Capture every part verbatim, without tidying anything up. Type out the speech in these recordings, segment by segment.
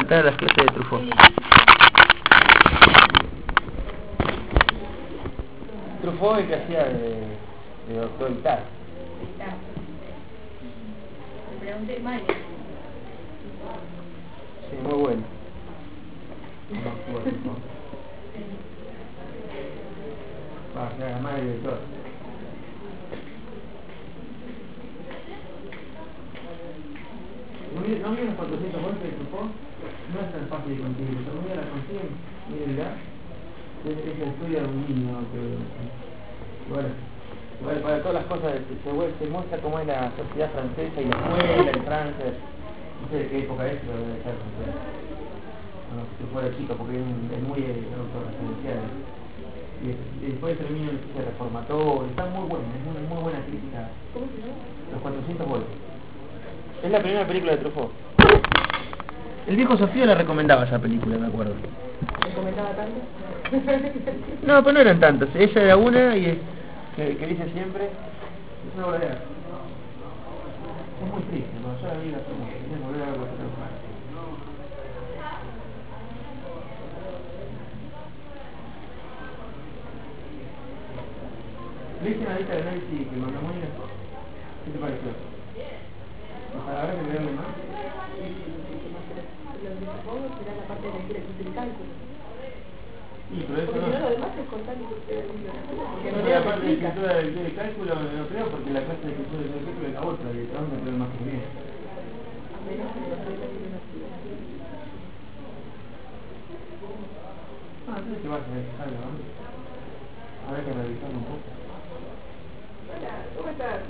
faltar a las clases de Truffaut. Sí. Truffaut es el que hacía de, de doctor Vital. Está. Me pregunté mal. Sí, muy bueno. ¿Cómo actúa Truffaut? Va a ser la madre del director. ¿No miren los cuatrocientos golpes de Truffaut? No es tan fácil de conseguir, pero un día la consiguen, mírenla. Es, es la historia de un niño que... Bueno, igual para todas las cosas se, se, se muestra cómo es la sociedad francesa y la escuela en Francia. No sé de qué época es, pero debe ser francesa. Bueno, si fuera chico, porque es, es muy autorreferencial. Y, y después termina en el reformatorio. Está muy buena, es una muy buena crítica. ¿Cómo se llama? Los cuatrocientos golpes. Es la primera película de Truffaut. El viejo Sofía la recomendaba esa película, me acuerdo. ¿Recomendaba tanto? No, pero no eran tantas. Ella era una y es, que, que dice siempre, es una obra de arte. Es muy triste, cuando yo la vi la tuve que volver a ver otra vez. ¿Viste la lista de análisis que mandó Mónica? ¿Qué te pareció? O sea, ¿habrá que leerle más? Lo que supongo será la parte de la cálculo. Sí, pero eso porque no. Si no, lo demás es contar y porque no la parte de escritura del de cálculo no creo, porque la clase de escritura del cálculo es la otra, y el trabajo me creo más que bien. A menos que lo traiga de una ciudad. Ah, entonces te vas a dejar, ¿no? Habrá que revisarlo un poco. Hola, ¿cómo estás?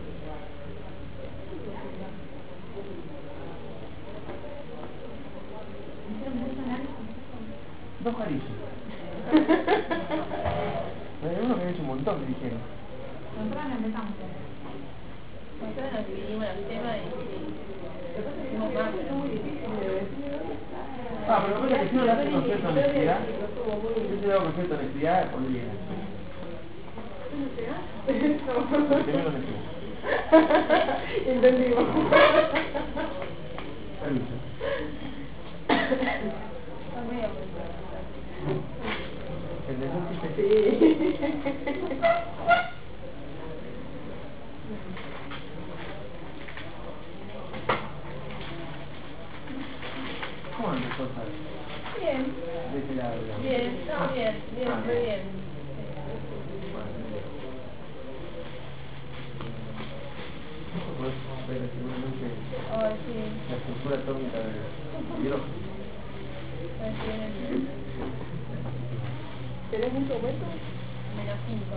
Dos carillas. Hay uno que ha hecho un montón, me dijeron. Nosotros no empezamos. Nosotros nos dividimos los temas y hicimos más, pero muy difícil de decir. Ah, pero lo que pasa es que si uno lo hace con cierta honestidad, si yo te hago con cierta honestidad, podría. Primero honestidad. Entendimos. Permiso. ¿Entendés? Sí. ¿Cómo andas, Rosa? Bien. De ese lado, digamos. Bien, no, bien, bien, Ah, muy bien. Pues, pero seguramente Ay, sí. la estructura atómica del hidrógeno. Así es. ¿Tenés mucho aumento? Menos cinco.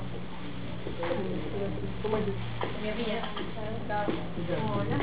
¿Cómo es? Mi vida. Hola.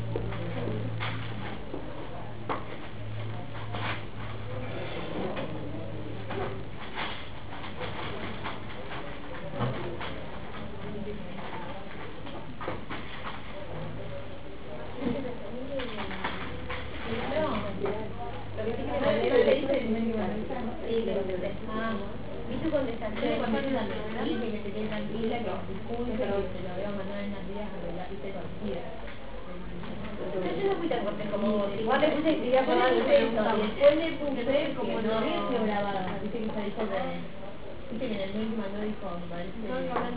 ¿Viste contestación cuando es la tranquila, que se quede tranquila, que se disculpe, que se lo veo mandar en las días a la viste conocida? Yo no fui tan cortés como vos, igual le puse que quería poner el texto, y después le puse como no había grabada, viste que se dijo que, viste que en el mail que mandó dijo, me parece que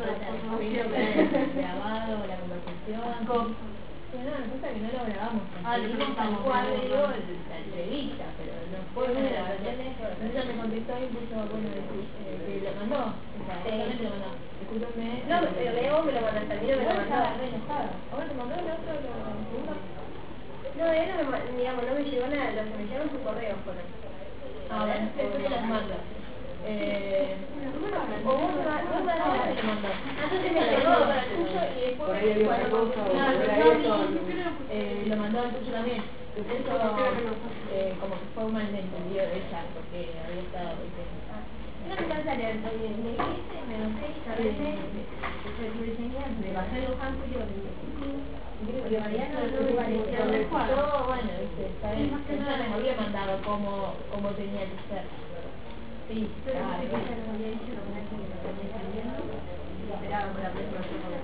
grabado la conversación. Pero no, resulta que no lo grabamos. Ah, lo vimos tal cual, digo, la entrevista, pero no fue una grabación de eso. Entonces ella me contestó y puso, bueno, que lo mandó. O sea, obviamente lo mandó. Discúlpenme. No, pero Leo me lo mandaste a mí, no me lo mandó. Estaba re enojada. ¿Ahora te mandó el otro, lo segundo? No, él no me, digamos, no me llegó nada, lo que me llegaron sus correos fueron. Ah, bueno, después te los mando. Eh, o vos me vas a dar que te mandó. Entonces me llegó para el tuyo y después por ahí había otra cosa, o claro, era no, eso. eh, lo mandó al tuyo también. Eso, eh, como que fue un malentendido de ella, porque había estado, ¿viste? No me pasa leer, me dijiste, me enojé y a veces tuve señal, me bajé el ojante y yo porque Mariano no me parecía adecuado. Bueno, viste, está bien. Yo no les había mandado cómo, cómo tenía que ser. Sí, claro. Ella nos había dicho lo que lo venía saliendo y esperábamos la próxima semana.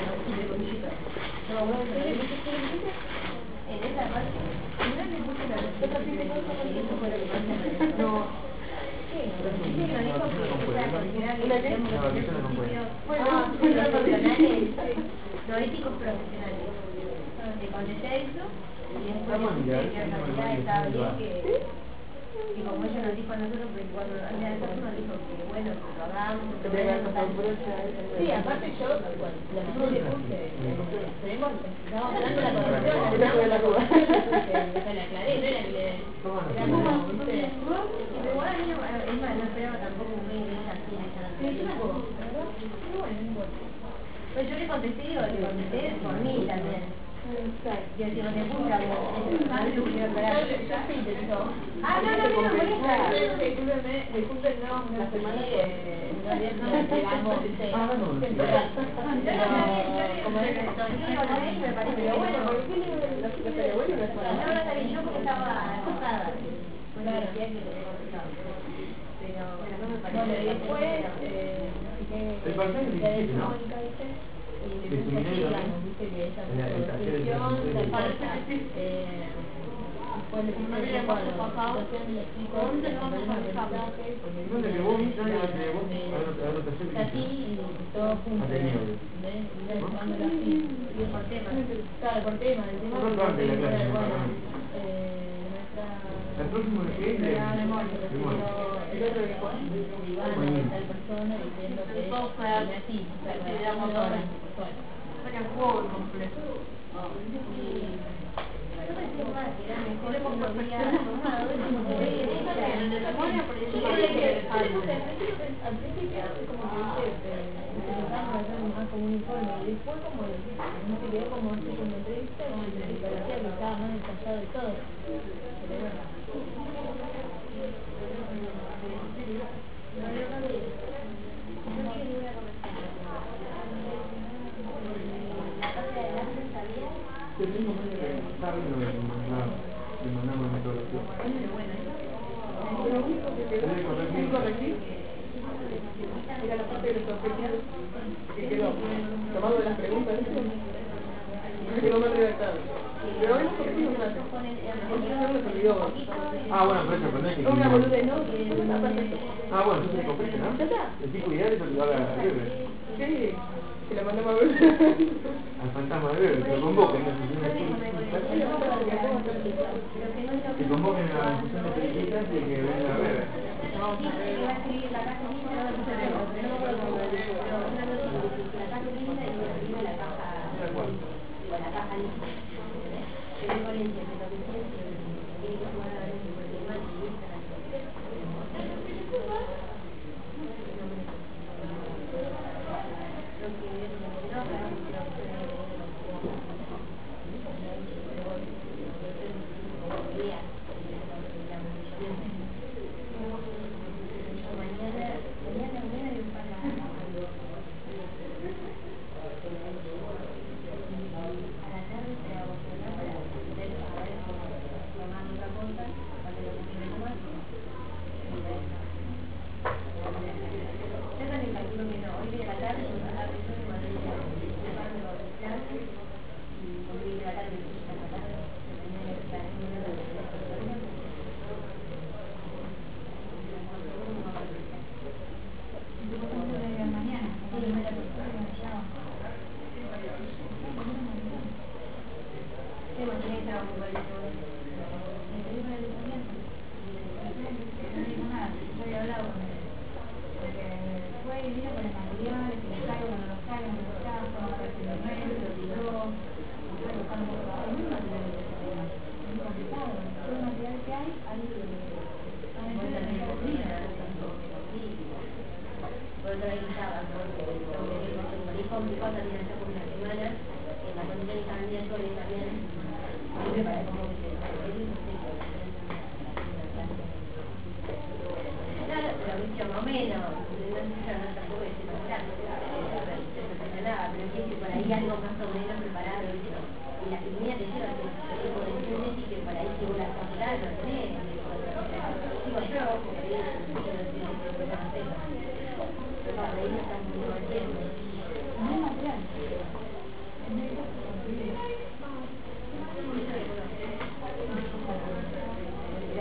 No, bueno, pero ¿qué dijiste? En esa parte, no le puse la No. Sí, sí, lo dijo que era considerable ¿Una que qué? tenemos No, que yo no puedo. bueno, los profesionales, los éticos profesionales. Te contesté eso y después le puse que en realidad estaba bien que, que como ella nos dijo a nosotros, que cuando al caso nos dijo que bueno, que lo hagamos, que lo hagamos. Sí, aparte yo, bueno, lo que yo le puse, tenemos, estamos hablando de la corrupción, de la corrupción, se la aclaré, no era que le... Era como, ¿viste? Pero igual a mí no, es más, no esperaba tampoco un mail de ella así, de ella. Sí, yo tampoco, ¿verdad? Pero bueno, no importa. Pues yo le contesté, digo, le contesté por mí también. Yo digo, te gusta vos, ¿sabes lo que quiero esperar? Yo sí intento. Ah, no, no, no, no, discúlpeme, discúlpenos, la semana que no llegamos, ¿viste? Ah, no, no. Como es esto, yo lo leí y me parece que bueno, porque ¿qué le lo que estaría bueno? No, no sabía, yo porque estaba acostada. Bueno, decía que lo había contestado. Pero, bueno, no me parece. Bueno, y después, eh, El parcial es difícil, ¿no? y le puse así, digamos, viste que esa descripción, la falta, eh, después le puse un poco la situación del equipo, de los aprendizajes, porque ¿Dónde que vos viste? ¿Dónde que vos anotación que así y todo junto, ¿ves? Y dejándola así, y por tema, claro, por tema, el tema Por parte de la clase, bueno, ¿no? eh, nuestra... El próximo es que es de memoria, pero el otro que pone, Ivana, tal persona, diciendo que es así, actividad motora. Bueno, juego completo. Yo pensé más que era mejor que lo había tomado, como que en la memoria, por eso yo le puse al principio, como que intentamos hacer más como un informe, y después como no se quedó como así como entrevista, y parecía que estaba más detallado de todo. Pero bueno. Yo tengo que estar en lo de mandamos la metodología. Lo único que quedó sin corregir era la parte de los objetivos que quedó tomado de las preguntas, ¿viste? Me quedó mal redactado. Pero hoy no corregimos nada. Porque no nos olvidó. Ah, bueno, por eso, perdón. Es una boludez, ¿no? Está perfecto. Ah, bueno, entonces se compite, ¿no? ¿Ya está? El tipo ideal es el que va a la Bebe. Sí, que la mandamos a ver. Al fantasma de Bebe, que lo convoquen en la sesión de que convoquen a la sesión de periodistas y que venga a Bebe.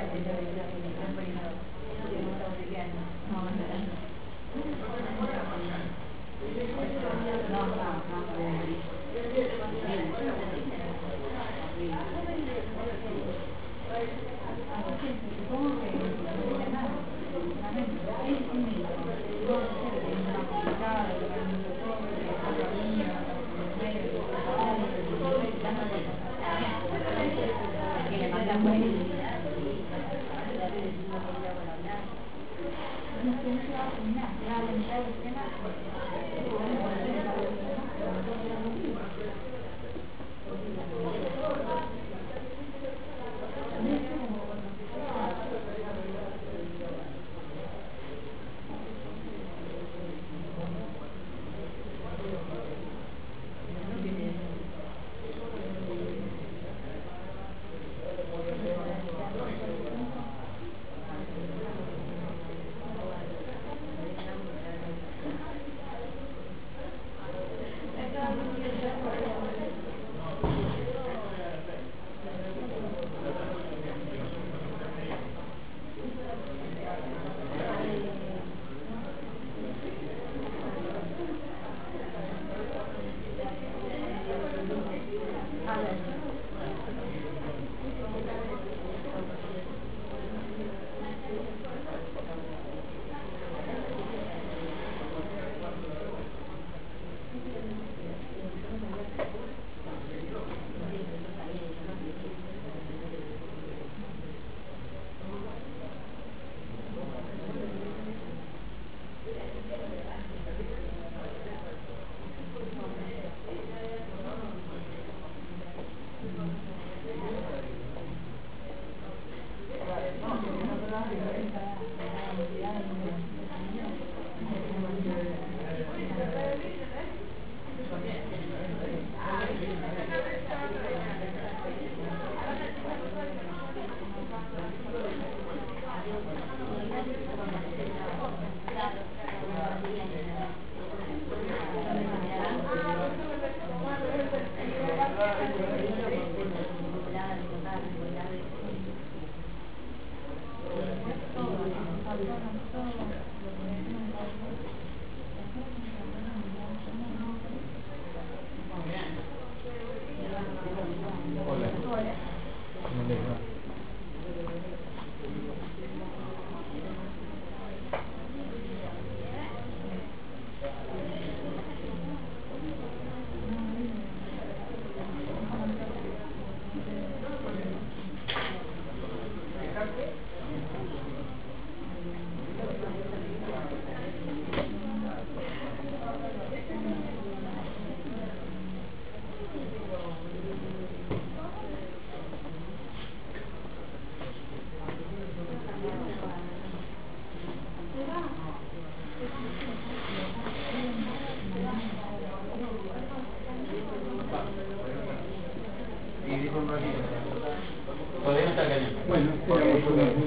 Bueno, porque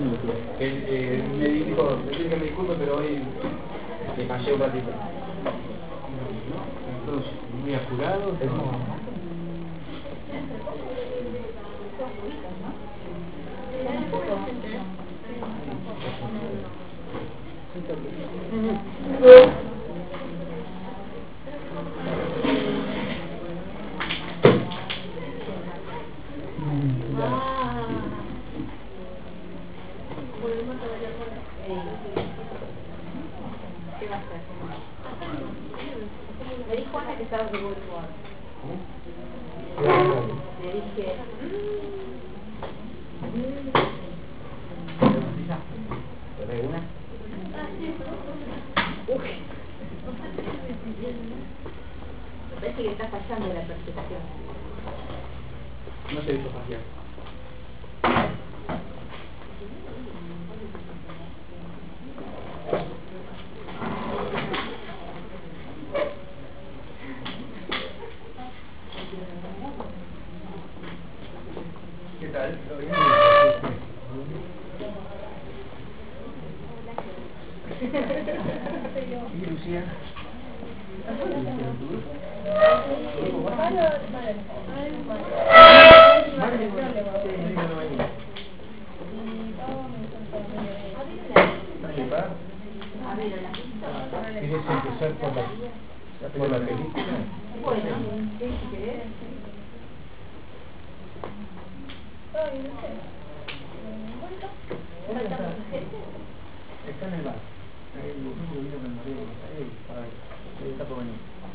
eh, eh, me dijo, me dijo que me disculpe, pero hoy le fallé un ratito. Entonces, muy apurado. Me dijo Ana que estaba de buen humor. Le dije... ¿Te ve una? Parece que está fallando la percepción. No se hizo facial. ¿Qué tal? ¿Todo bien? ¿Y Lucía? Vale, llevar? A ver, la pista. ¿Quieres empezar por la, por la película? Bueno, si querés. Ay, no sé. ¿Dónde está? Está en el bar. El muchacho vino con María. Ahí, ahí está por venir.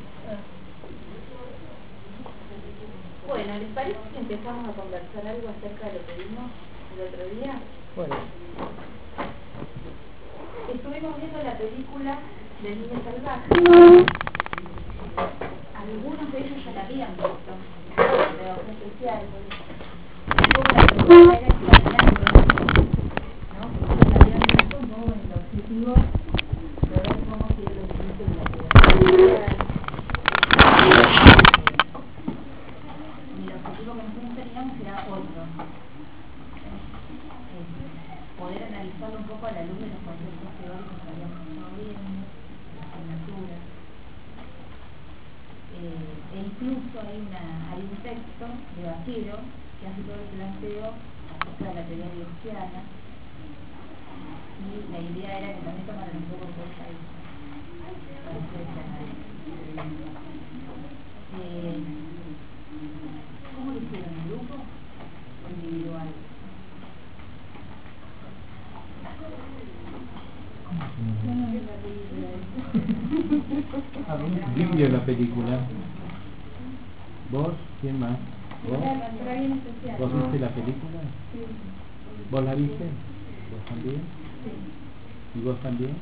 Bueno, ¿les parece que empezamos a conversar algo acerca de lo que vimos el otro día? Bueno. Estuvimos viendo la película del niño salvaje. Algunos de ellos ya la habían visto, pero en especial, la pregunta era si la habían visto, ¿no? Si la habían visto, un poco en el objetivo de ver cómo sigue el espíritu de la película. Y el objetivo que nosotros teníamos era otro. Poder analizarlo un poco a la luz de los conceptos teóricos que habíamos estado viendo, la asignatura. Eh, e incluso hay, una, hay un texto de Vaquero que hace todo el planteo acerca de la teoría gaussiana, y la idea era que también tomaran un poco en cuenta eso para hacer este análisis. Eh, ¿Cómo lo hicieron? ¿En grupo o individual? ¿Quién vio la película? ¿Vos? ¿Quién más? ¿Vos? ¿Vos viste la película? ¿Vos la viste? ¿Vos también? ¿Y vos también?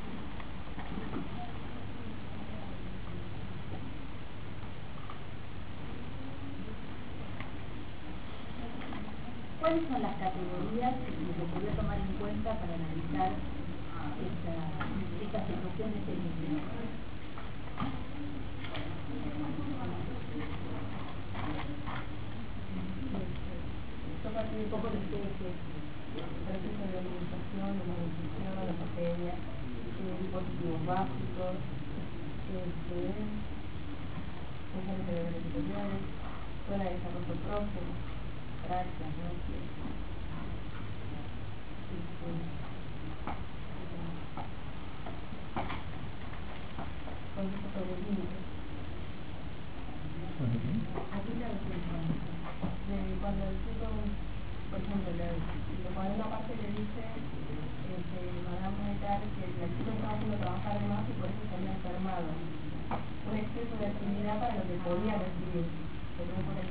¿Cuáles son las categorías que se podría tomar en cuenta para analizar esta, esta situación de este niño? Esto parte un poco de ustedes, proceso de organización, de movilización, de materia, dispositivos básicos, este, funciones de territoriales, zona de desarrollo próximo, prácticas, ¿no? Concepto sobre límites. ¿A qué te refieres? Cuando el chico, por ejemplo, le, cuando una parte le dice este, Madame Monetaire que el chico estaba haciendo trabajar de más y por eso se había enfermado. Un exceso de actividad para lo que podía recibir. Pero no por ahí.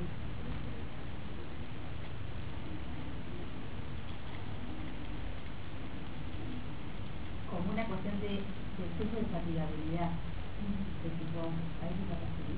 Como una cuestión de, de exceso de fatigabilidad. De tipo, a eso se refiere.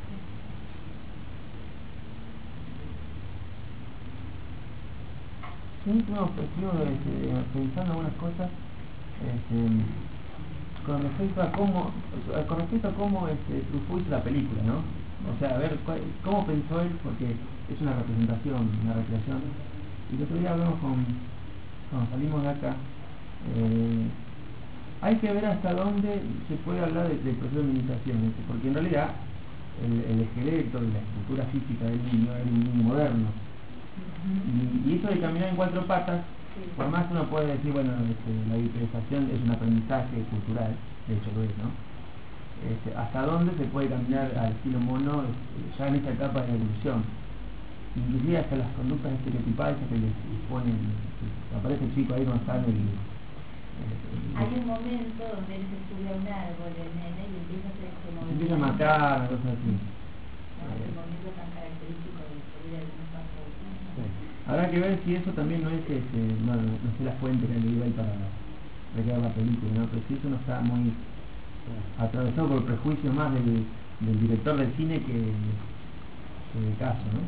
Sí, no, pues yo este, pensando algunas cosas este, con respecto a cómo con respecto a cómo este, Truffaut hizo la película, ¿no? O sea, a ver cuál, cómo pensó él, porque es una representación, una recreación. Y el otro día hablamos con, cuando salimos de acá, eh, hay que ver hasta dónde se puede hablar de, del proceso de administración, ¿sí? Porque en realidad el, el esqueleto y la estructura física del niño era un niño moderno. Y, y eso de caminar en cuatro patas, sí. Por más que uno puede decir, bueno, este, la bipedización es un aprendizaje cultural, de hecho lo es, ¿no? Este, hasta dónde se puede caminar al estilo mono este, ya en esta etapa de la evolución. Inclusive hasta las conductas estereotipadas que les ponen, que aparece el chico ahí cuando está en el... Eh, Hay un momento donde él se sube a un árbol, el nene, y empieza a hacer este movimiento. Empieza a matar, cosas así. No, es el movimiento tan característico de la historia de un paso. Sí. Habrá que ver si eso también no es, este, no, no sé la fuente que le dio él para recrear la película, ¿no? Pero si eso no está muy atravesado por prejuicios más del, del director del cine que, que del caso, ¿no?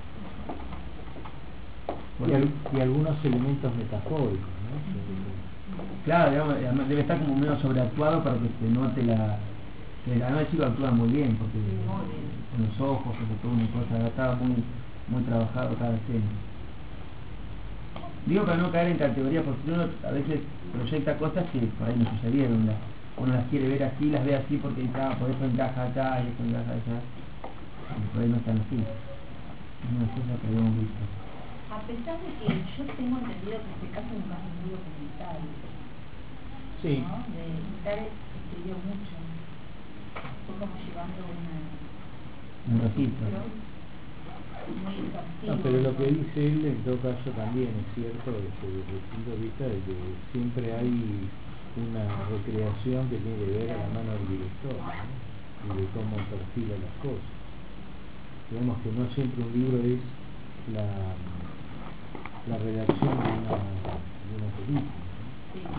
Y, al, y algunos elementos metafóricos, ¿no? Claro, digamos, debe estar como menos sobreactuado para que se note la... que además el chico actúa muy bien, porque con los ojos, sobre todo una cosa, estaba muy, muy trabajado cada escena. Digo para no caer en categoría, porque uno a veces proyecta cosas que por ahí no sucedieron, las, uno las quiere ver así, las ve así porque ah, por eso encaja acá y eso encaja allá, y por ahí no están así. Es una cosa que habíamos visto. A pesar de que yo tengo entendido que este caso es un caso muy documentado, Sí. ¿no? De Mijares escribió mucho, fue como llevando una, Un registro. muy exhaustivo. No, pero lo que dice él en todo caso también es cierto desde, desde el punto de vista de que siempre hay una recreación que tiene que ver a la mano del director, ¿no? Y de cómo percibe las cosas. Digamos que no siempre un libro es la, la redacción de una, de una película, ¿no? Sí.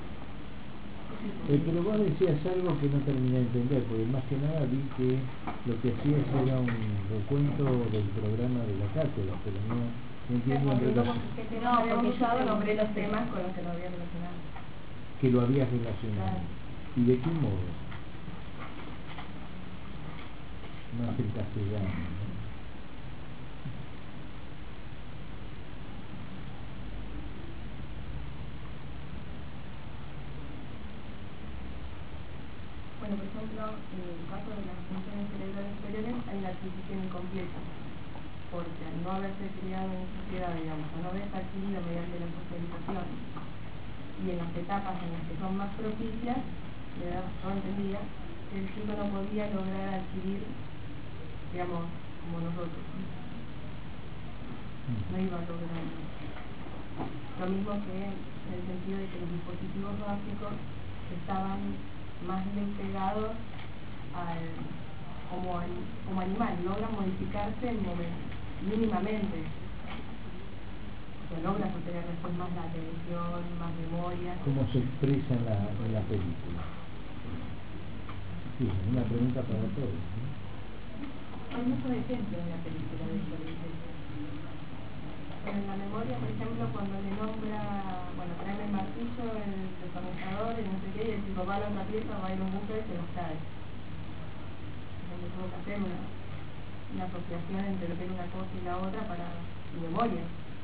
Eh, pero vos decías algo que no terminé de entender, porque más que nada vi que lo que hacías era un recuento del programa de la cátedra, pero no, no entiendo en relación No, porque yo nombré los temas con los que lo había relacionado. que lo habías relacionado. ¿Y de qué modo? Más en castellano, ¿no? Bueno, por ejemplo, en el caso de las funciones cerebrales superiores hay una adquisición incompleta, porque al no haberse criado en sociedad, digamos, al no haberse adquirido mediante la socialización, y en las etapas en las que son más propicias, de edad yo entendía que el chico no podía lograr adquirir, digamos, como nosotros. No iba a lograrlo. Lo mismo que en el sentido de que los dispositivos básicos estaban más bien pegados al, como, al, como animal, logran modificarse en momento, mínimamente. O sea, logran obtener después más la atención, más memoria. ¿Cómo se expresa en la, en la película? Sí, una pregunta para todos, ¿no? Hay muchos ejemplos en la película de eso. En la memoria, por ejemplo, cuando le nombra, bueno, trae el martillo, el destornillador y no sé qué, y el chico va a la otra pieza, va a ir a un buque y se los trae. Entonces tuvo que hacer una, una asociación entre lo que era una cosa y la otra para su memoria.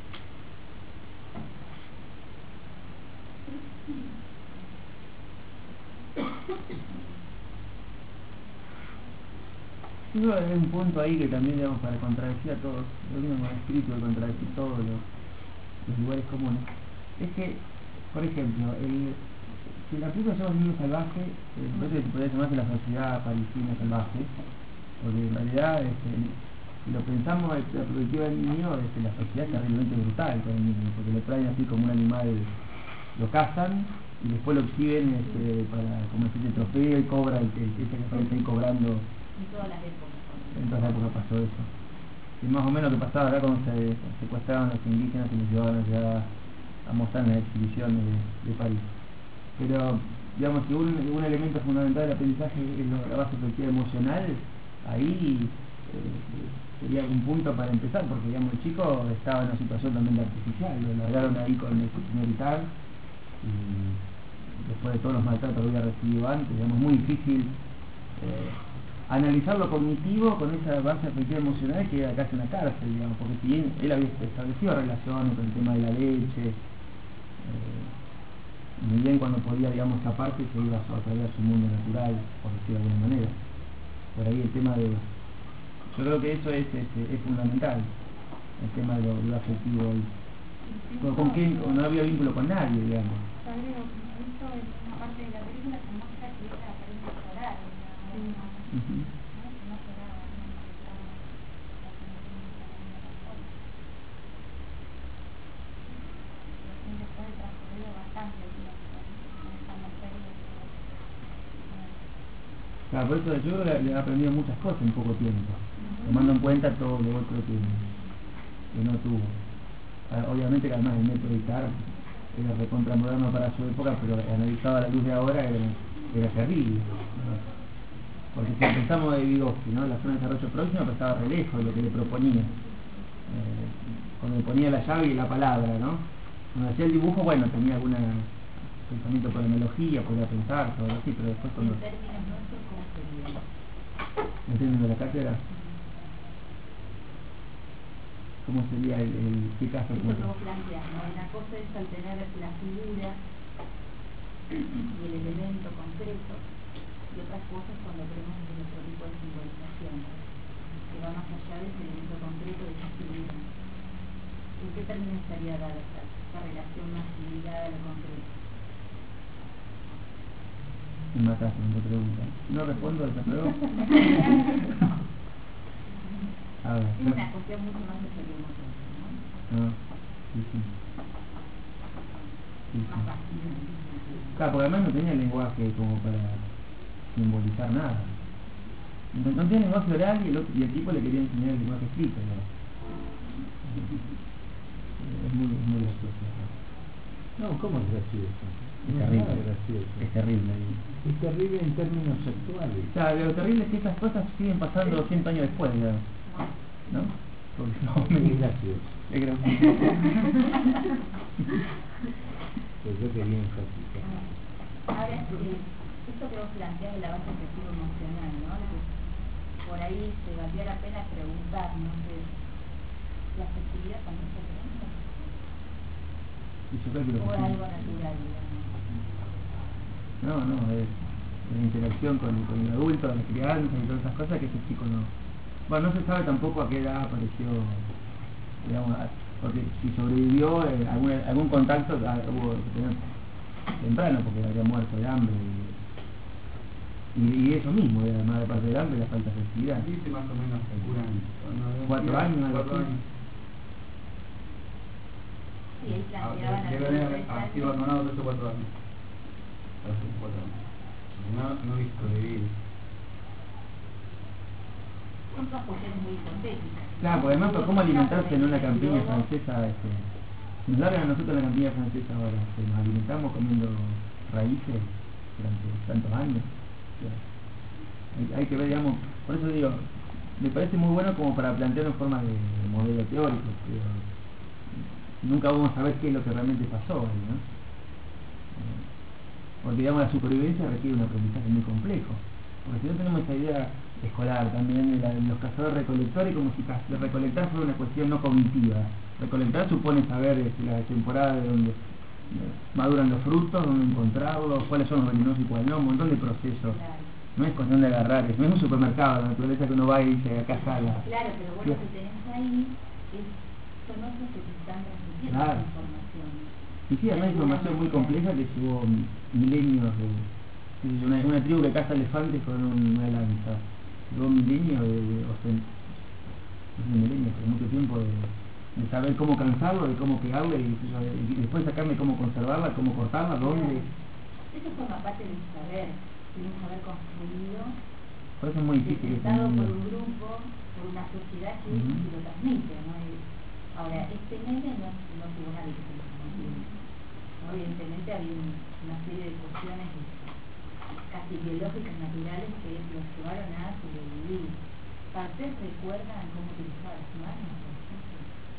Yo hay un punto ahí que también, digamos, para contradecir a todos, lo mismo escrito, de contradecir todos los, los lugares comunes, es que, por ejemplo, el, si la película se llama Niño Salvaje, eh, entonces podría llamarse la sociedad parisina salvaje, porque en realidad, este, si lo pensamos desde la perspectiva del niño, este, la sociedad es terriblemente brutal con el niño, porque lo traen así como un animal, lo cazan y después lo exhiben este, para como especie de trofeo y cobra el que ese que aparece ahí cobrando. En todas las épocas. En todas las épocas pasó eso. Y más o menos lo que pasaba acá cuando se secuestraban a los indígenas y los llevaban allá a mostrar en las exhibiciones de, de París. Pero, digamos, que un, un elemento fundamental del aprendizaje es la base afectiva emocional, ahí eh, sería un punto para empezar, porque, digamos, el chico estaba en una situación también artificial, lo largaron ahí con el militar y después de todos los maltratos que había recibido antes, digamos, muy difícil eh, analizar lo cognitivo con esa base afectiva emocional que era casi una cárcel, digamos, porque si bien él había establecido relaciones con el tema de la leche, eh, muy bien cuando podía, digamos, aparte se iba a traer a su mundo natural, por decirlo de alguna manera. Por ahí el tema de, yo creo que eso es, es, es fundamental, el tema de lo, de lo afectivo, con, con quién, con, no había vínculo con nadie, digamos. Agrego, esto es una parte de la película que muestra que ella aprende a llorar. Uh-huh. Claro, por eso yo creo que le he aprendido muchas cosas en poco tiempo, tomando en cuenta todo lo otro que, que no tuvo. Obviamente que además el método Ictar era recontra moderno para su época, pero analizado a la luz de ahora era, era terrible, ¿no? Porque si pensamos de Vygotsky, ¿no? La zona de desarrollo próximo, pues estaba re lejos de lo que le proponía. Eh, cuando le ponía la llave y la palabra, ¿no? Cuando hacía el dibujo, bueno, tenía algún pensamiento por la melogía, podía pensar, todo así, pero después cuando... En términos nuestros, ¿cómo sería? ¿En términos de la cátedra? ¿Cómo sería el, el qué caso? Eso que vos planteás, ¿no? Una cosa es al tener la figura y el elemento concreto, y otras cosas cuando tenemos otro tipo de simbolización, que va más allá de ese elemento concreto de esa figura. ¿En qué términos estaría dada esta, esta relación más ligada a lo concreto? Me mataste, me preguntan. No respondo, desapruebo. A ver. Es una cuestión mucho más de salud emocional, ¿no? No, sí, sí. Sí, sí. Más vacío. Claro, porque además no tenía lenguaje como para simbolizar nada. No, no tenía lenguaje oral y el, otro, y el tipo le quería enseñar el lenguaje escrito, ¿no? Es muy, es muy gracioso. No, ¿cómo es gracioso? Es No terrible, nada gracioso. es terrible. Es terrible en términos sexuales. Claro, lo terrible es que esas cosas siguen pasando cien años después, ya, ¿no? Porque no, Es gracioso. es gracioso. Pues yo quería enfatizar. Ahora, eh, esto que vos planteás de la base afectiva emocional, ¿no? Que por ahí se valdría la pena preguntarnos de la afectividad también se pregunta. Y yo creo que lo O que es sí- algo natural, digamos. No, no, es la interacción con, con el adulto, la crianza y todas esas cosas que ese chico no... Bueno, no se sabe tampoco a qué edad apareció, digamos, a- porque si sobrevivió, eh, algún, algún contacto ah, hubo que tener temprano, porque había muerto de hambre. Y, y, y eso mismo, y además de parte del hambre, la falta de actividad. Dice más o menos que curan Cuatro años, algo cuatro así. años. Sí, ahí Ah, planteaban debe algunos haber tres sido años. abandonado tres o cuatro años. Hace cuatro años. No, no he visto de vida. Son todas cuestiones muy hipotéticas. Claro, porque además, ¿cómo alimentarse en una campiña francesa? Este, nos largan a nosotros en la campiña francesa ahora, que nos alimentamos comiendo raíces durante tantos años. O sea, hay, hay que ver, digamos, por eso digo, me parece muy bueno como para plantear en forma de, de modelo teórico, pero nunca vamos a saber qué es lo que realmente pasó ahí, ¿no? Eh, Porque digamos la supervivencia requiere un aprendizaje muy complejo, porque si no tenemos esa idea escolar también de, la, de los cazadores recolectores, como si ca- de recolectar fuera una cuestión no cognitiva. Recolectar supone saber este, la temporada de donde eh, maduran los frutos, dónde encontrarlos, cuáles son los venenosos y cuáles no, un montón de procesos. No es cuestión de agarrar, no es un supermercado, la naturaleza que uno va y dice acá está la... Claro, pero vos lo que tenés ahí es, son otros que te están transmitiendo Claro. esa información. Y sí, además es información muy compleja que llevó milenios de... qué sé yo, Una, una tribu que caza elefantes con un- una lanza. Llevó milenios de... de o sea, no sé, milenios, pero mucho tiempo de, de saber cómo cansarlo, de cómo pegarle y, qué sé yo, y después sacarle cómo conservarla, cómo cortarla, dónde... Eso forma parte de un saber, de un saber construido, Por eso es muy difícil que detectado por se- un grupo, por una sociedad que Ujú. lo transmite, ¿no? Y ahora, este nene no, no tuvo nadie que se lo transmitiera. ¿No? Evidentemente había un- una serie de cuestiones casi biológicas naturales que los llevaron a sobrevivir. ¿Para ustedes recuerdan cómo utilizaban las manos, por ejemplo?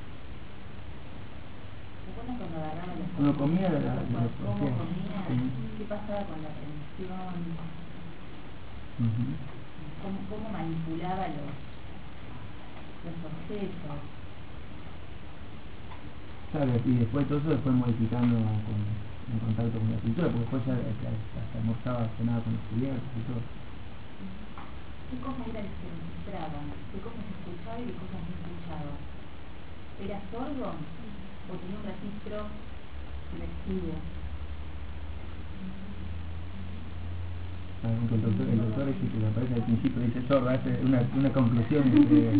¿Recuerdan cuando agarraban los Cuando comía de la- de ¿Cómo los cómo ojos. comía? Sí. ¿Qué pasaba con la atención? Ujú. ¿Cómo, cómo manipulaba los, los objetos? Claro, y después todo eso lo fue modificando con, en contacto con la cultura, porque después ya hasta, hasta almorzaba, cenaba con los cubiertos y todo. ¿Qué cosas eran que se registraban? ¿Qué cosas se escuchaba y qué cosas no escuchaba? ¿Era sordo o tenía un registro selectivo? Claro, aunque el doctor, el doctor ese que aparece al principio dice sordo, hace una, una conclusión entre...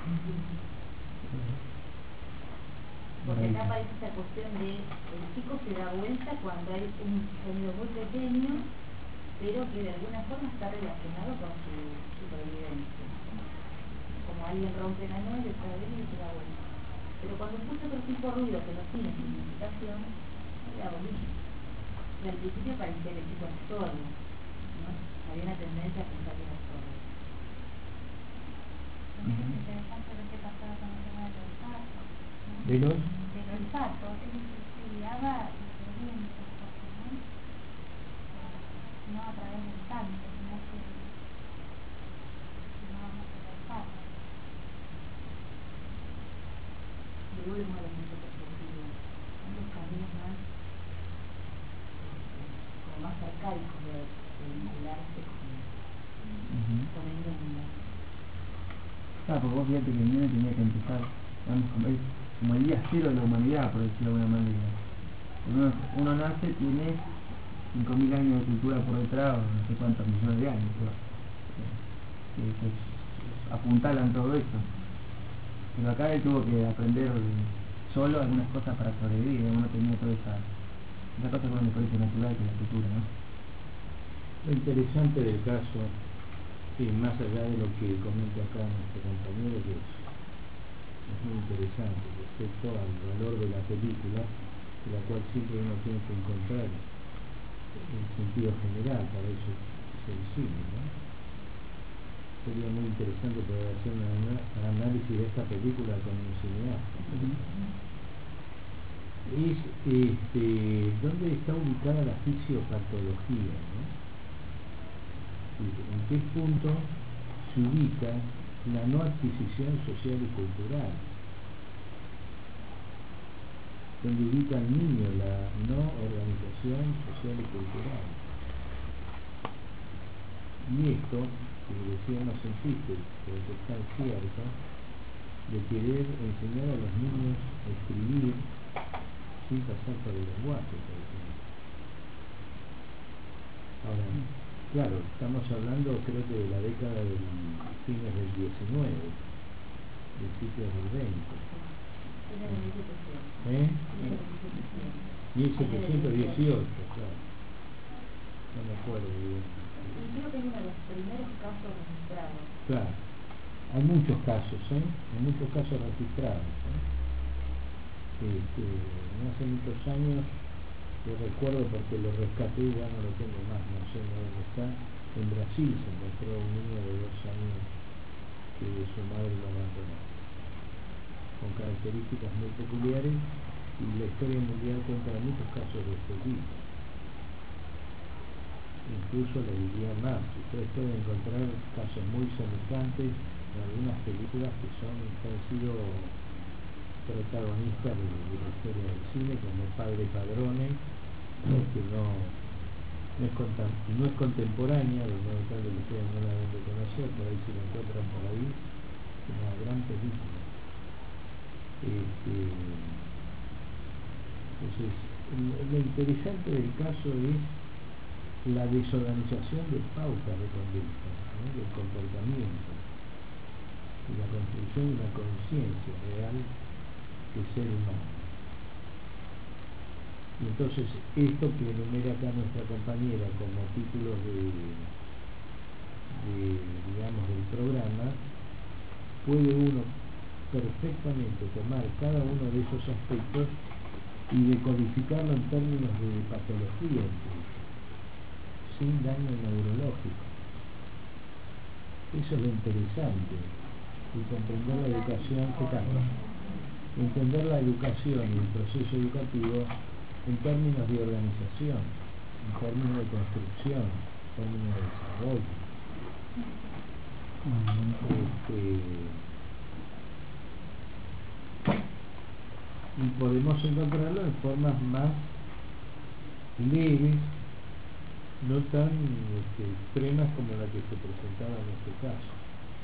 Porque acá aparece esta cuestión de el chico se da vuelta cuando hay un sonido muy pequeño, pero que de alguna forma está relacionado con su supervivencia. Como alguien rompe la nuez, está bien y se da vuelta. Pero cuando escucha otro tipo de ruido que no tiene significación, no le da bolilla. Y al principio parecía que el chico era sordo, ¿no? Había una tendencia a pensar que era sordo. También es interesante lo que pasaba con el tema del olfato, ¿no? ¿De los? Del olfato, él se guiaba los vientos, ¿no? No a través del tacto, sino que sino más el olfato. Y luego uno de los métodos perspectivos, son los caminos más, como más arcaicos de, de vincularse con, Ujú. con el mundo. Claro, porque vos fíjate que el niño tenía que empezar, digamos, como, es como el día cero de la humanidad, por decirlo de alguna manera. Uno, uno nace, tiene cinco mil años de cultura por detrás, o no sé cuántos millones de años, pero, que, que apuntalan todo eso. Pero acá él tuvo que aprender solo algunas cosas para sobrevivir, uno tenía toda esa, esa cosa que me parece natural que la cultura, ¿no? Lo interesante del caso, y más allá de lo que comenta acá nuestro compañero, que es, es muy interesante respecto al valor de la película, de la cual siempre uno tiene que encontrar el sentido general, para eso es el cine, ¿no? Sería muy interesante poder hacer un análisis de esta película con un cineasta. Es, este, ¿dónde está ubicada la fisiopatología, ¿no? ¿En qué punto se ubica la no adquisición social y cultural? ¿Dónde ubica el niño la no organización social y cultural? Y esto, que decían los científicos, pero que es tan cierto, de querer enseñar a los niños a escribir sin pasar por el lenguaje, por ejemplo. Ahora, claro, estamos hablando creo que de la década del fines del diecinueve, principios del veinte. ¿Eh? mil setecientos dieciocho, claro. No me acuerdo bien. Creo que es uno de los primeros casos registrados. Claro. Hay muchos casos, ¿eh? Hay muchos casos registrados, ¿eh? Este, no hace muchos años, yo recuerdo porque lo rescaté, ya no lo tengo más, no sé dónde está. En Brasil se encontró un niño de dos años que su madre lo abandonó, con características muy peculiares, y la historia mundial cuenta muchos casos de este tipo. Incluso le diría más, ustedes pueden encontrar casos muy semejantes en algunas películas que son que han sido protagonistas de, de la historia del cine, como Padre Padrone, que no, no, es, no es contemporánea, de modo tal que ustedes no la deben de conocer, por ahí si la encuentran por ahí, es una gran película. Este, entonces, lo interesante del caso es la desorganización de pautas de conducta, ¿no? Del comportamiento, y la construcción de una conciencia real del ser humano. Y entonces, esto que enumera acá nuestra compañera como título de, de, digamos, del programa, puede uno perfectamente tomar cada uno de esos aspectos y decodificarlo en términos de patología, sin daño neurológico. Eso es lo interesante, y comprender la educación, ¿qué tal? Entender la educación y el proceso educativo en términos de organización, en términos de construcción, en términos de desarrollo. Este, y podemos encontrarlo en formas más leves, no tan este, extremas como la que se presentaba en este caso.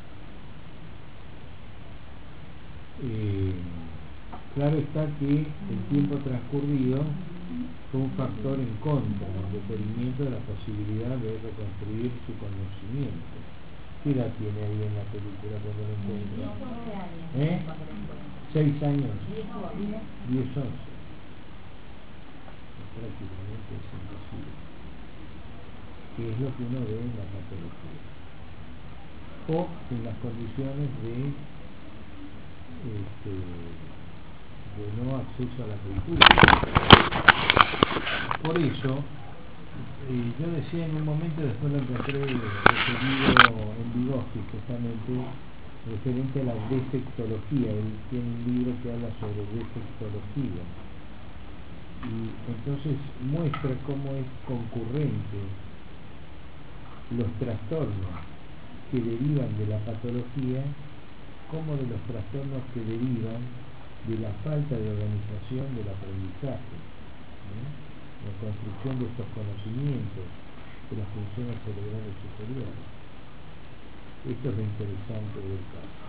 Eh, claro está que el tiempo transcurrido fue un factor en contra del detenimiento de la posibilidad de reconstruir su conocimiento. ¿Qué edad tiene ahí en la película cuando lo encuentra? ¿Eh? ¿Seis años? Diez, once. Prácticamente es imposible. Que es lo que uno ve en la patología, o en las condiciones de, este, de no acceso a la cultura. Por eso, eh, yo decía en un momento, después lo encontré referido en Vygotsky, justamente referente a la defectología. Él tiene un libro que habla sobre defectología, y entonces muestra cómo es concurrente los trastornos que derivan de la patología como de los trastornos que derivan de la falta de organización del aprendizaje, ¿no? La construcción de estos conocimientos de las funciones cerebrales superiores. Esto es lo interesante del caso.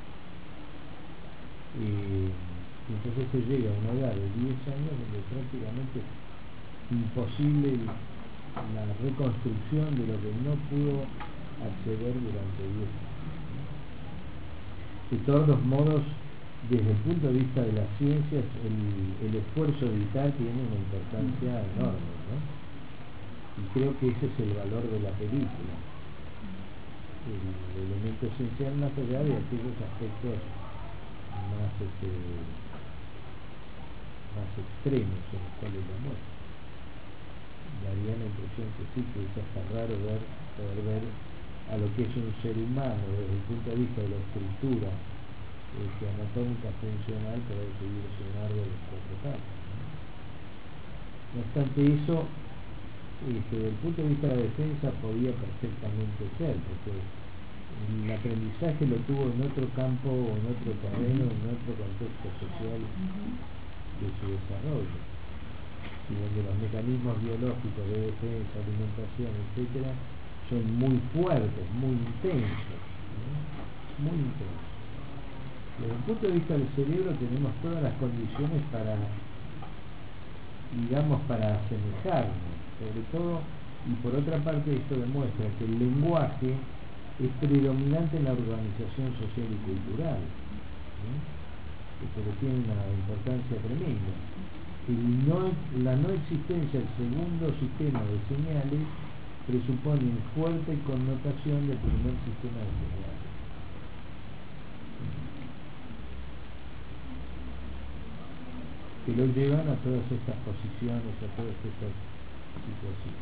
Eh, entonces se llega a una edad de diez años donde prácticamente es imposible la reconstrucción de lo que no pudo acceder durante diez años. De todos modos, desde el punto de vista de las ciencias, el, el esfuerzo vital tiene una importancia enorme, ¿no? Y creo que ese es el valor de la película, el, el elemento esencial más allá de aquellos aspectos más, este, más extremos en los cuales la muestra. Daría la impresión que sí, que es hasta raro ver, poder ver a lo que es un ser humano desde el punto de vista de la estructura este, anatómica funcional, poder subirse un árbol en cuatro patas, ¿no? No obstante eso, este, desde el punto de vista de la defensa podía perfectamente ser, porque el aprendizaje lo tuvo en otro campo, en otro terreno, en otro contexto social de su desarrollo, y donde los mecanismos biológicos de defensa, alimentación, etcétera, son muy fuertes, muy intensos, ¿no? Muy intensos. Desde el punto de vista del cerebro tenemos todas las condiciones para, digamos, para asemejarnos, sobre todo, y por otra parte esto demuestra que el lenguaje es predominante en la organización social y cultural, ¿no? Esto que tiene una importancia tremenda. El no, la no existencia del segundo sistema de señales presupone una fuerte connotación del primer sistema de señales. Que lo llevan a todas estas posiciones, a todas estas situaciones.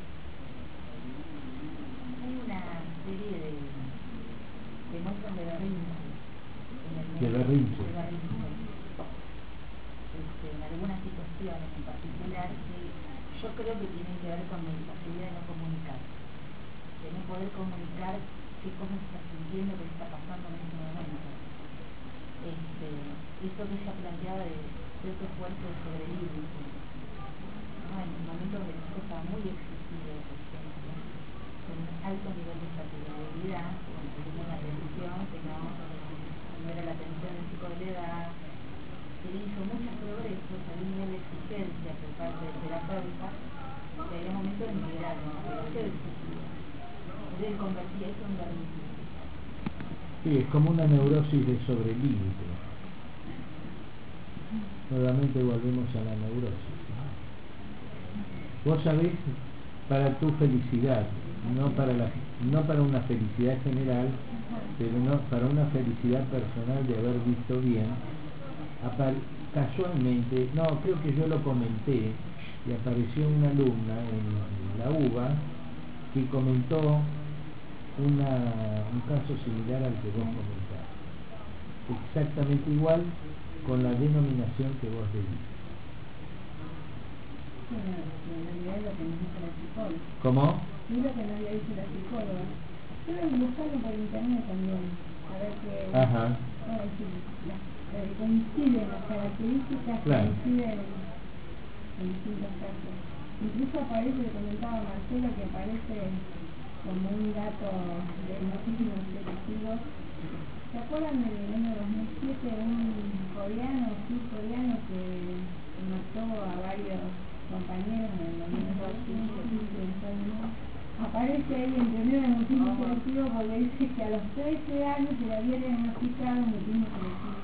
Hay una serie de, de muestras de berrinche en el De berrinche. de berrinche. Este, en algunas situaciones en particular que yo creo que tienen que ver con la imposibilidad de no comunicar, de no poder comunicar qué cosas está sintiendo, qué está pasando en ese momento. Este, esto que ella planteaba de cierto esfuerzo de sobrevivir, ¿no? En momentos de que está muy exigido, por ejemplo, con un alto nivel de saturabilidad, con una atención que no, no era la atención del chico de la edad, se hizo muchos progresos a un nivel de exigencia por parte del terapeuta, que había momentos en que era demasiado exigido. Entonces convertía eso en berrinche. Sí, es como una neurosis de sobrelímite. Nuevamente volvemos a la neurosis, ¿no? Vos sabés, para tu felicidad, no para, la, no para una felicidad general, pero no para una felicidad personal de haber visto bien, casualmente, no, creo que yo lo comenté, y apareció una alumna en la U B A que comentó una, un caso similar al que vos comentaste, exactamente igual, con la denominación que vos le diste. Bueno, en realidad es lo que nos dice la psicóloga. ¿Cómo? Es lo que nos había dicho la psicóloga. Estuve buscando por internet también, a ver qué... Ajá. Bueno, sí, las, eh, coinciden las características, claro. Coinciden en, en distintos casos. Incluso aparece, le comentaba a Marcelo, que aparece como un dato de muchísimos detectivos. ¿Se acuerdan del año dos mil siete un coreano, surcoreano que mató a varios compañeros en el Estados Unidos? Aparece ahí entre medio de mutismo selectivo porque dice que a los trece años se le había diagnosticado mutismo selectivo.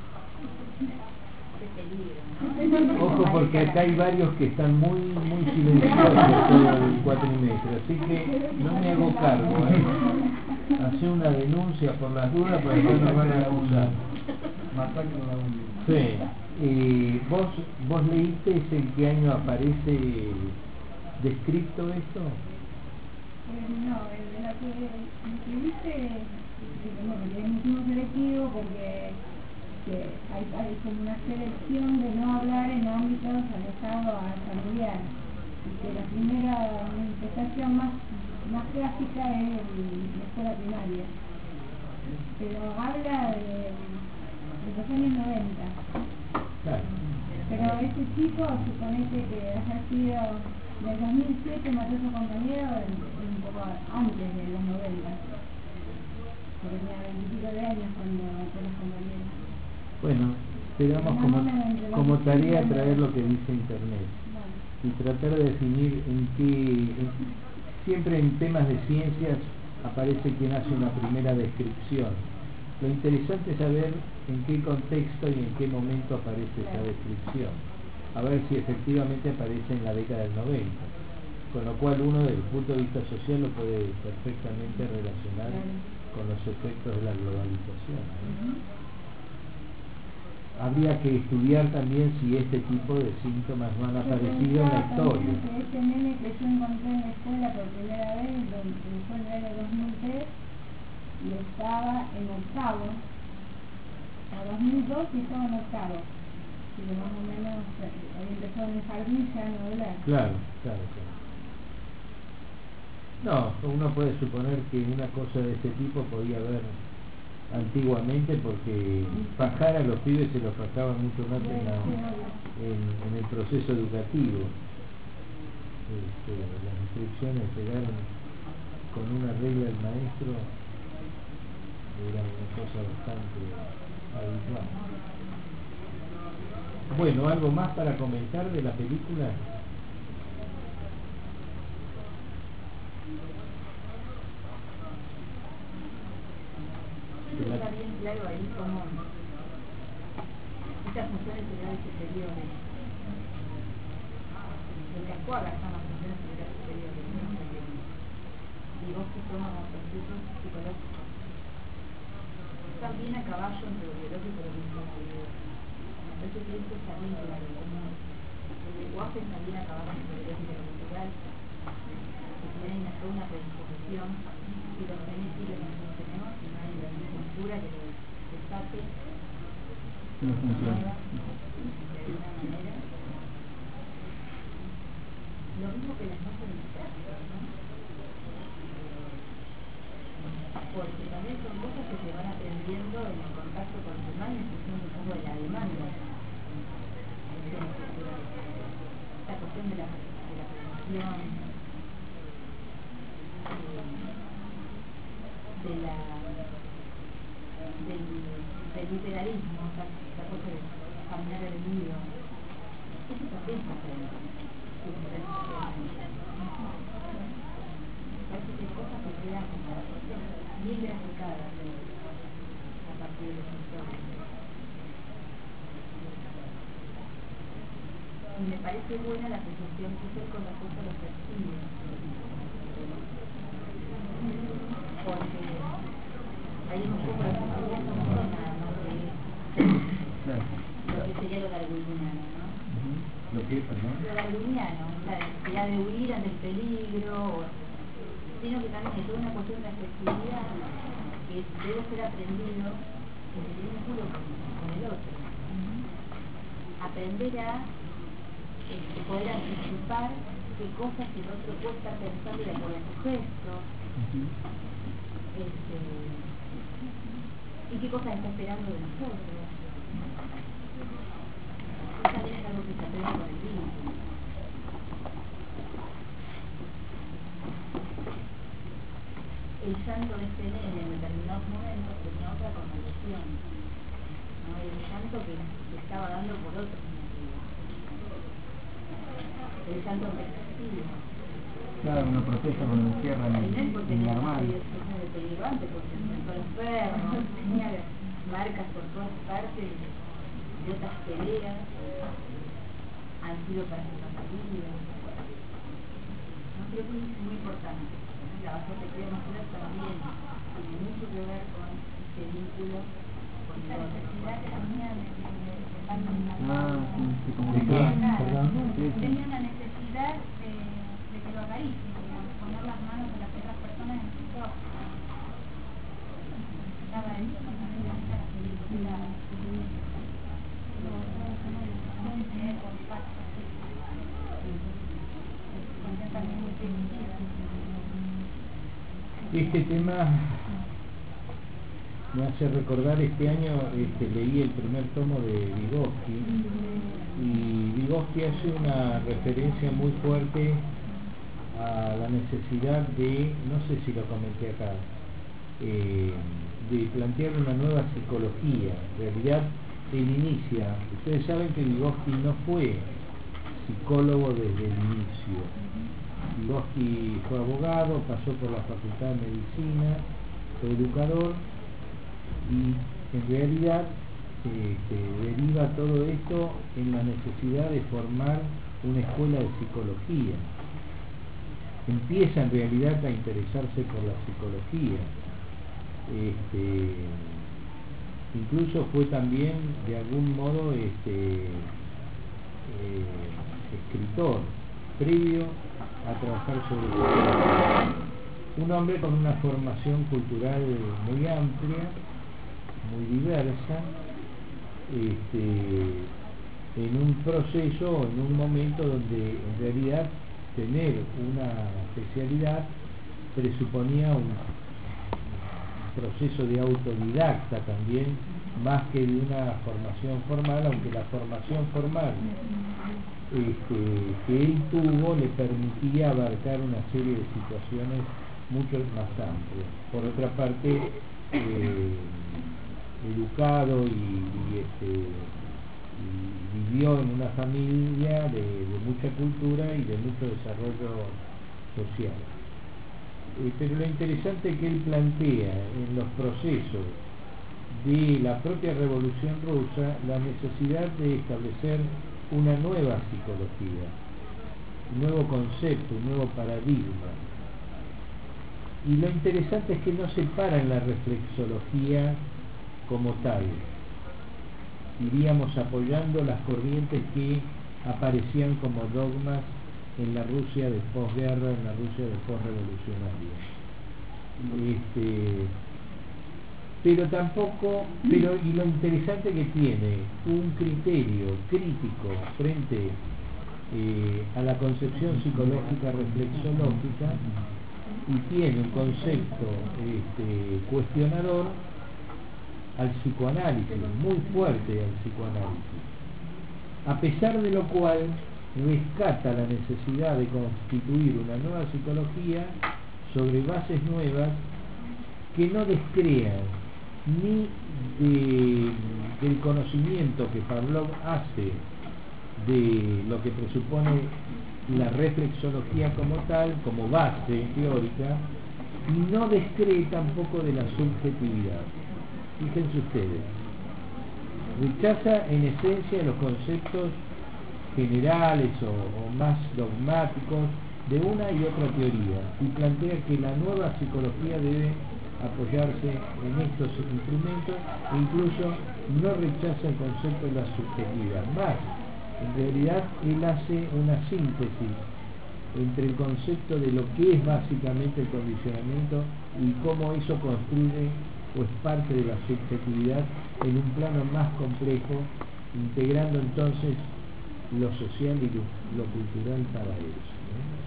Ojo, porque acá hay varios que están muy muy silenciosos todo el cuatrimestre, así que no me hago cargo, ¿eh? Hacer una denuncia por las dudas para que no van a acusar. Masacre en la U N I. Sí. Eh, ¿vos, ¿Vos leíste en qué año aparece descrito esto? Eh, no, en la que escribiste, bueno, que es mutismo selectivo porque que hay, hay como una selección de no hablar en ámbitos alejados a familiar, y que la primera manifestación más, más clásica es el, la escuela primaria, pero habla de, de los años noventa. Claro. Pero este chico suponete que haya sido del dos mil siete, mató a su compañero un poco antes de los noventa, porque tenía veintipico de años cuando mató a los compañeros. Bueno, te damos como, como tarea traer lo que dice internet. y tratar de definir en qué, en, siempre en temas de ciencias aparece quien hace una primera descripción. Lo interesante es saber en qué contexto y en qué momento aparece esa descripción, a ver si efectivamente aparece en la década del noventa, con lo cual uno desde el punto de vista social lo puede perfectamente relacionar con los efectos de la globalización, ¿no? Habría que estudiar también si este tipo de síntomas no han aparecido en la historia. Este nene que yo encontré en la escuela por primera vez, fue en el año dos mil tres, y estaba en octavo, o dos mil dos y estaba en octavo, y que más o menos había empezado en el jardín ya no hablar. Claro, claro, claro. No, uno puede suponer que una cosa de este tipo podía haber antiguamente, porque fajar a los pibes se los fajaban mucho más en, la, en, en el proceso educativo. Este, las instrucciones llegaron con una regla del maestro, era una cosa bastante habitual. Bueno, ¿algo más para comentar de la película? Está bien claro ahí como estas funciones cerebrales superiores, lo que acuerda son las funciones cerebrales superiores, y vos que toma los procesos psicológicos, están bien a caballo entre lo biológico y lo biológico. Entonces pienso que está bien claro, como el lenguaje está bien a caballo entre lo biológico y lo cultural, que tienen hasta una predisposición y los beneficios no funcionan, y no hay la cultura que los desate No funciona. de alguna manera. Lo mismo que las no feministas, ¿no? Porque también son cosas que se van aprendiendo en el contacto con los demás en función un poco de la demanda. Esta cuestión de la, de la producción, de la del, del literalismo, esta, esta cosa de caminar el libro, eso también se aprende. Parece que hay cosas que quedan como bien graficadas a partir de los historias. Y me parece buena la asociación que hacer con respecto a los testigos, porque ahí un poco los testigos no son nada más que lo que sería lo darwiniano, ¿no? ¿Lo que, perdón? Lo darwiniano, la necesidad de huir ante el peligro, sino que también hay toda una cuestión de afectividad que debe ser aprendido en el vínculo con, con el otro. Aprender a este, poder anticipar qué cosas el otro puede estar pensando de acuerdo a su gesto, este, y qué cosas está esperando de nosotros. Eso también es algo que se aprende con el vínculo. El llanto de este nene en determinados momentos tenía otra connotación, ¿no? El llanto que se estaba dando por otros motivos, el llanto reflexivo. Claro, uno protesta cuando encierran en, en el armario. De peligro antes, porque se enfrentó a los perros, tenía marcas por todas partes de otras peleas, han sido para sus familias. No creo que es muy importante. La basofobia masculina también tiene mucho que ver con este vínculo con la necesidad de la niña de Ah, sí, sí, como ¿De qué? Perdón. Sí, sí. Tenía una necesidad de, de que lo acaricie, de poner las manos de las otras personas en sus ojos. Necesitaba eso para poder hacer la película. Este tema me hace recordar, este año este, leí el primer tomo de Vygotsky, y Vygotsky hace una referencia muy fuerte a la necesidad de, no sé si lo comenté acá, eh, de plantear una nueva psicología. En realidad él inicia, ustedes saben que Vygotsky no fue psicólogo desde el inicio. Vygotsky fue abogado, pasó por la Facultad de Medicina, fue educador, y en realidad eh, que deriva todo esto en la necesidad de formar una escuela de psicología. Empieza en realidad a interesarse por la psicología. Este, incluso fue también de algún modo este, eh, escritor previo a trabajar sobre psicología. Un hombre con una formación cultural muy amplia, muy diversa, este, en un proceso, en un momento donde en realidad tener una especialidad presuponía un proceso de autodidacta también, más que de una formación formal, aunque la formación formal este, que él tuvo le permitía abarcar una serie de situaciones mucho más amplias. Por otra parte, eh, educado y, y, este, y vivió en una familia de, de mucha cultura y de mucho desarrollo social. Eh, pero lo interesante que él plantea en los procesos de la propia Revolución Rusa la necesidad de establecer una nueva psicología, un nuevo concepto, un nuevo paradigma. Y lo interesante es que no se para en la reflexología como tal, iríamos apoyando las corrientes que aparecían como dogmas en la Rusia de posguerra, en la Rusia de posrevolucionaria. Este, pero tampoco, pero y lo interesante que tiene un criterio crítico frente eh, a la concepción psicológica reflexológica, y tiene un concepto este, cuestionador al psicoanálisis, muy fuerte al psicoanálisis, a pesar de lo cual rescata la necesidad de constituir una nueva psicología sobre bases nuevas que no descrean ni de, del conocimiento que Pavlov hace de lo que presupone la reflexología como tal, como base teórica, y no descree tampoco de la subjetividad. Fíjense ustedes, rechaza en esencia los conceptos generales o, o más dogmáticos de una y otra teoría, y plantea que la nueva psicología debe apoyarse en estos instrumentos, e incluso no rechaza el concepto de la subjetividad. Más, en realidad él hace una síntesis entre el concepto de lo que es básicamente el condicionamiento y cómo eso construye o es parte de la subjetividad en un plano más complejo, integrando entonces lo social y lo, lo cultural para eso, ¿no?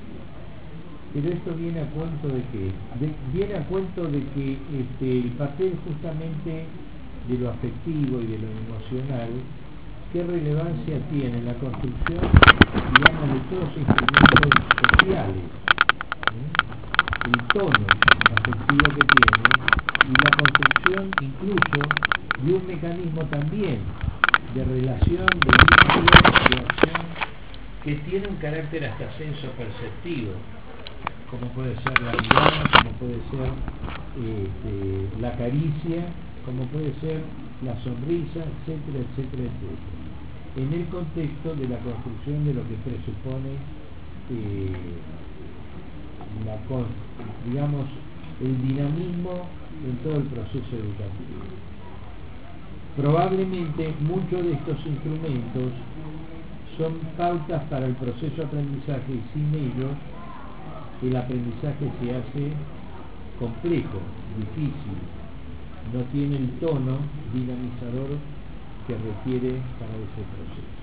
Pero esto viene a cuento de que de, viene a cuento de que este, el papel justamente de lo afectivo y de lo emocional, qué relevancia tiene en la construcción, digamos, de todos los instrumentos sociales, ¿eh? El tono afectivo que tiene y la construcción incluso de un mecanismo también de relación, de vínculo, de acción, que tiene un carácter hasta senso-perceptivo, como puede ser la mirada, como puede ser eh, la caricia, como puede ser la sonrisa, etcétera, etcétera, etcétera, en el contexto de la construcción de lo que presupone eh, la, digamos, el dinamismo en todo el proceso educativo. Probablemente muchos de estos instrumentos son pautas para el proceso de aprendizaje, y sin ellos el aprendizaje se hace complejo, difícil, no tiene el tono dinamizador que requiere para ese proceso.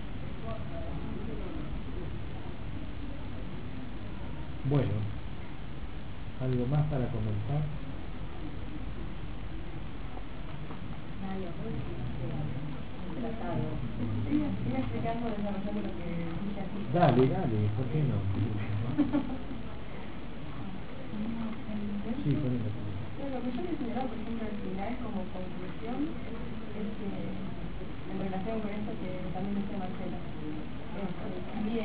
Bueno, ¿algo más para comentar? Dale, dale, ¿por qué no? Sí, por eso. Bueno, lo que yo consideraba, por ejemplo, al final como conclusión es que, en relación con esto que también decía Marcela, es, si bien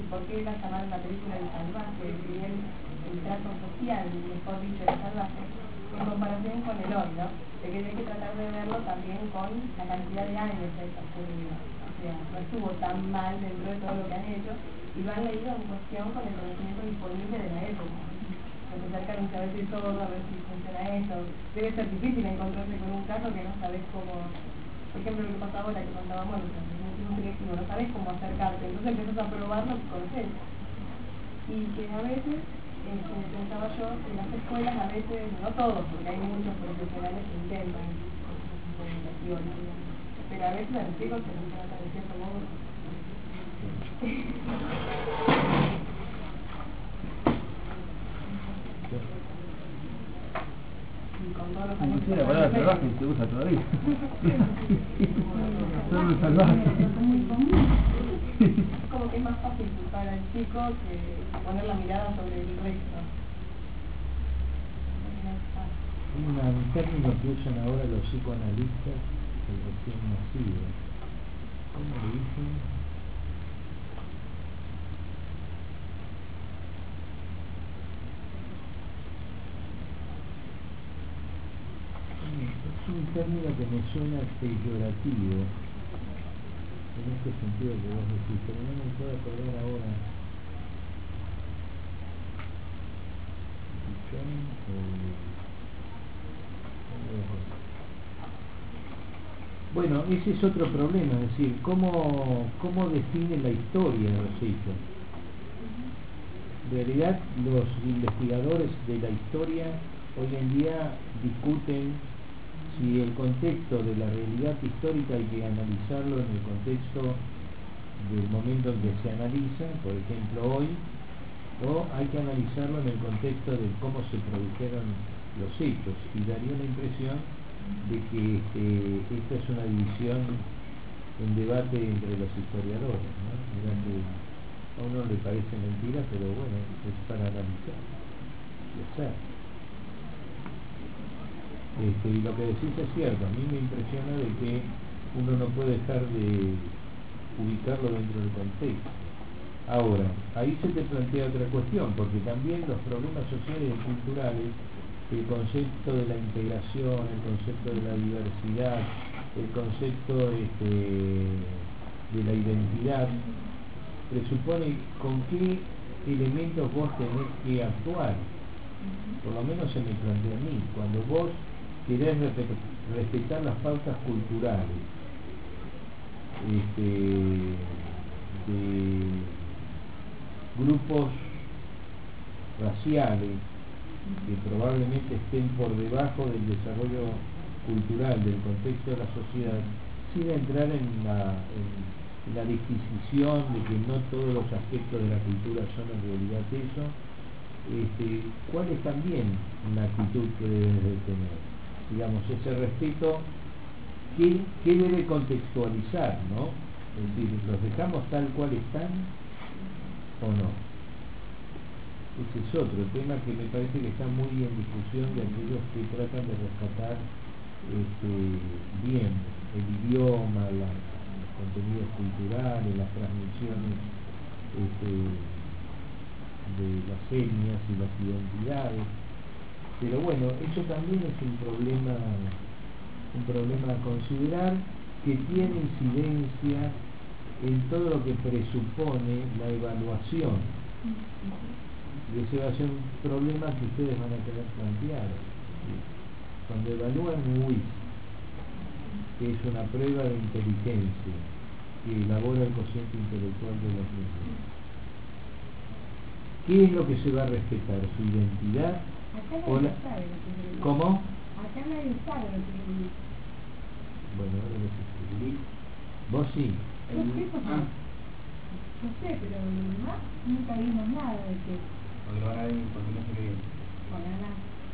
por qué la llamaron la película del salvaje, si bien el trato social, mejor dicho, del salvaje, en comparación con el hoy, ¿no? De que hay que tratar de verlo también con la cantidad de años que ha ocurrido. O sea, no estuvo tan mal dentro de todo lo que han hecho, y lo han leído en cuestión con el conocimiento disponible de la época. Se acercan a ver si todo, a ver si funciona esto. Debe ser difícil encontrarse con un caso que no sabes cómo, por ejemplo lo que pasaba ahora que contábamos, un directivo, no sabes cómo acercarte, entonces empiezas a probar lo que conoces. Y que a veces, este, pensaba yo, en las escuelas a veces, no todos, porque hay muchos profesionales que intentan comunicación, pero a veces a los chicos se les trata de cierto modo. Sí, la palabra salvaje se usa todavía. Solo salvaje. Como que es más fácil para el chico que poner la mirada sobre el resto. Un término que usan ahora los psicoanalistas, el recién nacido. ¿Cómo le dicen? Es un término que me suena peyorativo en este sentido que vos decís, pero no me puedo acordar ahora. Bueno, ese es otro problema, es decir, cómo, cómo define la historia de los hechos. En realidad, los investigadores de la historia hoy en día discuten si el contexto de la realidad histórica hay que analizarlo en el contexto del momento en que se analiza, por ejemplo hoy, o hay que analizarlo en el contexto de cómo se produjeron los hechos, y daría la impresión de que este, esta es una división, un debate entre los historiadores, ¿no? Mira que a uno le parece mentira, pero bueno, es para analizar y hacer. Este, y lo que decís es cierto, a mí me impresiona de que uno no puede dejar de ubicarlo dentro del contexto. Ahora, ahí se te plantea otra cuestión, porque también los problemas sociales y culturales, el concepto de la integración, el concepto de la diversidad, el concepto este, de la identidad, presupone con qué elementos vos tenés que actuar. Por lo menos se me plantea a mí, cuando vos querés respetar las pautas culturales este, de grupos raciales que probablemente estén por debajo del desarrollo cultural del contexto de la sociedad, sin entrar en la, en, en la disquisición de que no todos los aspectos de la cultura son en realidad eso, este, ¿cuál es también la actitud que debes de tener? Digamos, ese respeto, ¿qué, qué debe contextualizar, no? Es decir, ¿los dejamos tal cual están o no? Ese es otro tema que me parece que está muy en discusión de aquellos que tratan de rescatar este, bien el idioma, la, los contenidos culturales, las transmisiones este, de las etnias y las identidades. Pero bueno, eso también es un problema, un problema a considerar, que tiene incidencia en todo lo que presupone la evaluación. Y ese va a ser un problema que ustedes van a tener planteado. Cuando evalúan un W I S, que es una prueba de inteligencia que elabora el cociente intelectual de los niños, ¿qué es lo que se va a respetar? ¿Su identidad? O la... ¿Cómo? Acá nadie sabe lo que es W I S. Bueno, ahora les explico. Vos sí. Yo sé, porque... Ah. No sé, pero más nunca vimos nada de que... Porque ahora hay, porque no se cree. Ojalá.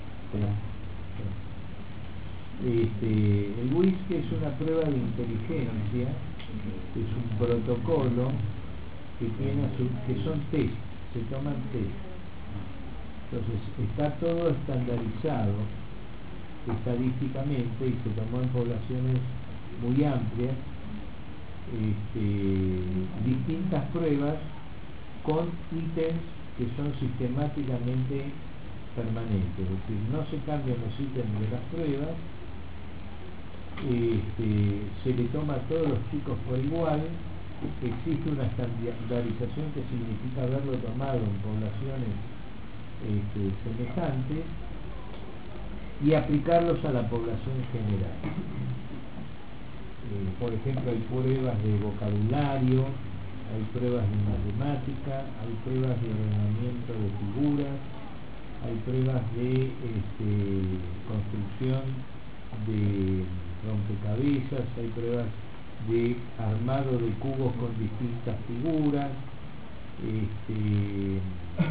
Este, el W I S, que es una prueba de inteligencia, es un protocolo que tiene a su, que son test, se toman test. Entonces está todo estandarizado estadísticamente y se tomó en poblaciones muy amplias este, distintas pruebas con ítems que son sistemáticamente permanentes, es decir, no se cambian los ítems de las pruebas, este, se le toma a todos los chicos por igual, existe una estandarización que significa haberlo tomado en poblaciones este, semejantes y aplicarlos a la población general. Eh, por ejemplo, hay pruebas de vocabulario, hay pruebas de matemática, hay pruebas de ordenamiento de figuras, hay pruebas de este, construcción de rompecabezas, hay pruebas de armado de cubos con distintas figuras, este,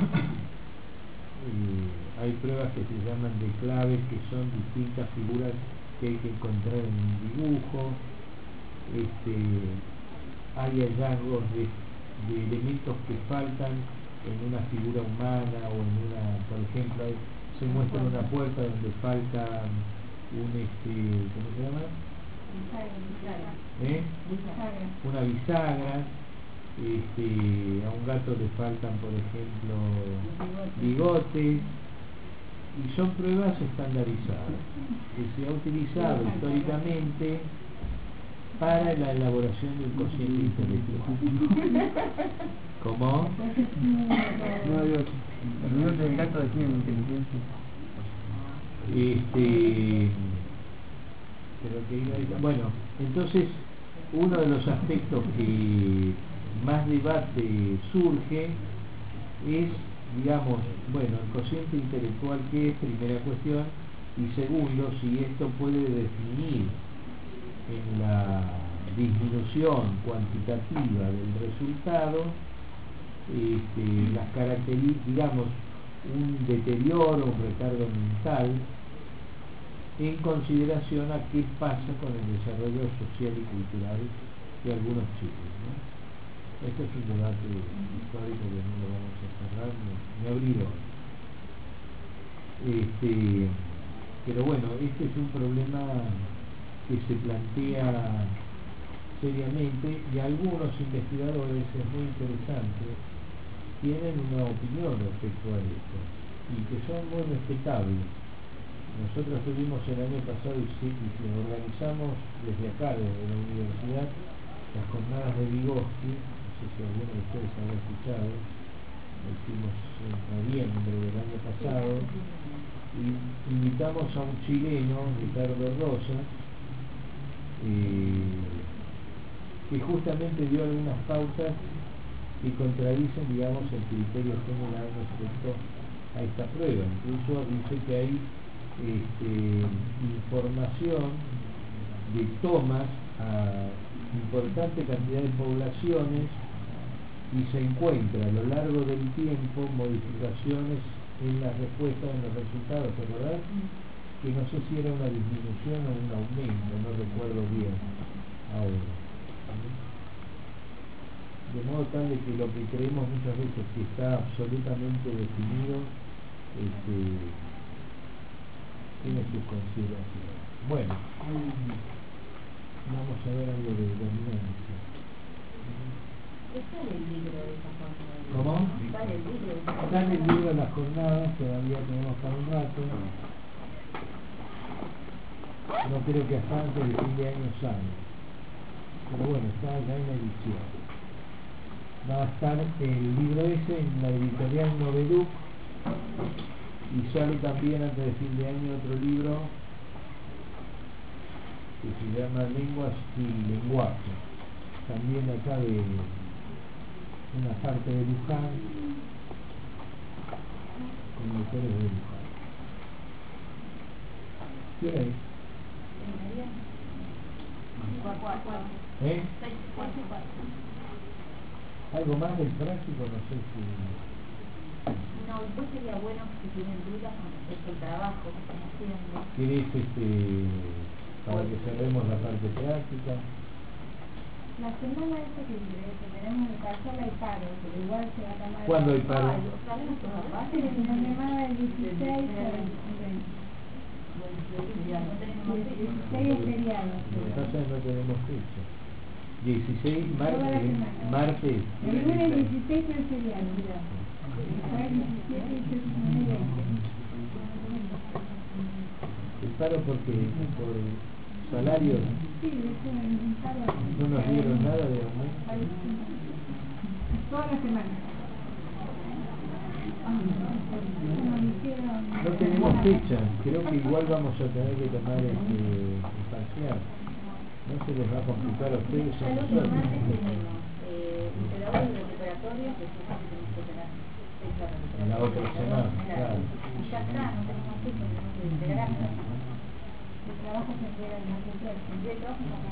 eh, hay pruebas que se llaman de claves, que son distintas figuras que hay que encontrar en un dibujo. Este, hay hallazgos de, de elementos que faltan en una figura humana o en una, por ejemplo, hay, se muestra una puerta donde falta un, este, ¿cómo se llama? ¿Eh? Una bisagra. Este, a un gato le faltan, por ejemplo, bigotes, y son pruebas estandarizadas que se ha utilizado históricamente para la elaboración del cociente intelectual. ¿Cómo? No, yo, no el gato de quién inteligencia. Este, pero que iba a decir, bueno, entonces uno de los aspectos que más debate surge es, digamos, bueno, el cociente intelectual, ¿qué es? Primera cuestión, y segundo, si esto puede definir en la disminución cuantitativa del resultado este, las características, digamos, un deterioro, un retardo mental, en consideración a qué pasa con el desarrollo social y cultural de algunos chicos, ¿no? Este es un debate histórico que no lo vamos a cerrar ni, ni abrir hoy. Este, pero bueno, este es un problema que se plantea seriamente, y algunos investigadores, es muy interesante, tienen una opinión respecto a esto y que son muy respetables. Nosotros tuvimos el año pasado y, sí, y organizamos desde acá, desde la universidad, las jornadas de Vygotsky. No sé si alguno de ustedes habrá escuchado, lo hicimos en noviembre del año pasado, y invitamos a un chileno, Ricardo Rosa, eh, que justamente dio algunas pautas que contradicen, digamos, el criterio general respecto a esta prueba. Incluso dice que hay este, información de tomas a importante cantidad de poblaciones y se encuentra a lo largo del tiempo modificaciones en las respuestas, en los resultados, ¿verdad? Que no sé si era una disminución o un aumento, no recuerdo bien ahora. De modo tal de que lo que creemos muchas veces que está absolutamente definido este, tiene sus consideraciones. Bueno, vamos a ver algo de dominancia. ¿Está en el libro de esa jornada? ¿Cómo? ¿Está en el libro? Está en el libro de las jornadas, todavía tenemos para un rato. No creo que hasta antes de fin de año salga. Pero bueno, está ya en la edición. Va a estar el libro ese en la editorial Noveduc, y sale también antes de fin de año otro libro que se llama Lenguas y Lenguaje, también acá de una parte de Luján, con autores de Luján. ¿Qué hay? ¿Eh? ¿Algo más del práctico? No sé si... No, después sería bueno si tienen dudas con respecto al trabajo que están haciendo. ¿Querés, este, para que cerremos la parte práctica? La semana esta que, que tenemos en Cayala hay paro, pero igual se va a tomar... ¿Cuándo hay paro? Ay, otra vez nos va a Sí, la semana del dieciséis al veinte. Ya no tenemos más El dieciséis es feriado. Lo que pasa es que no tenemos fecha. dieciséis, martes, martes. El lunes dieciséis es feriado, mira. Después diecisiete, dieciocho, veinte. El paro porque por salario Sí, de hecho, en paro. no nos dieron nada de aumento. Toda la semana. No tenemos fecha, creo que igual vamos a tener que tomar este el parcial. No se les va a complicar a ustedes o a Ya los nosotros. martes tenemos eh, operadores de recuperatorio, que es que tenemos que tener fecha de La otra semana, claro. Y ya está, no tenemos fecha, tenemos que entregar. El trabajo se entrega el martes trece. Y el trabajo no.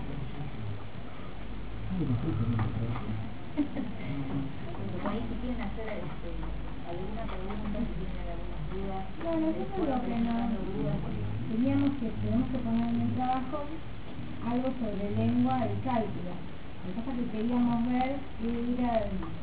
Como ahí si quieren hacer este, alguna pregunta, si tienen algunas dudas. Bueno, nosotros lo que no teníamos que, tenemos que poner en el trabajo algo sobre lengua y cálculo. Lo que pasa es que queríamos ver qué era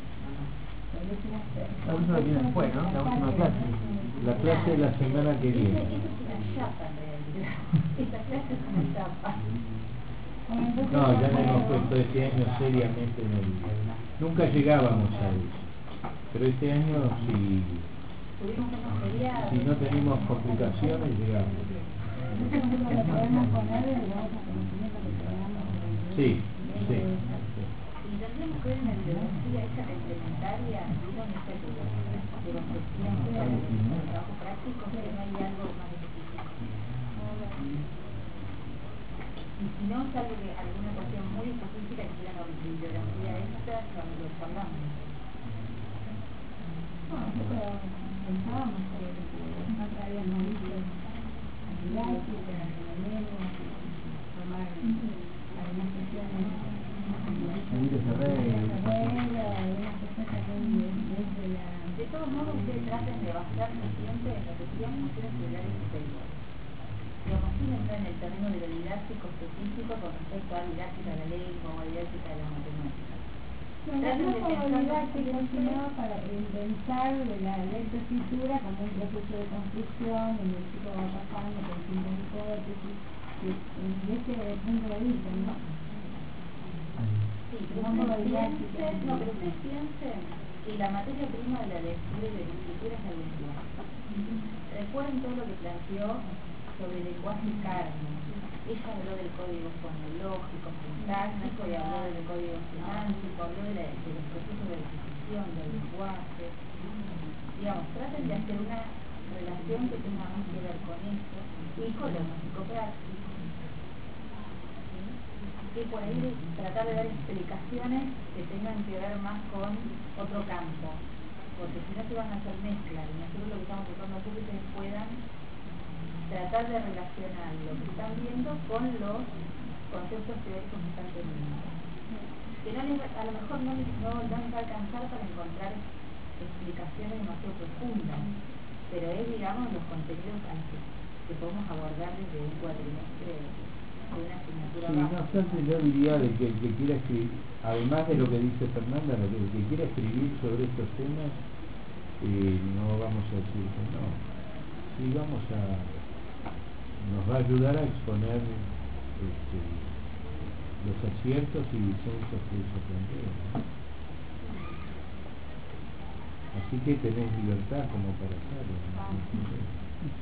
la última que viene después, ¿no? La última clase. La clase de la semana que Esa viene. es una chapa en realidad. Esta clase es una chapa. No, ya no hemos puesto este año seriamente en el... Nunca llegábamos a eso. Pero este año, si, Tuvimos unos feriados. si no tenemos complicaciones, llegamos. lo podemos poner en los otros conocimientos que tengamos. Sí, sí. Y tendríamos que ver en la bibliografía esa complementaria, donde está el de construcción, el trabajo práctico, que no hay algo más específico. Y si no, salvo que alguna cuestión muy específica que quieran la bibliografía esta, lo hablamos. No, nosotros pensábamos que no traíamos dicho didáctica, lengua, tomar algunas cuestiones de todos modos, ustedes traten de basarse siempre en lo que serían funciones celulares superiores. Digamos, sin entrar en el terreno de lo didáctico específico con respecto a la didáctica de la lengua o a la didáctica de la matemática. No, no como didáctico, sino para pensar la lectoescritura como un proceso de construcción en el que va pasando por distintas hipótesis, desde ese punto de vista, ¿no? Sí, pero ustedes piensen, no, pero ustedes piensen que la materia prima de la lectura y de la escritura es la lengua. Recuerden todo lo que planteó sobre el lenguaje carne. Ella habló del código fonológico, sintáctico, y habló del código semántico, habló de, la, de los procesos de adquisición del lenguaje. Digamos, traten de hacer una relación que tenga más que ver con eso y con lo psicopráctico. Que por ahí de tratar de dar explicaciones que tengan que ver más con otro campo, porque si no se van a hacer mezclas, y nosotros lo que estamos tratando de hacer es que ustedes puedan tratar de relacionar lo que están viendo con los conceptos teóricos que están teniendo. Que no les, a lo mejor no, no, no les va a alcanzar para encontrar explicaciones demasiado profundas, pero es, digamos, los contenidos a los que, que podemos abordar desde un cuatrimestre de una asignatura Sí, no básica. obstante, yo diría de que el que quiera escribir, además de lo que dice Fernanda, lo que, el que quiera escribir sobre estos temas, eh, no vamos a decir que no. Sí, vamos a, nos va a ayudar a exponer este, los aciertos y disensos que se plantean. Así que tenés libertad como para hacerlo, ¿no?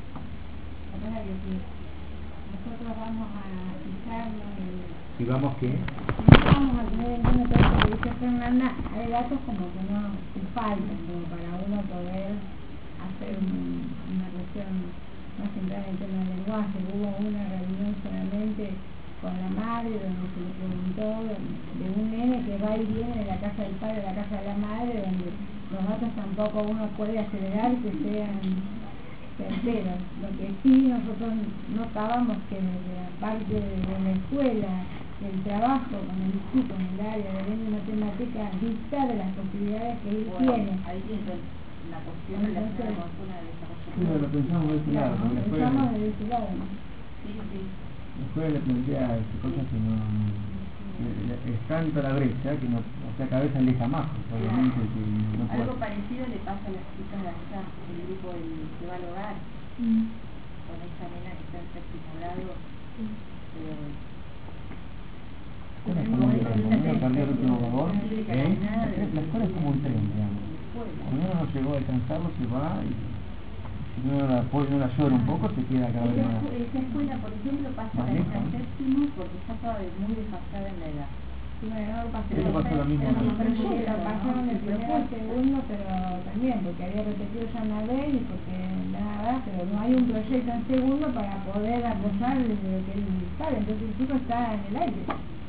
Nosotros vamos a fijarnos en... ¿Y vamos qué? No vamos a tener en cuenta todo lo que dice Fernanda, hay datos como que no que faltan, como para uno poder hacer un, una cuestión más centrada en el tema del lenguaje. Hubo una reunión solamente con la madre donde se le preguntó de, de un nene que va y viene de la casa del padre a la casa de la madre, donde los datos tampoco uno puede acelerar que sean certeros. Lo que sí nosotros notábamos que desde la parte de la escuela, el trabajo con el chico en el área de lengua y matemática dicta de las posibilidades que él Bueno, tiene. ahí tiene la cuestión de la zona de zona de desarrollo. Sí, lo pensamos de ese lado, Claro, porque la escuela, pensamos desde ese lado, ¿no? Sí, sí. la escuela le plantea este, cosas que no... que es tanta la brecha que no, o sea, cada vez aleja más, obviamente, que no puede... Algo parecido le pasa a las chicas de allá, el grupo del que va al hogar, Mm. con esa nena que está en séptimo grado. Eh, escuela es como un tren, cuando uno perdió el último vagón, ¿eh? La escuela es como un tren, digamos. Cuando uno no llegó a alcanzarlo, se va y si uno la apoya y no la llora un poco, se queda cada vez más. Esa escuela, por ejemplo, pasa a la séptimo porque ya estaba muy desfasada en la edad. Bueno, pasó, Eso pasó lo mismo. pero pasaron el primero al segundo, pero también porque había repetido ya una vez y porque nada, pero no hay un proyecto en segundo para poder apoyar lo que él sabe, entonces el chico está en el aire.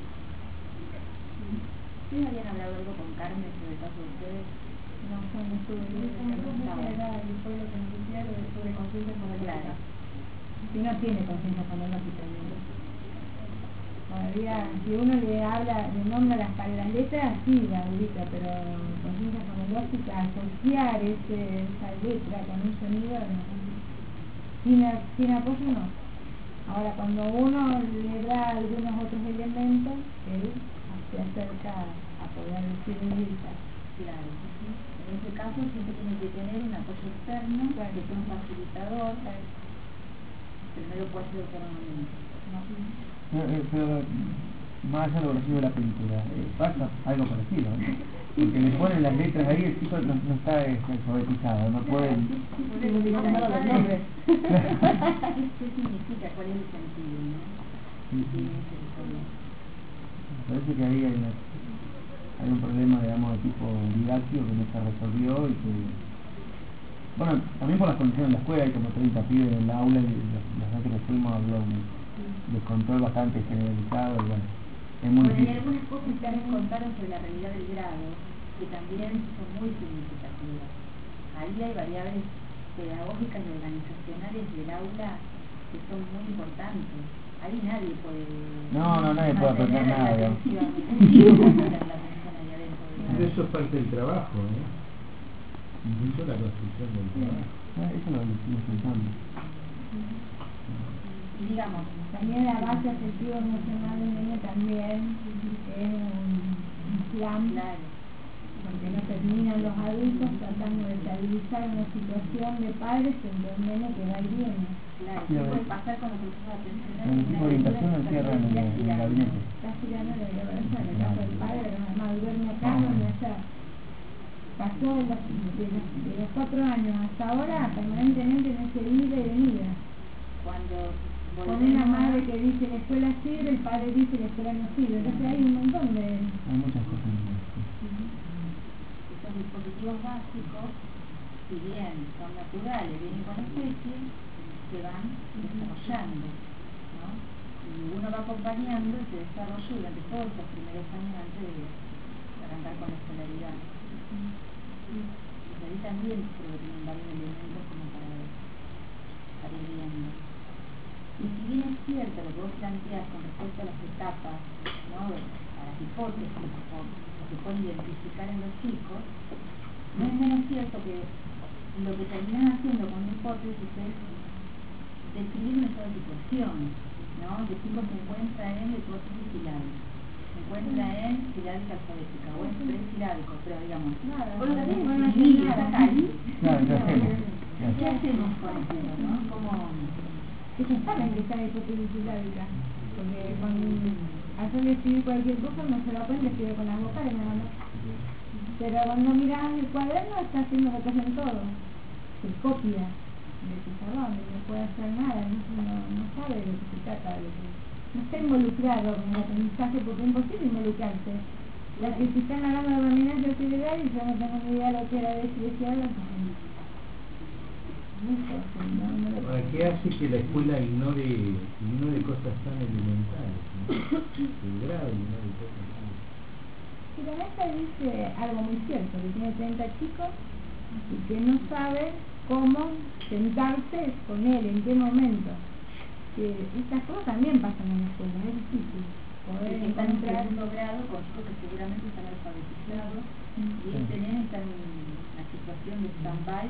¿Ustedes habían hablado algo con Carmen sobre el caso de ustedes? No, yo no estuve bien, era el pueblo que nos hicieron sobre conciencia fonológica. Si no tiene conciencia fonológica, todavía, si uno le habla, le nombra las, las letras, sí, la ubica, pero conciencia fonológica, asociar ese, esa letra con un sonido, no, sin, sin apoyo no. Ahora, cuando uno le da algunos otros elementos, él se acerca a poder decir letra. Claro. En ese caso siempre tiene que tener un apoyo externo, claro, que sea un facilitador, claro, pero no lo puede hacer autonomamente. ¿No? Pero, pero más allá de lo que recibe la película, eh, pasa algo parecido, ¿no? Porque le ponen las letras ahí, el chico no, no está este, alfabetizado, no puede... ¿Qué significa? ¿Cuál es el sentido? ¿No? Sí, sí. Me parece que ahí hay, una, hay un problema, digamos, de tipo didáctico que no se resolvió y que... Bueno, también por las condiciones de la escuela, hay como treinta pibes en el aula y la gente que fuimos habló un descontrol bastante generalizado y bueno, es muy bueno, difícil. hay algunas cosas que ustedes contaron sobre la realidad del grado que también son muy significativas. Ahí hay variables pedagógicas y organizacionales del aula que son muy importantes. Ahí nadie puede... No, no, nadie puede aprender nada. Pero eso es parte del trabajo, ¿eh? Incluso la construcción del trabajo. Eso lo estoy pensando. Y digamos, también la base afectiva emocional del niño también es un plan, claro, porque no terminan los adultos tratando de estabilizar una situación de padres en donde el nene que va y viene. claro, ¿qué puede pasar con los procesos atencionales? El equipo de orientación lo encierran en el gabinete. Casi ya no le dio vergüenza, en el caso del padre, que además duerme acá, duerme allá. Pasó de los, de, los, de los cuatro años hasta ahora permanentemente en ese ida y venida. Cuando con una madre que dice la escuela sirve, el padre dice la escuela no sirve, entonces hay un montón de... Hay muchas cosas. Estos dispositivos básicos, si bien son naturales, vienen con especies, se van desarrollando, ¿no? Y uno va acompañando ese desarrollo durante todos estos primeros años antes de arrancar con la escolaridad. Pues ahí también creo que tienen varios elementos como para, para ir viendo. Y si bien es cierto lo que vos planteás con respecto a las etapas, ¿no?, a las hipótesis o lo que pueden identificar en los chicos, no es menos cierto que lo que terminan haciendo con una hipótesis es describir una sola situación, ¿no? El chico se encuentra en la hipótesis silábica, se encuentra en silábica alfabética o en presilábico, pero digamos, nada, vos lo tenés no definido, nada. está ahí. Claro, ¿qué hacemos? ¿Qué hacemos con eso, no? ¿Cómo...? Ellos saben que está en hipótesis silábica, porque cuando hacen escribir cualquier cosa no se lo aprende, escribe con las vocales nada más. Pero cuando miras el cuaderno está haciendo lo que hacen todos, se copia del pizarrón, no puede hacer nada, no, no, no sabe de lo que se trata, de que no está involucrado en el aprendizaje porque es imposible involucrarse. La que si están hablando de dominancia auxiliar y yo no tengo ni idea de lo que era de decir, ¿Para qué hace que la escuela ignore, ignore cosas tan elementales, ¿no? El grado ignore cosas tan elementales. Y la maestra dice algo muy cierto, que tiene treinta chicos y que no sabe cómo sentarse con él, en qué momento. Que estas cosas también pasan en la escuela, es difícil poder que están en encontrar... segundo grado con chicos que seguramente están alfabetizados y este nene está en una situación de stand-by.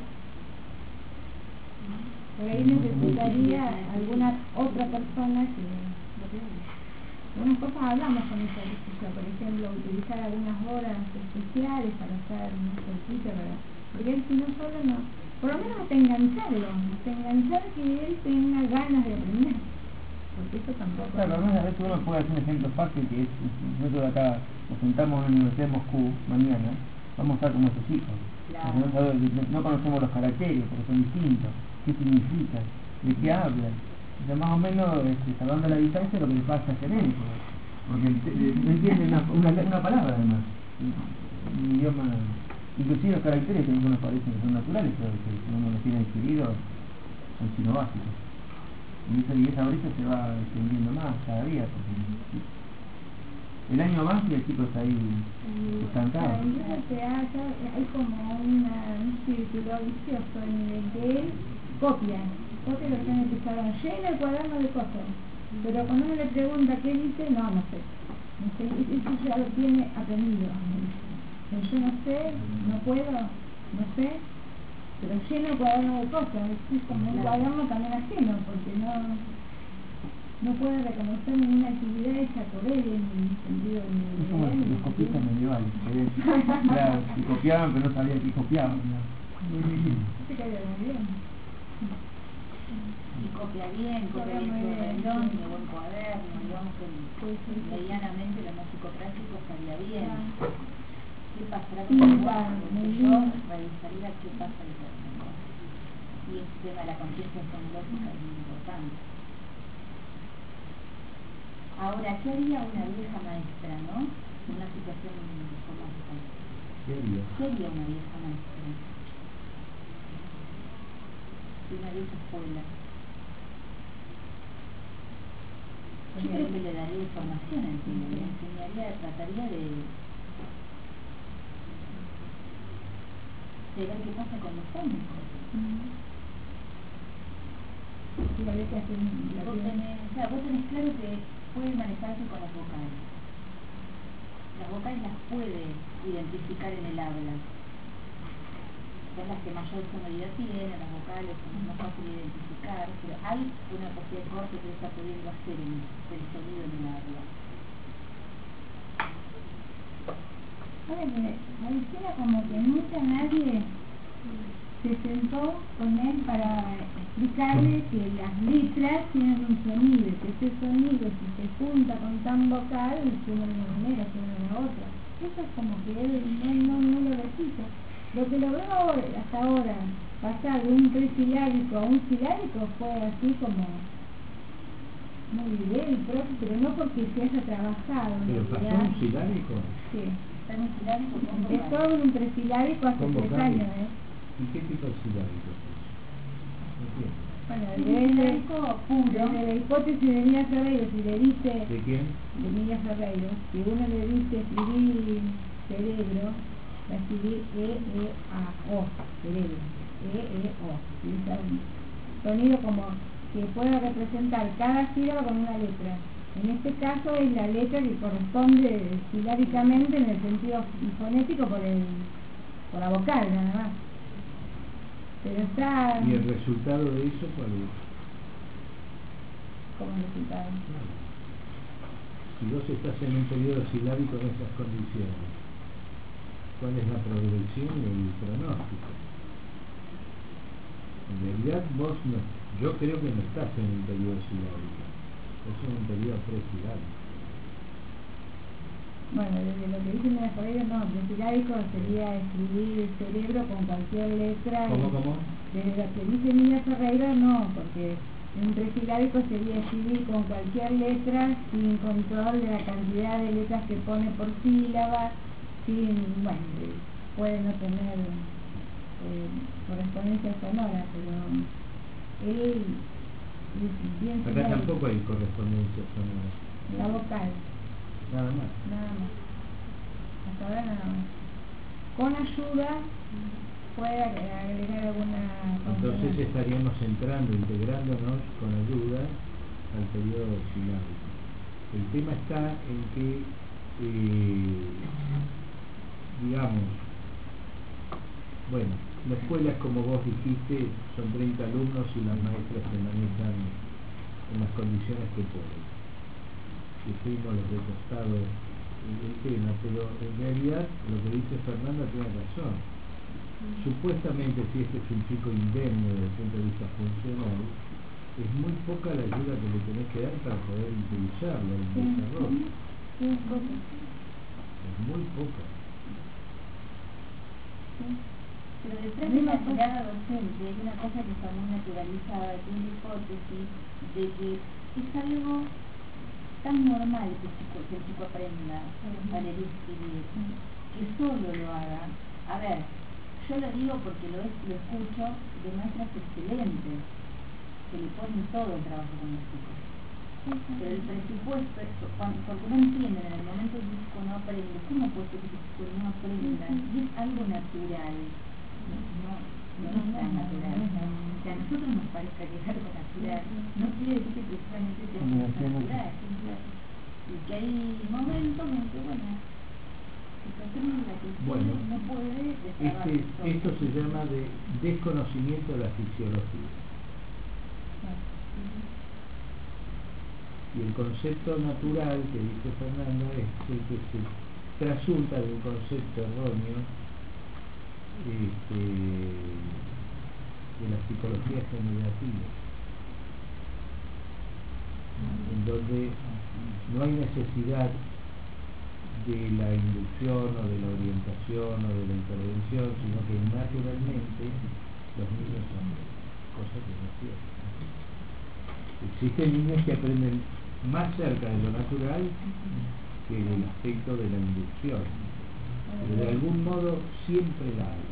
Por ahí necesitaría alguna otra persona que... Algunas cosas hablamos con esa discusión, por ejemplo, utilizar algunas horas especiales para hacer un ejercicio, porque él si no solo no... Por lo menos hasta engancharlo, hasta enganchar que él tenga ganas de aprender. porque eso tampoco... Claro, a veces uno puede hacer un ejemplo fácil, que es, nosotros acá nos sentamos en la Universidad de Moscú mañana, vamos a estar como nuestros hijos, Claro. porque no, sabemos, no conocemos los caracteres, porque son distintos, qué significan, de qué hablan. O sea, más o menos, este, salvando la distancia, lo que le pasa a genérico, porque no entienden una, una, una palabra además, un idioma, inclusive los caracteres que algunos parecen que son naturales, pero que uno los tiene adquiridos, son sino básicos. Y esa, y esa brecha se va extendiendo más cada día, porque el año más y el chico está ahí estancado. Para mí se hace, hay como una, un círculo vicioso en el que él copia, copia lo que han empezado, llena el cuaderno de cosas, pero cuando uno le pregunta qué dice, no, no sé, no sé, eso ya lo tiene aprendido. Yo no sé, no puedo, no sé, pero lleno el cuaderno de cosas, es como un cuaderno también ajeno, porque no, no puede reconocer ninguna actividad hecha por él en el sentido de... Es como los copistas medievales, que claro, que copiaban pero no sabían que copiaban. ¿No? Se cayó muy bien. Y copia bien, copia bien su renglón, de buen cuaderno, digamos que medianamente lo musicopráctico estaría bien. ¿Qué pasará con el lenguaje? Yo revisaría qué pasa en el lenguaje. Y el tema de la conciencia fonológica es muy importante. Ahora, ¿qué haría una vieja maestra, no? En una situación como esta. ¿Qué haría? ¿Qué haría una vieja maestra? De una vieja escuela. Yo creo que le daría información al pibe, le enseñaría, trataría de, de ver qué pasa con los fónicos. Sí, la letra es un- la Vos tiene- tenés, o sea, vos tenés claro que puede manejarse con las vocales. Las vocales las puede identificar en el habla. Son las que mayor sonoridad tienen, las vocales son más fácil de identificar, pero hay una posibilidad de corte que él está pudiendo hacer en el sonido en el habla. Ahora que pareciera como que nunca nadie se sentó con él para explicarle que las letras tienen un sonido, que ese sonido si se junta con tan vocal suena de una manera, suena de la otra. Eso es como que él no, no, no lo recita. Lo que logró ahora, hasta ahora pasar de un tresilábico a un silábico fue así como muy bien, pero, pero no porque se haya trabajado. ¿Pero en pasó realidad. un silábico? Sí. Está en un silábico con Empezó vocales. en un tresilábico hace ¿Con tres vocales? años, ¿eh? ¿Y qué tipo de silábico es eso? No entiendo. Bueno, Es un desde, silábico puro. desde la hipótesis de Emilia Ferreiro, si le dice, ¿De quién? de Emilia Ferreiro, si uno le dice escribir cerebro, va a escribir E, E, A, O, cerebro, E, E, O. Y es un sonido como que pueda representar cada sílaba con una letra. En este caso es la letra que corresponde silábicamente en el sentido fonético por, el, por la vocal nada más. Pero está ¿Y el resultado de eso cuál es? como resultado. Claro. Si vos estás en un periodo silábico en esas condiciones, ¿cuál es la progresión y el pronóstico? En realidad vos no, yo creo que no estás en un periodo silábico, estás en un periodo presilábico. Bueno, desde lo que dice Emilia Ferreiro, no, el silábico sería escribir el cerebro con cualquier letra. ¿Cómo, y- cómo? Desde lo que dice Emilia Ferreiro, no, porque un tresilábico sería escribir con cualquier letra sin control de la cantidad de letras que pone por sílaba, sin, bueno, eh, puede no tener eh, correspondencia sonora, pero él es bien Acá silábico. tampoco hay correspondencia sonora, La vocal, nada más. nada más. Hasta ahora nada más. Con ayuda puede agregar alguna Entonces consonante. estaríamos entrando, integrándonos con ayuda al periodo silábico. El tema está en que, eh, digamos, bueno, la escuela es como vos dijiste, son treinta alumnos y las maestras se manejan en las condiciones que pueden. Que fuimos los de costado el, el tema, pero en realidad lo que dice Fernanda tiene razón. Supuestamente, si este es un chico indemne desde el punto de vista funcional, es muy poca la ayuda que le tenés que dar para poder utilizarlo en el desarrollo. Sí, es poca. Es muy poca. Pero detrás de la mirada docente hay una cosa que está muy naturalizada, que es la hipótesis de que es algo tan normal que el chico, que el chico aprenda a leer y escribir, que solo lo haga. A ver, yo lo digo porque lo, es, lo escucho de maestras excelentes, que le ponen todo el trabajo con los chicos. Pero el presupuesto, esto, cuando, porque no entienden, en el momento que el chico no aprende, ¿cómo puede ser que el chico no aprenda? Y es algo natural. No, no, no es tan natural. O sea, a nosotros nos parezca que es algo natural, no quiere decir que precisamente sea algo natural. Y que hay momentos en que, bueno, situaciones en las que Bueno, no puede destrabar este, todo. esto se llama de desconocimiento de la fisiología. Y el concepto natural que dice Fernanda es el que se trasunta de un concepto erróneo este, de la psicología generativa, en donde no hay necesidad de la inducción o de la orientación o de la intervención, sino que naturalmente los niños son cosas que no es cierto. Existen niños que aprenden más cerca de lo natural que del aspecto de la inducción, pero de algún modo siempre la hay.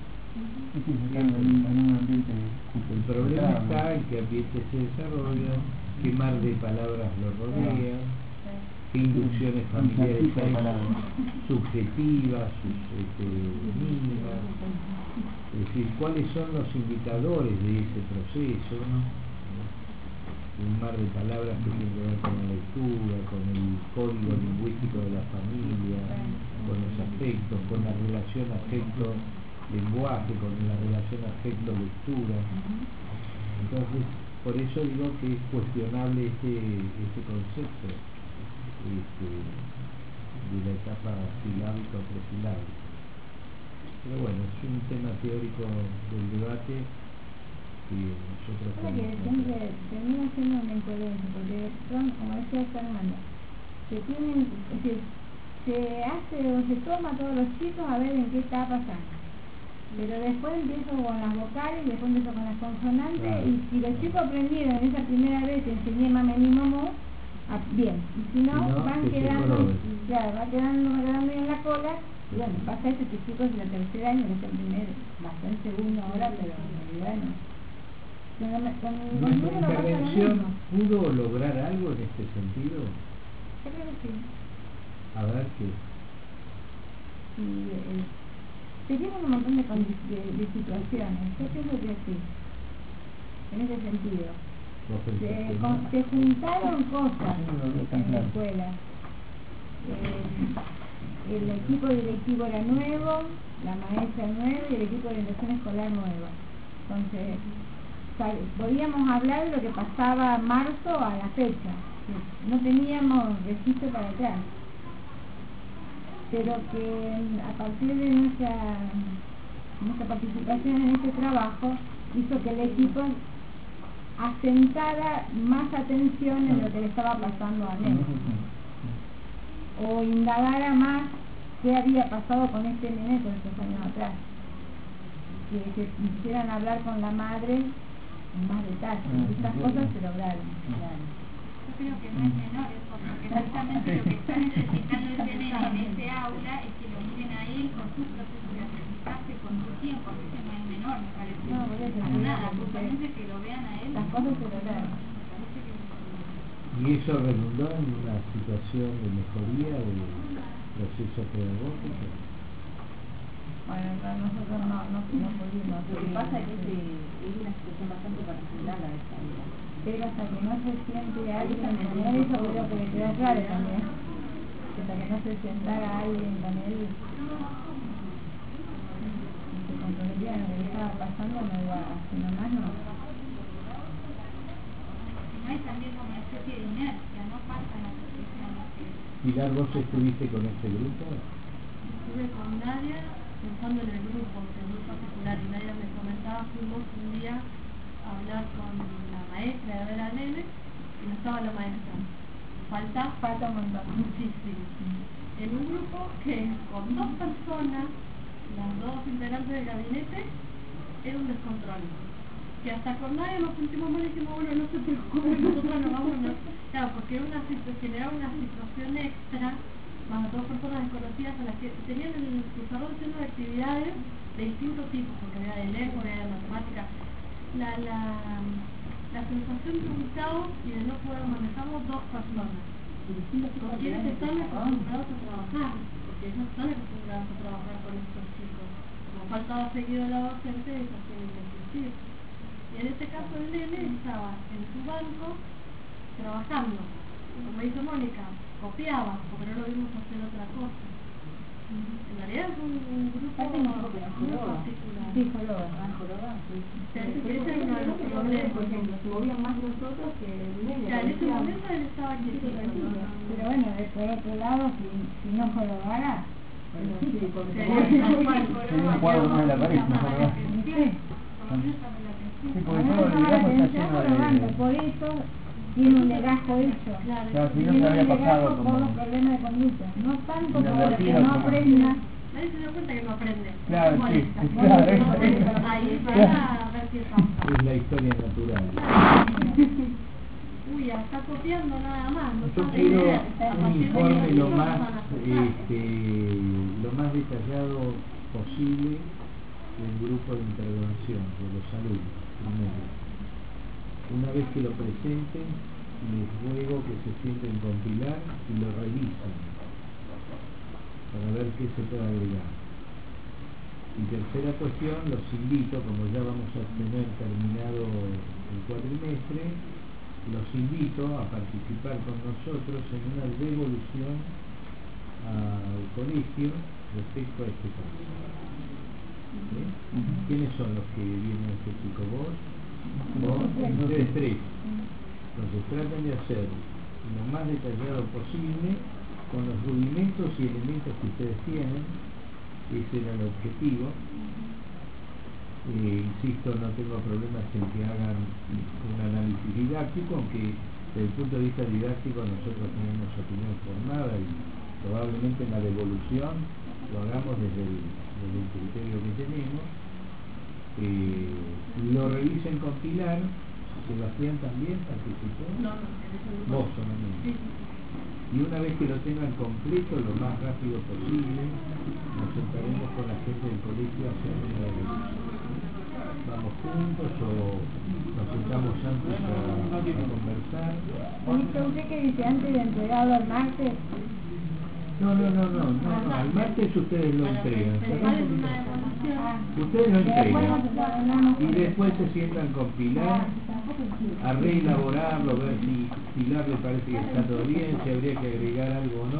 El problema está en qué ambiente se desarrolla, qué mar de palabras lo rodea, qué inducciones familiares hay, subjetivas, sus, este, mínimas, es decir, cuáles son los indicadores de ese proceso, ¿no? Un mar de palabras que tiene que ver con la lectura, con el código lingüístico de la familia, con los afectos, con la relación afecto-lenguaje, con la relación afecto-lectura. Entonces, por eso digo que es cuestionable este, este concepto este, de la etapa silábica o presilábica. Pero bueno, es un tema teórico del debate que nosotros Ahora que siempre termina siendo una incoherencia, porque son, como decía Fernanda, se tienen, es decir, se hace o se toma a todos los chicos a ver en qué está pasando. Pero después empiezo con las vocales y después empiezo con las consonantes, claro. Y si los chicos aprendieron esa primera vez que enseñé mame ni momo, bien, y si no, si no van quedando, claro, va quedando, va quedando en la cola. Y bueno, pasa eso que chicos de la tercera año, que es el primero, más en segundo ahora, pero en realidad no. Con, con, ¿Nuestra intervención pudo lograr algo en este sentido? Creo que sí. A ver qué. Sí, eh, se tienen un montón de, de, de situaciones. Yo pienso que sí, en ese sentido. Se, con, se juntaron cosas en la escuela. Eh, el equipo directivo era nuevo, la maestra nueva y el equipo de orientación escolar nuevo. Entonces, podíamos hablar de lo que pasaba en marzo a la fecha, no teníamos registro para atrás, pero que a partir de nuestra, nuestra participación en este trabajo hizo que el equipo asentara más atención en lo que le estaba pasando a Nene, o indagara más qué había pasado con este nene con estos años atrás, que se quisieran hablar con la madre más detalles, estas cosas se lograron. Claro. Yo creo que no es menor eso, porque precisamente lo que está necesitando ese nene en ese aula es que lo miren a él con su proceso de aprendizaje, con su tiempo, así que no es menor, me parece. No, por eso, para nada, justamente que lo vean a él. Las cosas se lograron. ¿Y eso redundó en una situación de mejoría del proceso pedagógico? Bueno, nosotros no, no, no pudimos. Lo que pasa es que es una situación bastante particular la de esta vida. Pero hasta que no se siente alguien con él, eso creo que le queda claro también. Que hasta que no se sentara alguien con él, se controlaría lo que le estaba pasando, no iba a hacer más, no. Si no hay también como una especie de inercia, no pasa en la situación. Pilar, ¿vos estuviste con este grupo? Estuve con Nadia, pensando en el grupo, en el grupo particular, y Nadia me comentaba, fuimos un día hablar con la maestra, de ver al nene, y no estaba la maestra. Falta, Falta un montón. muchísimo. En un grupo que con dos personas, las dos integrantes del gabinete, era un descontrol. Que hasta con nadie nos sentimos mal y dijimos, bueno, no se preocupe, nosotros nos vamos. No. Claro, porque era una situación, generaba una situación extra, más dos personas desconocidas a las que tenían el pizarrón lleno de actividades de distintos tipos, porque había de lengua, había de matemática. La, la, la sensación de un caos y de no poder manejarlo dos personas, con quienes están acostumbrados a trabajar, porque ellos están acostumbrados a trabajar con estos chicos. Como faltaba seguido la docente, ellos tienen que existir. Y en este caso el nene estaba en su banco trabajando. Como dice Mónica, copiaba, porque no lo vimos hacer otra cosa. En realidad es un, un grupo muy particular. Sí, joroba, ah, joroba, sí. O sea, ese ese es uno de los problemas. Por ejemplo, se movían más nosotros que el nene. O sea, en ese momento él estaba quietito. tranquilo. Pero bueno, de- por otro lado, si, si no jorobara, Bueno, sí, con Sí, el tal cual, Tiene un cuadro más de la pared, ¿no? ¿Verdad? sí. Sí, A porque mí todo me el llama la legajo está atención lleno jorobando, de... por eso tiene un legajo hecho. Claro, Claro, si no Tiene se un había legajo pasado por como... los problemas de conducta. No tanto Una por que vertida no como- aprenda. nadie se dio cuenta que no aprende. Claro, No sí, molesta. sí, claro, No es- molesta. Ahí va a ver qué pasa. Es la historia natural. Uy, ya está copiando nada más. No Yo sabe quiero leer. A un partir de informe ahí lo no más, van a aceptar. este, lo más detallado posible del grupo de intervención de los alumnos, primero. Una vez que lo presenten, les ruego que se sienten compilar y lo revisen para ver qué se puede agregar. Y tercera cuestión, los invito, como ya vamos a tener terminado el cuatrimestre, los invito a participar con nosotros en una devolución al colegio respecto a este caso. ¿Sí? ¿Quiénes son los que vienen a este chico? ¿Vos? ¿Vos? Ustedes tres. Entonces traten de hacer lo más detallado posible con los rudimentos y elementos que ustedes tienen. Ese era el objetivo. Eh, insisto, no tengo problemas en que hagan un análisis didáctico, aunque desde el punto de vista didáctico nosotros tenemos opinión formada y probablemente en la devolución lo hagamos desde el, desde el criterio que tenemos. Eh, lo revisen compilar. Sebastián también participó. No, no, en ese grupo. Vos solamente. Sí, sí. Y una vez que lo tengan completo, lo más rápido posible, nos sentaremos con la gente del colegio a hacer una devolución. Vamos juntos o nos sentamos antes a, a conversar. Ministro, ¿usted qué dice? Antes de entregarlo el martes, No, no, no, no, no, no. Al martes ustedes lo entregan. Pensar en una evaluación. ah, Ustedes lo que después entregan. nos lo hablamos. Y después se sientan a compilar, a reelaborarlo, ver si Pilar le parece que está todo bien, si habría que agregar algo o no.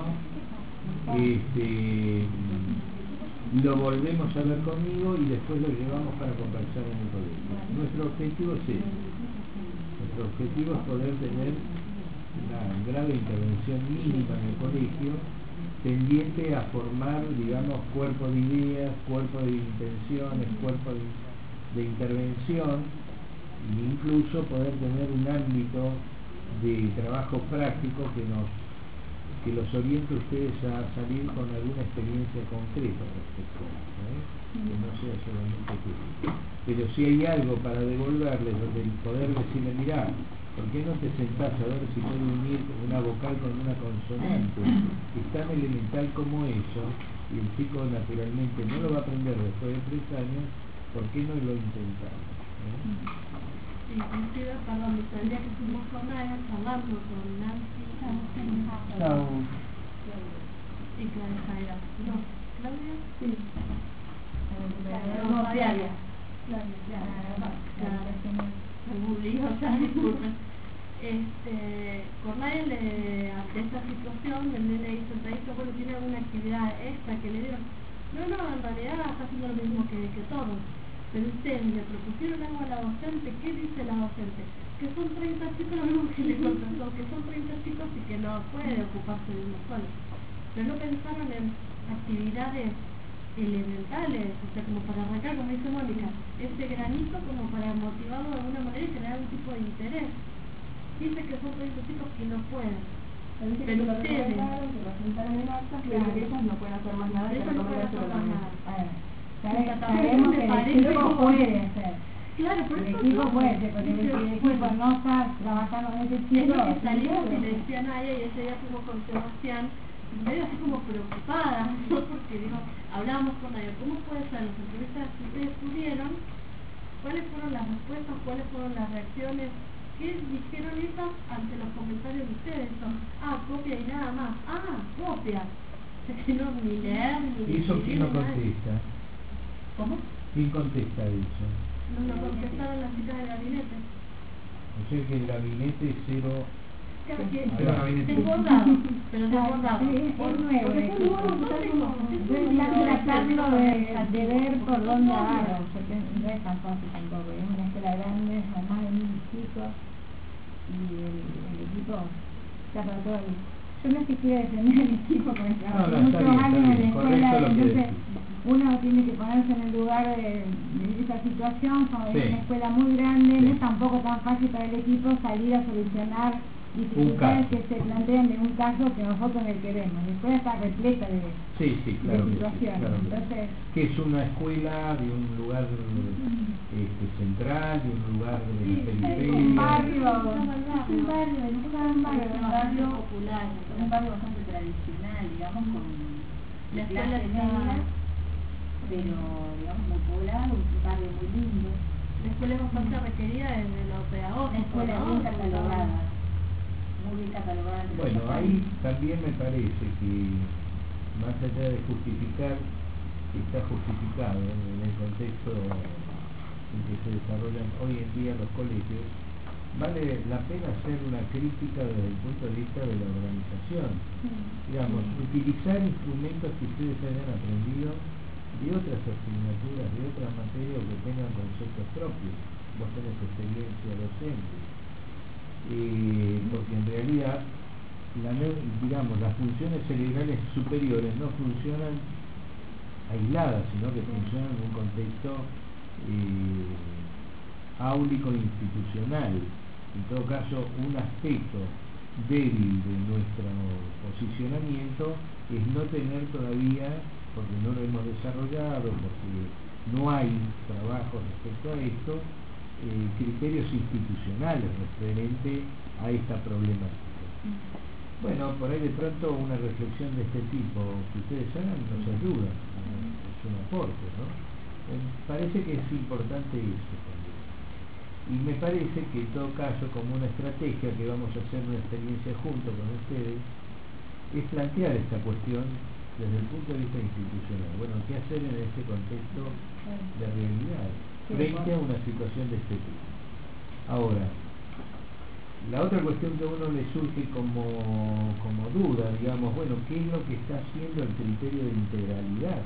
Este, lo volvemos a ver conmigo y después lo llevamos para conversar en el colegio. Nuestro objetivo es ese. Nuestro objetivo es poder tener una grave intervención mínima en el colegio, tendiente a formar, digamos, cuerpo de ideas, cuerpo de intenciones, cuerpo de, de intervención, e incluso poder tener un ámbito de trabajo práctico que nos que los oriente a ustedes a salir con alguna experiencia concreta respecto a eso, ¿eh? Que no sea solamente teórico. Pero si hay algo para devolverles, donde el poder decirle, mirá, ¿por qué no te sentás a ver si puede unir una vocal con una consonante? Es tan elemental como eso, y el chico naturalmente no lo va a aprender después de tres años, ¿por qué no lo intentamos? ¿Eh? Inclusive, perdón, el día que fuimos con Naya, charlando con Nancy Chao. y Claudia Jaira. No, Claudia, Sí. no, Diaria. Este, con Naya le, ante esta situación, el nene hizo el trayecto, bueno, tiene alguna actividad extra que le dieron. No, no, en realidad está haciendo lo mismo que, que todos. Pero ustedes le propusieron algo a la docente, ¿qué dice la docente? Que son treinta chicos, lo mismo que le contestó, que son treinta chicos y que no puede ocuparse de uno solo. Pero no pensaron en actividades elementales, o sea, como para arrancar, como dice Mónica, ese granito como para motivarlo de alguna manera y generar un tipo de interés. Dice que son proyectos chicos que no pueden, pero pero ustedes, que lo presentaron en actas, pero que ellos no pueden hacer más nada, ellos que no recomienda pueden hacer solo más también. nada. Sabe- También Sabemos me que el parece equipo como- puede hacer. Claro, por El eso equipo no, puede, porque dice, si el equipo bueno, no está trabajando en ese es chico, lo que salimos y sí, le decía a Nadia, y ese día fuimos con Sebastián, medio así como preocupada, ¿no? Porque digo, hablábamos con Nadia, ¿cómo puede ser las entrevistas que ustedes tuvieron? ¿Cuáles fueron las respuestas? ¿Cuáles fueron las reacciones? ¿Qué dijeron ellas ante los comentarios de ustedes? Son, ah, copia y nada más. Ah, copia. O sea que no ni leer, ni ¿Y eso quién escribir, lo ni nada. contesta? ¿Cómo? ¿Quién contesta eso? Nos lo contestaron las chicas del gabinete. O sea que el gabinete cero... Claro que Hay un gabinete. desbordado, pero desbordado. Sí, es Por- nuevo porque el son equipo. nuevos, son chicos, Yo están tratando de, de ver por dónde agarran, porque no es tan fácil tampoco, es una escuela grande, son más de mil chicos, y el, el equipo está para todo el... Yo no es que quiera defender el equipo, porque No, trabajé no, está muchos bien, años está en la bien, escuela, correcto lo que entonces decís. uno tiene que ponerse en el lugar de, de esa situación, como Sí. es una escuela muy grande, Sí. no es tampoco tan fácil para el equipo salir a solucionar dificultades caso. que se plantean en un caso que nosotros le queremos. La escuela está repleta de, Sí, sí, claro de que sí, situaciones, claro que sí. entonces... Que es una escuela de un lugar este, central, de un lugar de la Sí, Es un periferia. barrio, no, es un barrio, es un barrio, un barrio popular, un barrio bastante tradicional, digamos, con La clase escuela está- media, pero digamos muy poblado, un barrio muy lindo, La escuela es bastante requerida desde lo pedagógico, una escuela ¿no? bien catalogada, muy bien catalogada. entre Bueno, los ahí países. también me parece que, más allá de justificar, está justificado en el contexto en que se desarrollan hoy en día los colegios, vale la pena hacer una crítica desde el punto de vista de la organización. Digamos, utilizar instrumentos que ustedes hayan aprendido de otras asignaturas, de otras materias o que tengan conceptos propios. Vos tenés experiencia docente. Eh, porque en realidad, la, neu- digamos, las funciones cerebrales superiores no funcionan aisladas, sino que funcionan en un contexto eh, áulico e institucional. En todo caso, un aspecto débil de nuestro posicionamiento es no tener todavía, porque no lo hemos desarrollado, porque no hay trabajo respecto a esto, eh, criterios institucionales referente a esta problemática. Bueno, por ahí de pronto una reflexión de este tipo que ustedes hagan nos ayuda, es un aporte, ¿no? Eh, parece que es importante eso también. Y me parece que en todo caso, como una estrategia que vamos a hacer una experiencia junto con ustedes, es plantear esta cuestión desde el punto de vista institucional. Bueno, ¿qué hacer en este contexto de realidad frente a una situación de este tipo? Ahora, la otra cuestión que a uno le surge como, como duda, digamos, bueno, ¿qué es lo que está haciendo el criterio de integralidad?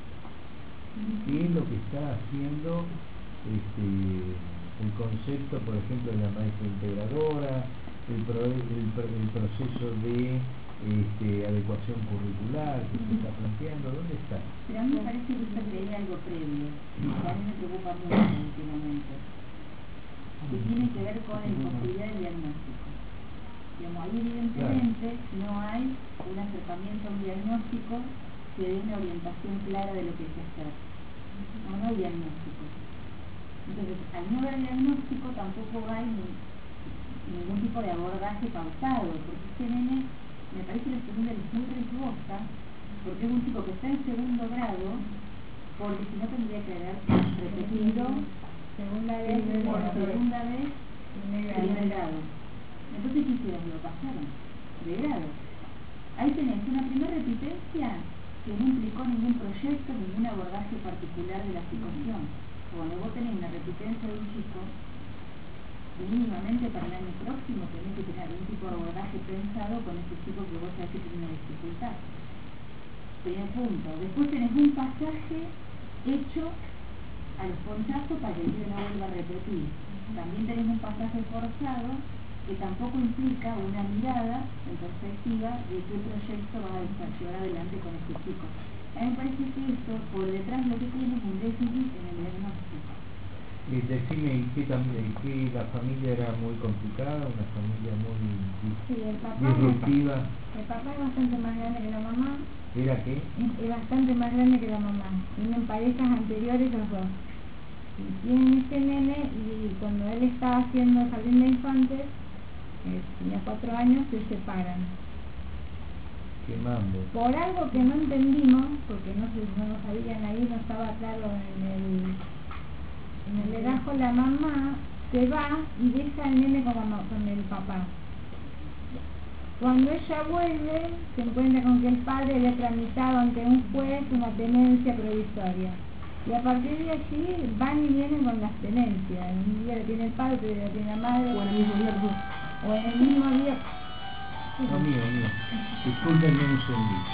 ¿Qué es lo que está haciendo este, el concepto, por ejemplo, de la maestra integradora, el, pro, el, el proceso de este, adecuación curricular que se está planteando? ¿Dónde está? Pero a mí me parece que esto tiene algo previo, que a mí me preocupa mucho últimamente, que tiene que ver con la imposibilidad del diagnóstico. Digamos, ahí evidentemente no hay un acercamiento a un diagnóstico que dé una orientación clara de lo que hay que hacer. No, no hay diagnóstico. Entonces, al no haber diagnóstico tampoco hay ni, ningún tipo de abordaje pautado, porque este nene, me parece que la segunda es muy riesgosa, porque es un chico que está en segundo grado, porque si no tendría que haber repetido Segunda vez, por segunda vez primer primer grado. grado. Entonces, ¿qué hicieron? Lo pasaron de grado. Ahí tenés una primera repitencia que no implicó ningún proyecto, ningún abordaje particular de la situación. Cuando vos tenés una repitencia de un chico, mínimamente para el año próximo tenés que tener algún tipo de abordaje pensado con ese chico que vos sabés que tiene una dificultad. Primer punto. Después tenés un pasaje hecho a los ponchazos para que el niño no vuelva a repetir. También tenés un pasaje forzado que tampoco implica una mirada en perspectiva de qué proyecto vas a llevar adelante con este chico. A mí me parece que esto, por detrás lo que tiene es un déficit en el diagnóstico. Y decime, ¿y qué también, que la familia era muy complicada, una familia muy Sí, el papá, disruptiva? el papá es bastante más grande que la mamá. ¿Era qué? Es, es bastante más grande que la mamá. Tienen parejas anteriores los dos. Y tienen este nene y cuando él estaba haciendo jardín de infantes, eh, tenía cuatro años, se separan. Qué mambo. Por algo que no entendimos, porque no, se, no lo sabían ahí, no estaba claro en el, en el legajo, la mamá se va y deja al nene con, la, con el papá. Cuando ella vuelve, se encuentra con que el padre le ha tramitado ante un juez una tenencia provisoria. Y a partir de allí van y vienen con las tenencias. Un día lo tiene el padre, otro día lo tiene la madre. O en el mismo día. O en el mismo día. No, mío, mío. Discúlpenme un segundito.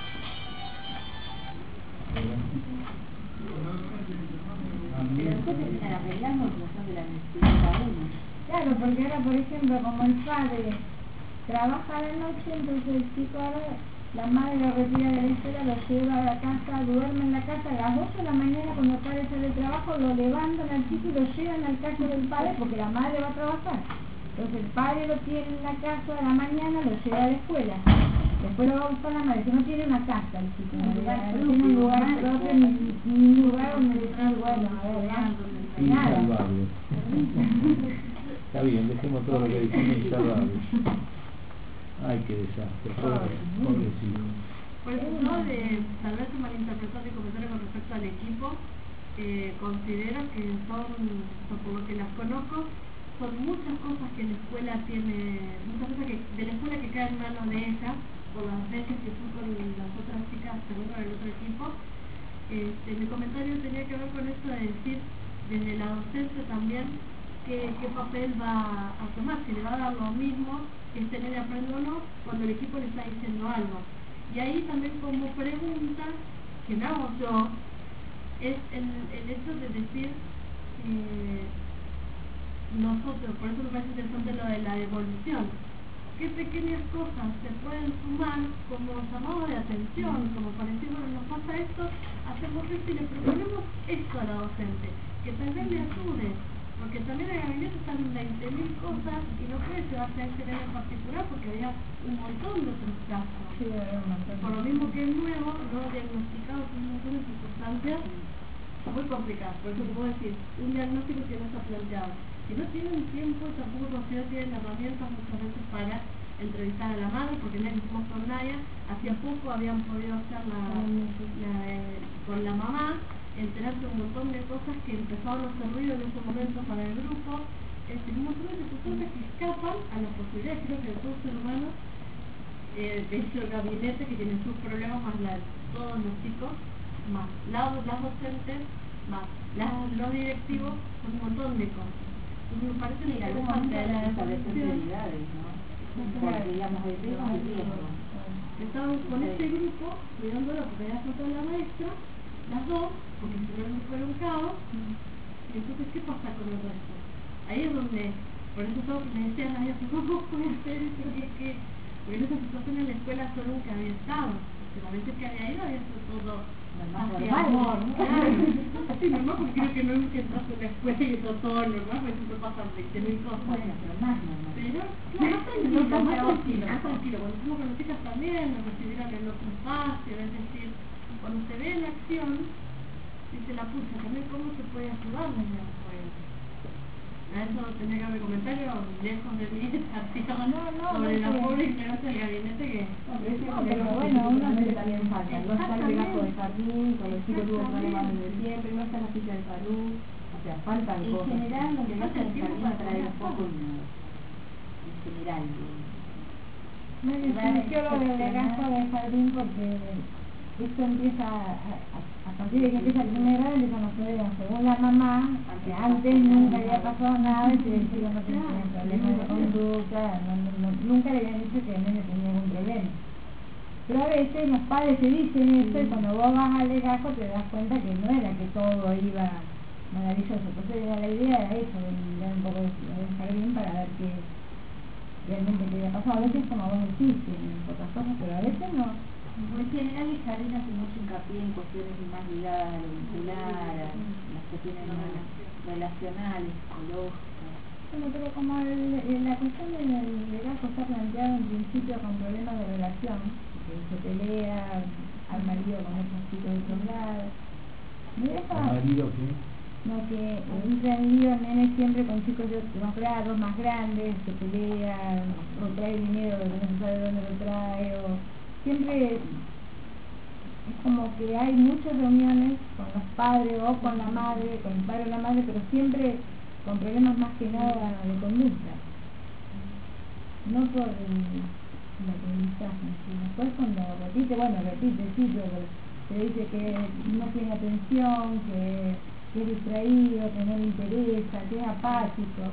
Pero después terminan arreglando en función de la necesidad de cada uno. Claro, porque ahora, por ejemplo, como el padre trabaja a la noche, entonces el chico ahora, la madre lo retira de la escuela, lo lleva a la casa, duerme en la casa, a las ocho de la mañana cuando el padre sale del trabajo, lo levantan al chico y lo llevan al casa del padre porque la madre va a trabajar. Entonces el padre lo tiene en la casa a la mañana, lo lleva a la escuela. Después lo va a buscar la madre, que no tiene una casa el chico, no, no tiene un lugar propio, ni, ni un lugar donde decir, bueno, a ver, ya, nada. Insalvable. Está bien, dejemos todo lo que dijimos insalvable. Ay, qué desastre, pobre, pobrecito. Por eso yo, de, tal vez se malinterpretó mi comentario con respecto al equipo, eh, considero que son, por lo que las conozco, son muchas cosas que la escuela tiene, muchas cosas que, de la escuela que caen en manos de ella, por las veces que fui con las otras chicas, según con el otro equipo. Este, mi comentario tenía que ver con esto de decir, desde la docencia también, qué, qué papel va a tomar, si le va a dar lo mismo que este nene aprende o no, cuando el equipo le está diciendo algo. Y ahí también como pregunta, que me hago yo, es el, el hecho de decir, eh, nosotros, por eso me parece interesante lo de la devolución, qué pequeñas cosas se pueden sumar como llamado de atención, como para decir, bueno, nos pasa esto, hacemos esto y le proponemos esto a la docente, que tal vez le ayude, porque también en el gabinete están veinte mil cosas y no puede llevarse a este nene en particular porque había un montón de otros casos. Sí, por lo mismo que es nuevo, no diagnosticado con un montón de circunstancias muy complicadas. Por eso te puedo decir, un diagnóstico que no está planteado. Si no tienen tiempo, tampoco considero que tienen herramientas muchas veces para entrevistar a la madre, porque no hicimos con Naya, hacía poco habían podido hacer la, la, eh, con la mamá, enterarse un montón de cosas que empezaban a hacer ruido en ese momento para el grupo, es decir, un montón de circunstancias que escapan a las posibilidades, creo que de todo ser humano, eh, de hecho el gabinete que tiene sus problemas, más la de todos los chicos, más las, las docentes, más las, los directivos, son un montón de cosas. Me parece Sí, en algún momento hay que establecer prioridades, ¿no? Porque, digamos, el riesgo es el riesgo. Estaban con este grupo, cuidándola porque había faltado la maestra, las dos, porque si no el grupo era un caos, y entonces, ¿qué pasa con el resto? Ahí es donde, por eso todo que me decían, Nadia, ¿cómo puede ser esto? Que, porque en esa situación en la escuela solo nunca había estado, porque las veces que había ido había sido todo hacia amor, claro. Sí, normal, porque creo que no es que entras en la escuela y todo todo normal, porque siempre pasan veinte mil cosas. Bueno, pero más normal. Pero, claro, más tranquilo, más tranquilo, más tranquilo. Cuando fuimos con las chicas también, nos recibieron en otro espacio, es decir, cuando se ve en acción, dice la pucha, también cómo se puede ayudar desde afuera. A eso tenía que haber comentarios lejos de mí, artículos No, no, sobre no la sé. pobre ignorancia del gabinete que... No, pero bueno, uno que también falta, no está el legajo del jardín, cuando el chico tuvo problemas en el tiempo, no está la ficha de salud, o sea, faltan En cosas. general, los legajos del jardín traen un poco y nada. En general. Me surgió lo del legajo del jardín porque esto empieza a, a, a partir de que empieza el primer grado, empiezan los problemas. Según la mamá, que antes nunca había pasado nada, y el chico no tenía problemas de conducta, no, no, no, nunca le habían dicho que el nene tenía algún problema. Pero a veces los padres te dicen eso y cuando vos vas al legajo te das cuenta que no era que todo iba maravilloso. Entonces era la idea era eso, de mirar un poco del jardín para ver qué realmente qué había pasado. A veces como vos decís, en otras cosas, pero a veces no. En general el jardín hace mucho hincapié en cuestiones más ligadas a lo vincular, a las cuestiones más relacionales, psicológicas. Bueno, pero como el, el, la cuestión del liderazgo está planteada en principio con problemas de relación, que se pelea al marido con otros chicos de otro lado. ¿Al marido qué? No, que entra en lío nene siempre con chicos de otros grados, más grandes, se pelean, o trae dinero que no se sabe dónde lo trae, o siempre es como que hay muchas reuniones con los padres o con la madre, con el padre o la madre, pero siempre con problemas más que nada de conducta, no por el, el aprendizaje. Después cuando repite, bueno, repite, sí, pero se dice que no tiene atención, que, que es distraído, que no le interesa, que es apático.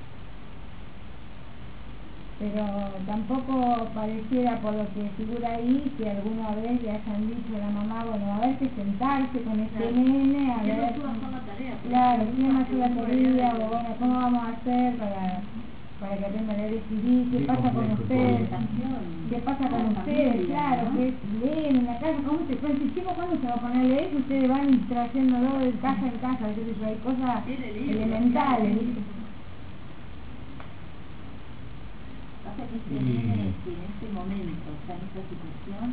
Pero tampoco pareciera, por lo que figura ahí, que alguna vez le hayan dicho a la mamá, bueno, va a haber que sentarse con este claro. nene, a ver, claro, quién hace la tarea, o bueno, cómo vamos a hacer para, para que aprenda a leer y escribir, qué pasa con ustedes, qué pasa con ustedes, claro, que leen en la casa, cómo se puede decir, chico, ¿cuándo se va a poner a leer? Que ustedes van trayéndolo de casa en casa, entonces hay cosas elementales, ¿viste? Pasa que si en este momento, o sea, en esta situación,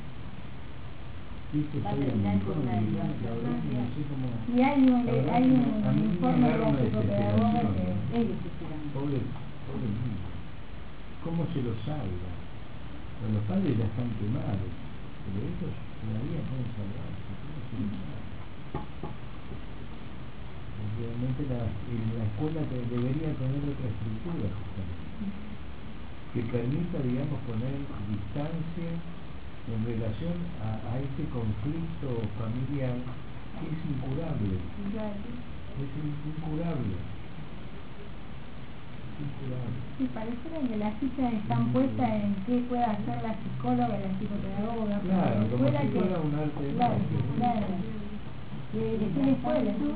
va a terminar con una derivación. Y hay un, hay un informe de la psicopedagoga que ellos esperan. Pobre, pobre niño. ¿Cómo se lo salva? Bueno, los padres ya están quemados, pero ellos todavía pueden salvarse. ¿Cómo se lo salva? Realmente la, la escuela te, debería tener otra estructura, justamente, que permita, digamos, poner distancia en relación a, a este conflicto familiar que es incurable. Es incurable. Es incurable. Sí, pareciera que las fichas están puestas en qué puede hacer la psicóloga y la psicopedagoga. Claro, como si que, fuera un arte de claro, magia. claro. Que es la escuela, ¿no?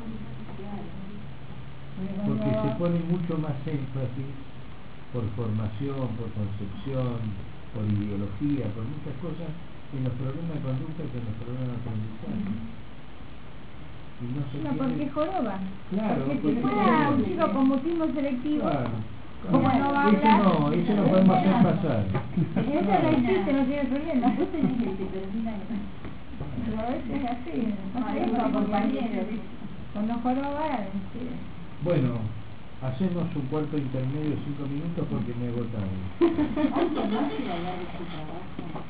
Porque se pone mucho más énfasis por formación, por concepción, por ideología, por muchas cosas, en los problemas de conducta que en los problemas de aprendizaje. Y no se no, tiene... porque joroba. Claro, porque porque si fuera un sí. chico con mutismo selectivo, Claro. como no va a Eso hablar... no, eso no podemos hacer pasar. Esa la existe, no tiene problema. Vos tenés el que termina en... Pero a veces es así, no Ah, sé, es eso, un compañero, compañero. Cuando joroba, este... Bueno, hacemos un cuarto intermedio, cinco minutos, porque me agotaron. Hay que más que hablar de su trabajo.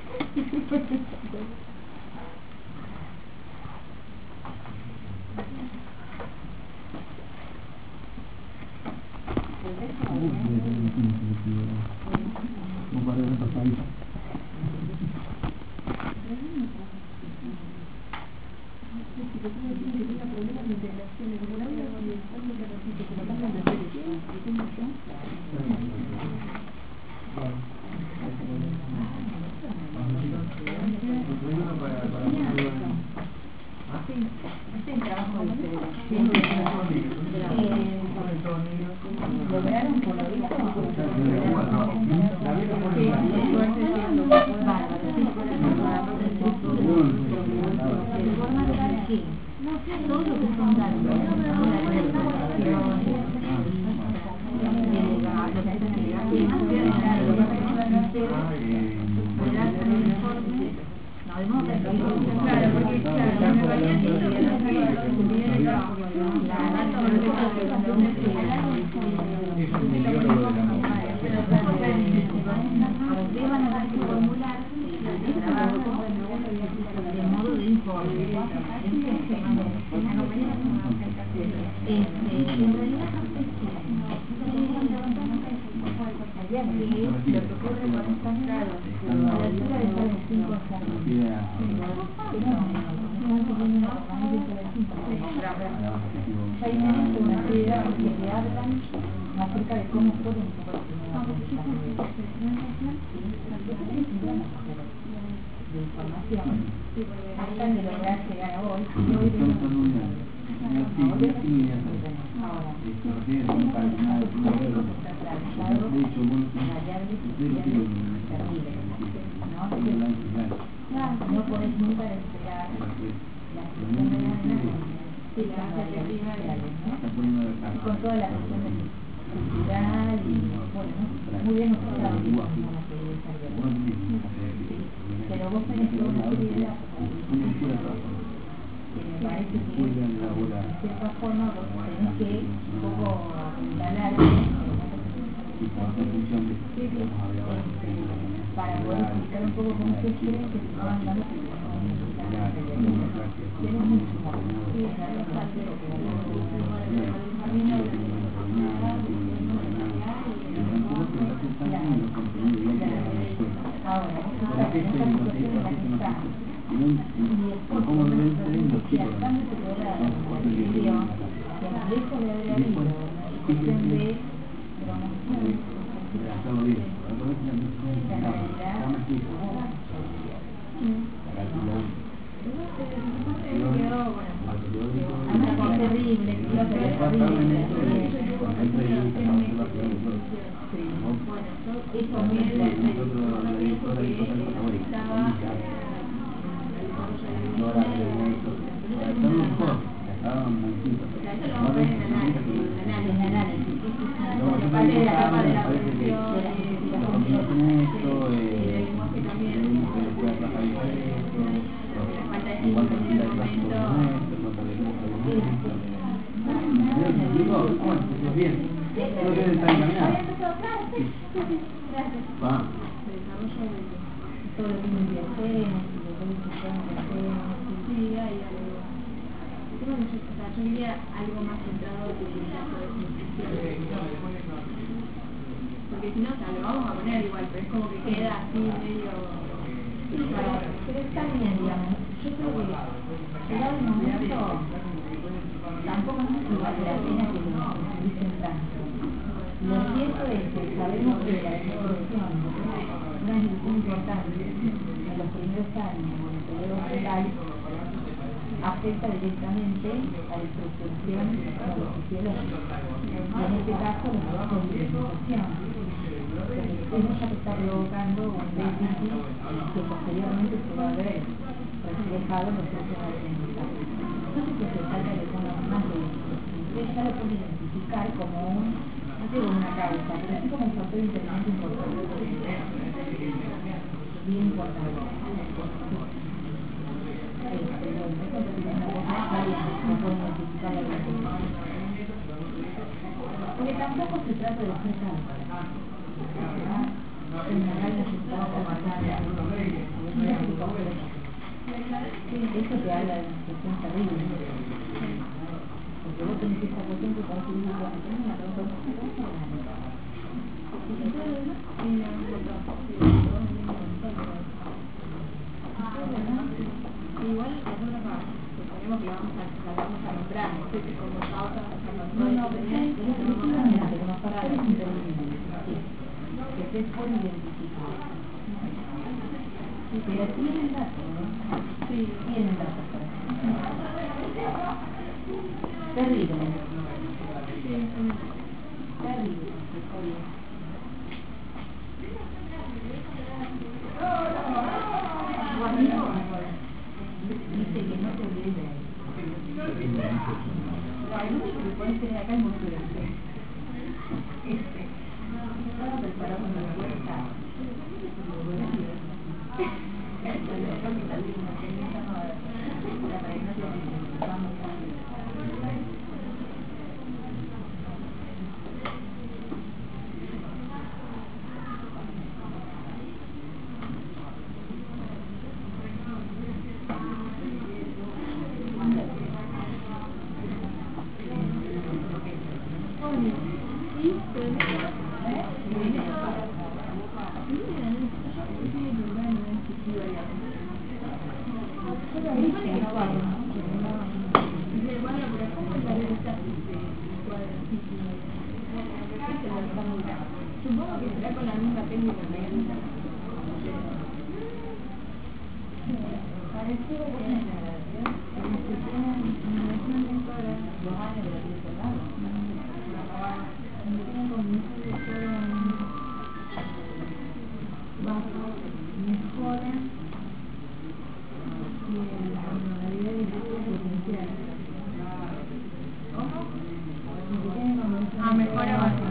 Este es el trabajo de ustedes. ¿Lograron por lo visto? No sé todo lo que son datos. Claro, porque claro, me valía esto que no sabía lo que tuviera el trabajo. La data o lo que pasa es un biólogo de la ustedes van a dar que formular el trabajo de modo de informe. En realidad lo que ocurre con estas grados, la altura de estar en cinco hay menos una actividad que te hablan acerca de cómo pueden de información hasta de lograr llegar a hoy y hoy de no podés nunca despegar la cuestión de la sí, la perspectiva reales, ¿no? Y con toda la cuestión cultural y, bueno, muy bien usado como la que desarrolló. Pero vos tenés toda una serie de datos que me parece que de cierta forma vos tenés que un poco instalar para poder explicar un poco cómo se quiere que se van dando tienes mucho ahora cómo deben ser los chicos lejos de haber habido una cuestión de promoción la realidad es terrible, es terrible. Eso mismo todo lo que me hacemos, sí, hay algo. Creo que yo diría algo más centrado en el caso de nutrición. Porque si no, o sea, lo vamos a poner igual, pero es como que queda así medio. Sí, pero, pero está bien, digamos. Yo creo que llegado el momento, tampoco no se vale la pena que lo utilicen tanto. Lo cierto es que sabemos que la nutrición una institución importante en los primeros años del periodo rural afecta directamente a la estructuración fisiológica y en este caso los trabajos de alimentación. Eso ya te está provocando un déficit que posteriormente se va a ver reflejado en los precios alimentarios. Entonces que se trata de poner más de eso. Ustedes ya lo pueden identificar como un, no sé como una causa, pero sí como un factor intermitente importante. Bien importante. Este, bueno, eso es una cosa que no pueden identificar la persona. Porque tampoco se trata de ser causa. En la radio se trata de pasar sí, eso te habla de una situación terrible. Porque vos tenés esta cuestión que parece que es la cuestión de la persona. Y si todo lo demás, tiene una igual la otra parte, suponemos que la vamos a, la vamos a nombrar, no sé si como causa, no, no, pero es definitivamente como factores intervinientes, que se pueden identificar. Sí, pero tienen datos, ¿no? Sí, tienen datos para eso. Terrible. Sí, terrible. Dice que no te olvides de él. No, el único que puedes tener acá es muy fuerte. Este. Estaba preparado en la puerta. Supongo que será con la misma técnica que parecido que en la como si tienen inmediatamente para los años de la pieza al lado. Cuando tienen condición de ser bajo, mejoran Ah, mejora bastante.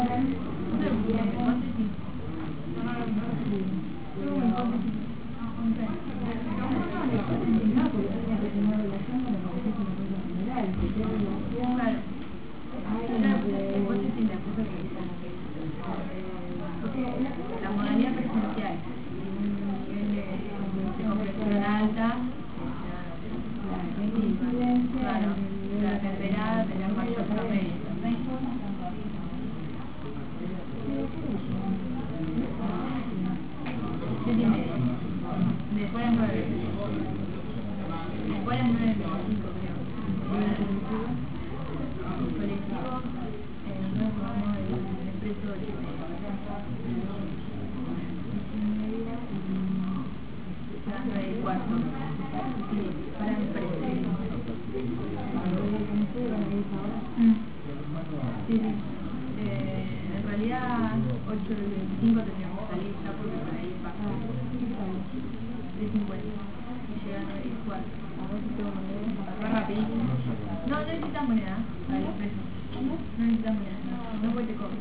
La modalidad presencial, nivel de compresión alta, claro, la enfermedad de la mayor promedio. siete y medio. Después las nueve. Después las nueve menos cinco, creo. El colectivo, nosotros jugamos el expreso ocho y medio. Las nueve y cuarto. Sí, para el precio. Sí, sí. Eh, en realidad, ocho y veinticinco tendríamos que salir ya porque por ahí pasa. tres cincuenta. Y llega a nueve y cuarto. Va rapidísimo. No, no necesitas moneda para el expreso. No necesitas moneda. No puede te cobrar.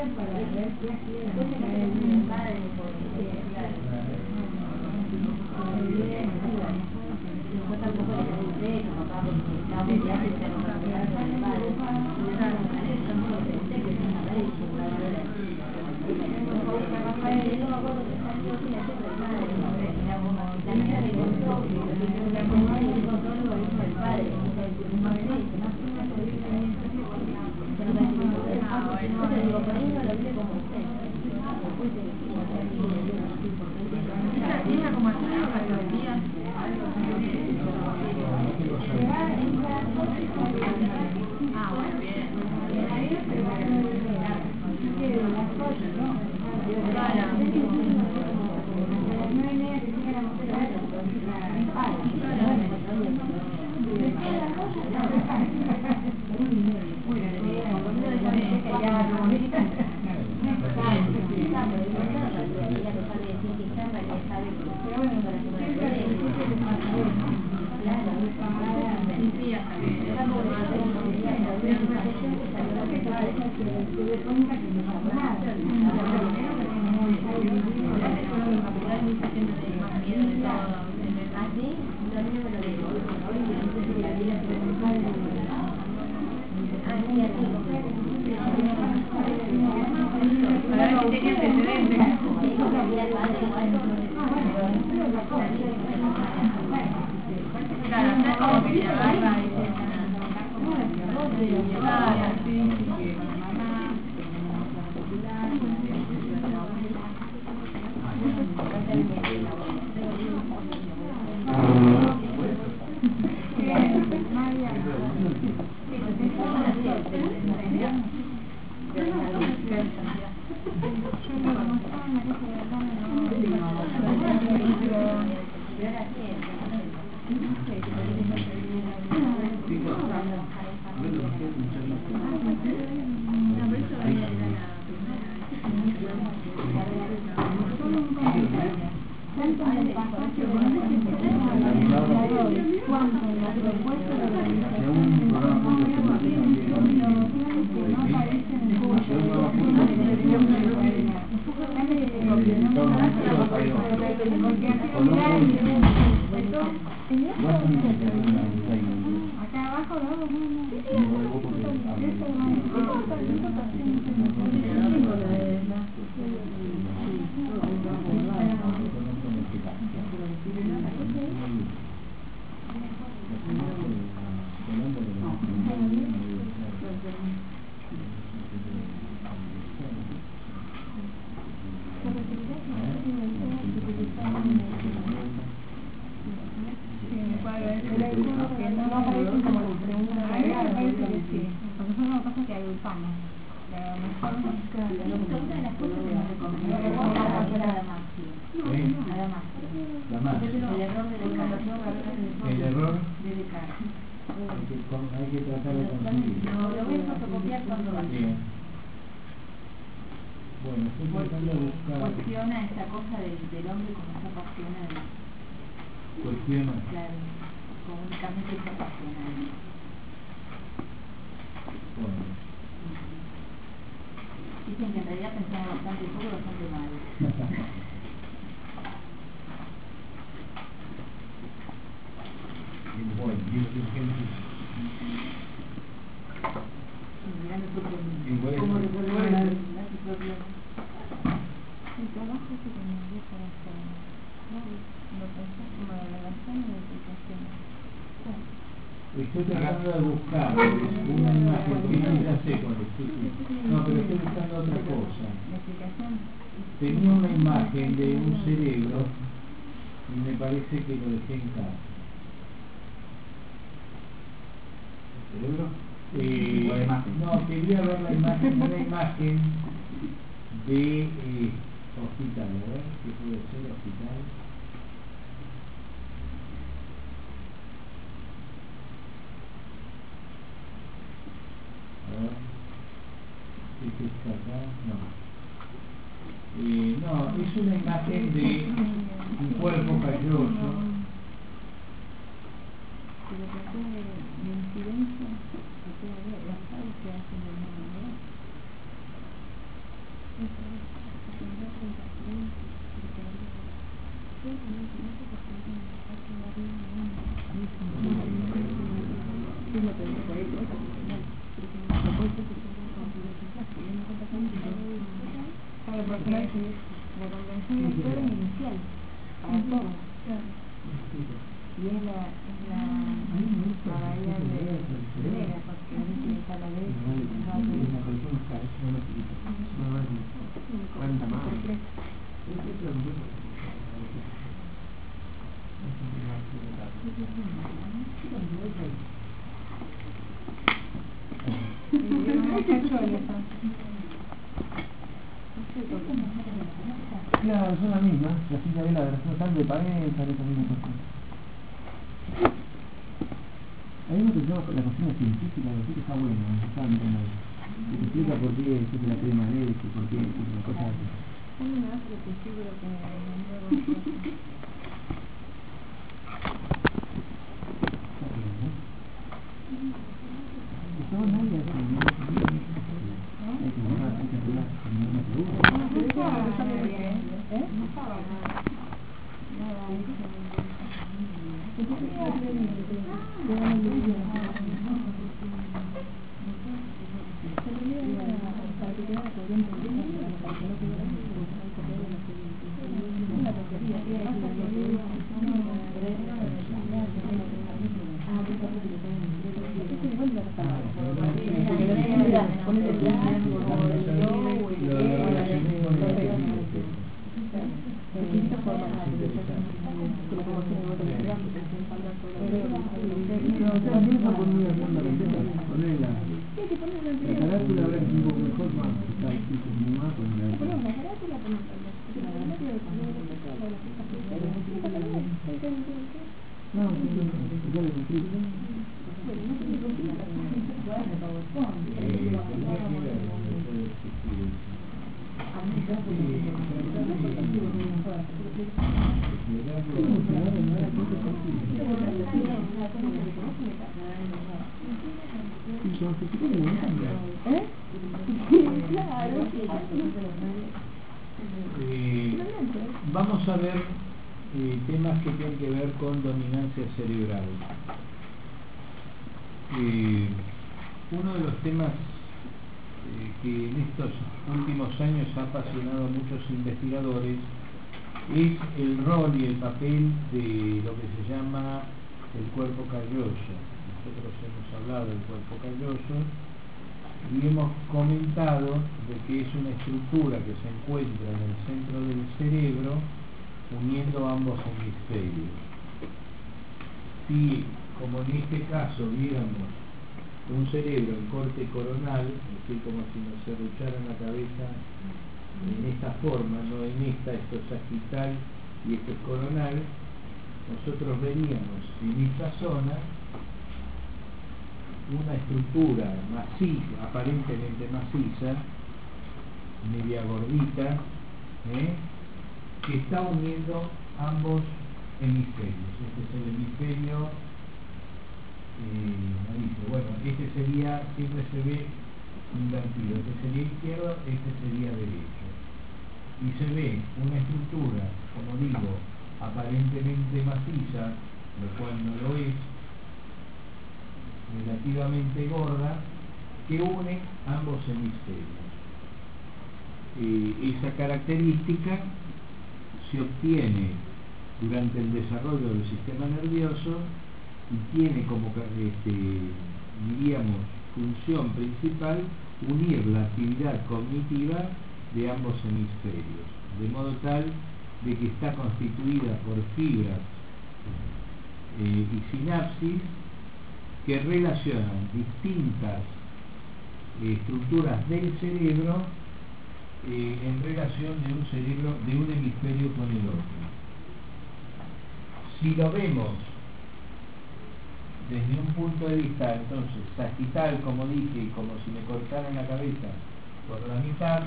Para la autoridad se está contaminando con el padre. Yo me acuerdo que salió sin hacer el padre, la niña le contó que la mamá le contó lo que hizo el padre. No sé, no sé, no sé. Yo te digo, por ahí no lo sé como usted. Esa tiene como el trabajo de los días. Ah, bueno, bien. Cuestiona esta cosa del, del hombre como está pasional. Cuestiona. Claro, comunicamente está pasional. Bueno. Dicen que en realidad pensamos bastante poco y bastante mal. Bueno, y el ejemplo. ¿Cómo le podemos dar su propio? El trabajo que tenemos para hacer, ¿no? Lo pensás como de relación y de aplicación. Estoy tratando de buscar una imagen que no ya sé cuál es. No, pero estoy buscando otra cosa. Tenía una imagen de un cerebro y me parece que lo dejé en casa. ¿Cerebro? Eh, ¿O imagen? no, quería ver la imagen, una imagen de eh, hospital, a ver, ¿qué puede ser hospital? A ver, ¿qué está acá? No. Eh, no, es una imagen de un cuerpo calloso. Pero que tiene de incidencia, que puede ver las pares que hacen el mundo, ¿verdad? Eso es, que tendrá treinta y seis, que tendrá treinta y seis, que tendrá treinta y seis, que tendrá treinta y seis, y es la, es la, la variable primera, porque a veces está la vez Claro, son las mismas, la cinta de la relación tal de pareja, esa misma cosa. Hay uno que se llama la cocina científica, así que está bueno, está mirando ahí. Que te explica por qué existe la crema de leche, por qué existe la cosa así. Hay una otra que seguro que me muevo. Eh, vamos a ver eh, temas que tienen que ver con dominancia cerebral. Eh, uno de los temas eh, que en estos últimos años ha apasionado a muchos investigadores es el rol y el papel de lo que se llama el cuerpo calloso. Nosotros hemos hablado del cuerpo calloso y hemos comentado de que es una estructura que se encuentra en el centro del cerebro uniendo ambos hemisferios. Si, como en este caso, viéramos un cerebro en corte coronal, es decir, como si nos serrucharan la cabeza en esta forma, no en esta, esto es sagital y esto es coronal, nosotros veríamos en esta zona una estructura maciza, aparentemente maciza, media gordita, ¿eh? que está uniendo ambos hemisferios. Este es el hemisferio eh, dice, bueno, este sería, siempre se ve invertido, este sería izquierdo, este sería derecho. Y se ve una estructura, como digo, aparentemente maciza, lo cual no lo es, relativamente gorda, que une ambos hemisferios. Eh, esa característica se obtiene durante el desarrollo del sistema nervioso y tiene como, este, diríamos, función principal unir la actividad cognitiva de ambos hemisferios, de modo tal de que está constituida por fibras eh, y sinapsis que relacionan distintas eh, estructuras del cerebro eh, en relación de un cerebro, de un hemisferio con el otro. Si lo vemos desde un punto de vista, entonces, sagital, como dije, y como si me cortaran la cabeza por la mitad,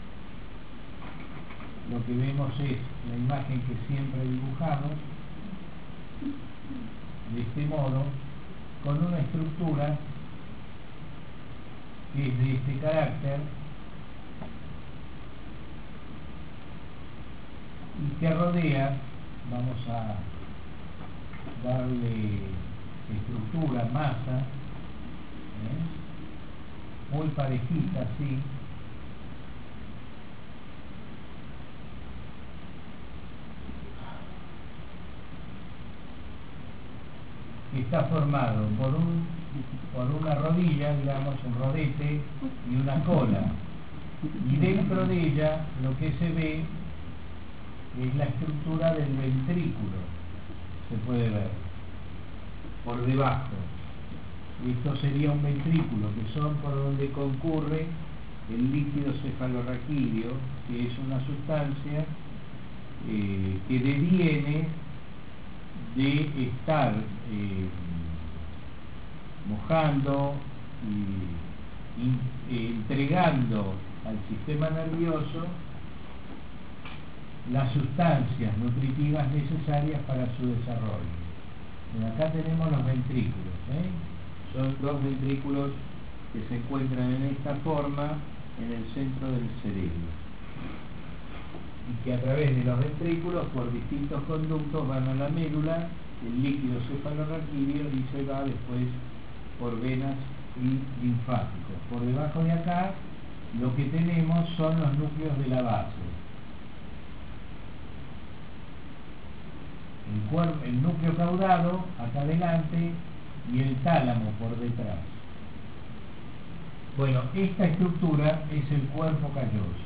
lo que vemos es la imagen que siempre dibujamos, de este modo, con una estructura que es de este carácter y que rodea, vamos a darle estructura, masa, ¿eh? muy parejita, así, que está formado por un por una rodilla, digamos, un rodete y una cola, y dentro de ella lo que se ve es la estructura del ventrículo, se puede ver por debajo. Esto sería un ventrículo, que son por donde concurre el líquido cefalorraquídeo, que es una sustancia eh, que deviene de estar eh, mojando y, y eh, entregando al sistema nervioso las sustancias nutritivas necesarias para su desarrollo. Y acá tenemos los ventrículos, ¿eh? Son dos ventrículos que se encuentran en esta forma en el centro del cerebro, y que a través de los ventrículos, por distintos conductos, van a la médula, el líquido cefalorraquídeo, y se va después por venas y linfáticos. Por debajo de acá lo que tenemos son los núcleos de la base. El, cuerpo, el núcleo caudado acá adelante y el tálamo por detrás. Bueno, esta estructura es el cuerpo calloso.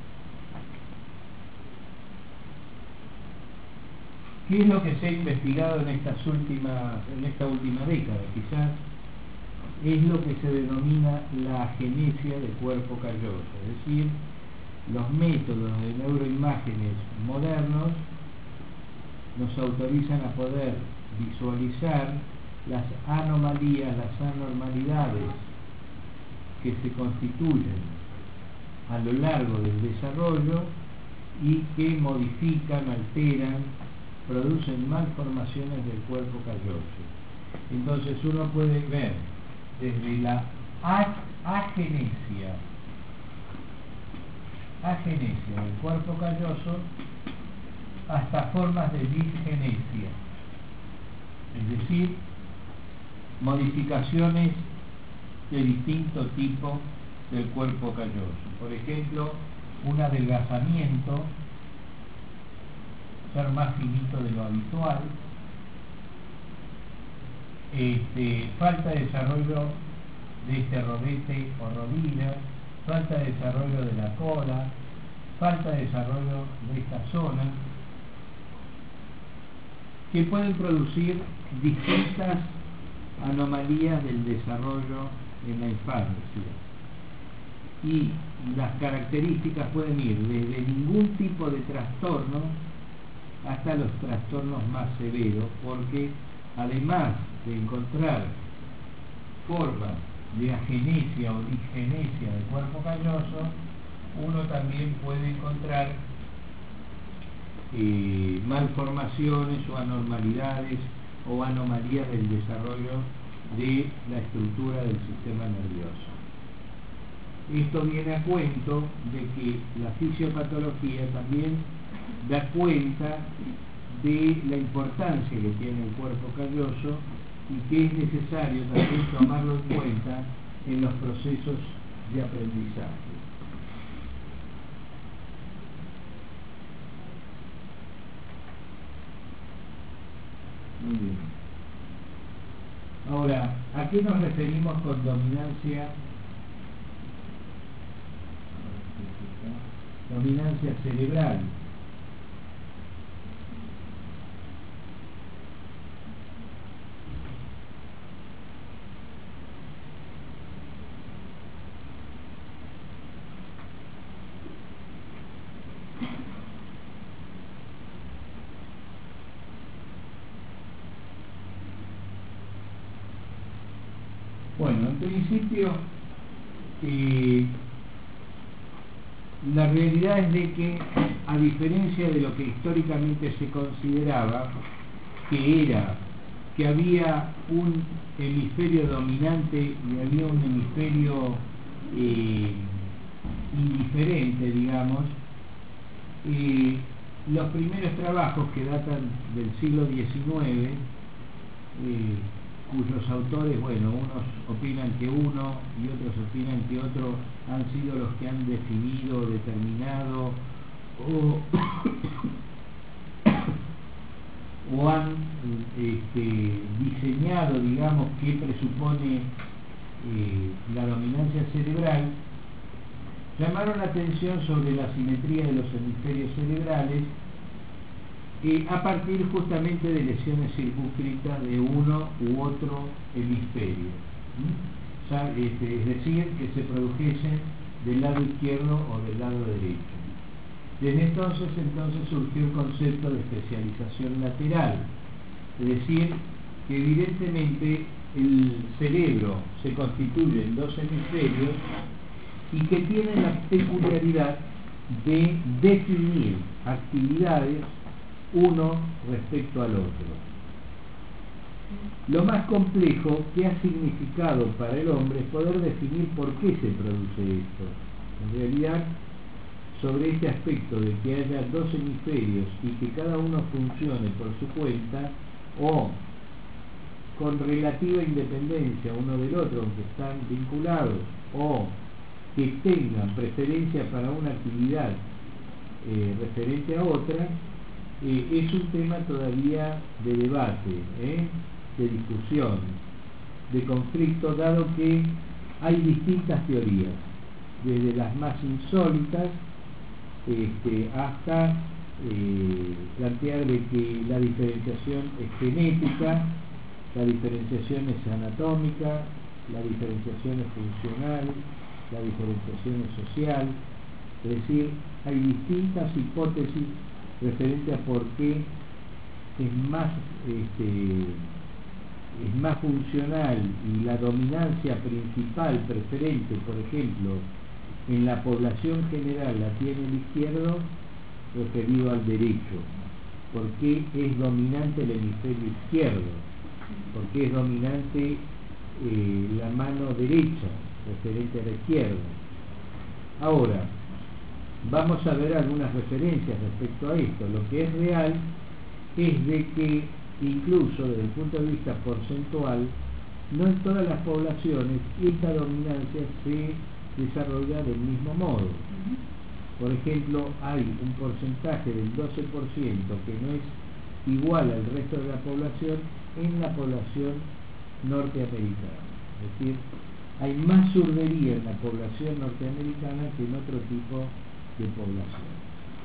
¿Qué es lo que se ha investigado en estas últimas, en esta última década? Quizás es lo que se denomina la agenesia del cuerpo calloso, es decir, los métodos de neuroimágenes modernos nos autorizan a poder visualizar las anomalías, las anormalidades que se constituyen a lo largo del desarrollo y que modifican, alteran, producen malformaciones del cuerpo calloso. Entonces uno puede ver desde la agenesia, agenesia del cuerpo calloso hasta formas de disgenesia, es decir, modificaciones de distinto tipo del cuerpo calloso. Por ejemplo, un adelgazamiento, ser más finito de lo habitual, este, falta de desarrollo de este rodete o rodilla, falta de desarrollo de la cola, falta de desarrollo de esta zona, que pueden producir distintas anomalías del desarrollo en la infancia. Y las características pueden ir desde ningún tipo de trastorno hasta los trastornos más severos, porque además de encontrar formas de agenesia o disgenesia del cuerpo calloso, uno también puede encontrar eh, malformaciones o anormalidades o anomalías del desarrollo de la estructura del sistema nervioso. Esto viene a cuento de que la fisiopatología también da cuenta de la importancia que tiene el cuerpo calloso y que es necesario también tomarlo en cuenta en los procesos de aprendizaje. Muy bien. Ahora, ¿a qué nos referimos con dominancia? Dominancia cerebral. Bueno, en principio, eh, la realidad es de que, a diferencia de lo que históricamente se consideraba, que era que había un hemisferio dominante y había un hemisferio eh, indiferente, digamos, eh, los primeros trabajos que datan del siglo diecinueve, eh, cuyos autores, bueno, unos opinan que uno y otros opinan que otro han sido los que han definido, determinado o o han este, diseñado, digamos, qué presupone eh, la dominancia cerebral, llamaron la atención sobre la simetría de los hemisferios cerebrales eh, a partir justamente de lesiones circunscritas de uno u otro hemisferio. ¿Mm? Ya, este, es decir, que se produjesen del lado izquierdo o del lado derecho. Desde entonces, entonces surgió el concepto de especialización lateral, es decir, que evidentemente el cerebro se constituye en dos hemisferios y que tienen la peculiaridad de definir actividades uno respecto al otro. Lo más complejo que ha significado para el hombre es poder definir por qué se produce esto. En realidad, sobre este aspecto de que haya dos hemisferios y que cada uno funcione por su cuenta o con relativa independencia uno del otro, aunque están vinculados, o que tengan preferencia para una actividad eh, referente a otra, eh, es un tema todavía de debate, ¿eh? de discusión, de conflicto, dado que hay distintas teorías, desde las más insólitas este, hasta eh, plantear de que la diferenciación es genética, la diferenciación es anatómica, la diferenciación es funcional, la diferenciación es social, es decir, hay distintas hipótesis referente a por qué es más este, es más funcional y la dominancia principal preferente, por ejemplo, en la población general la tiene el izquierdo referido al derecho. ¿Por qué es dominante el hemisferio izquierdo? ¿Por qué es dominante eh, la mano derecha referente a la izquierda? Ahora, vamos a ver algunas referencias respecto a esto. Lo que es real es de que incluso desde el punto de vista porcentual, no en todas las poblaciones esta dominancia se desarrolla del mismo modo. Por ejemplo, hay un porcentaje del doce por ciento que no es igual al resto de la población en la población norteamericana. Es decir, hay más zurdería en la población norteamericana que en otro tipo de población.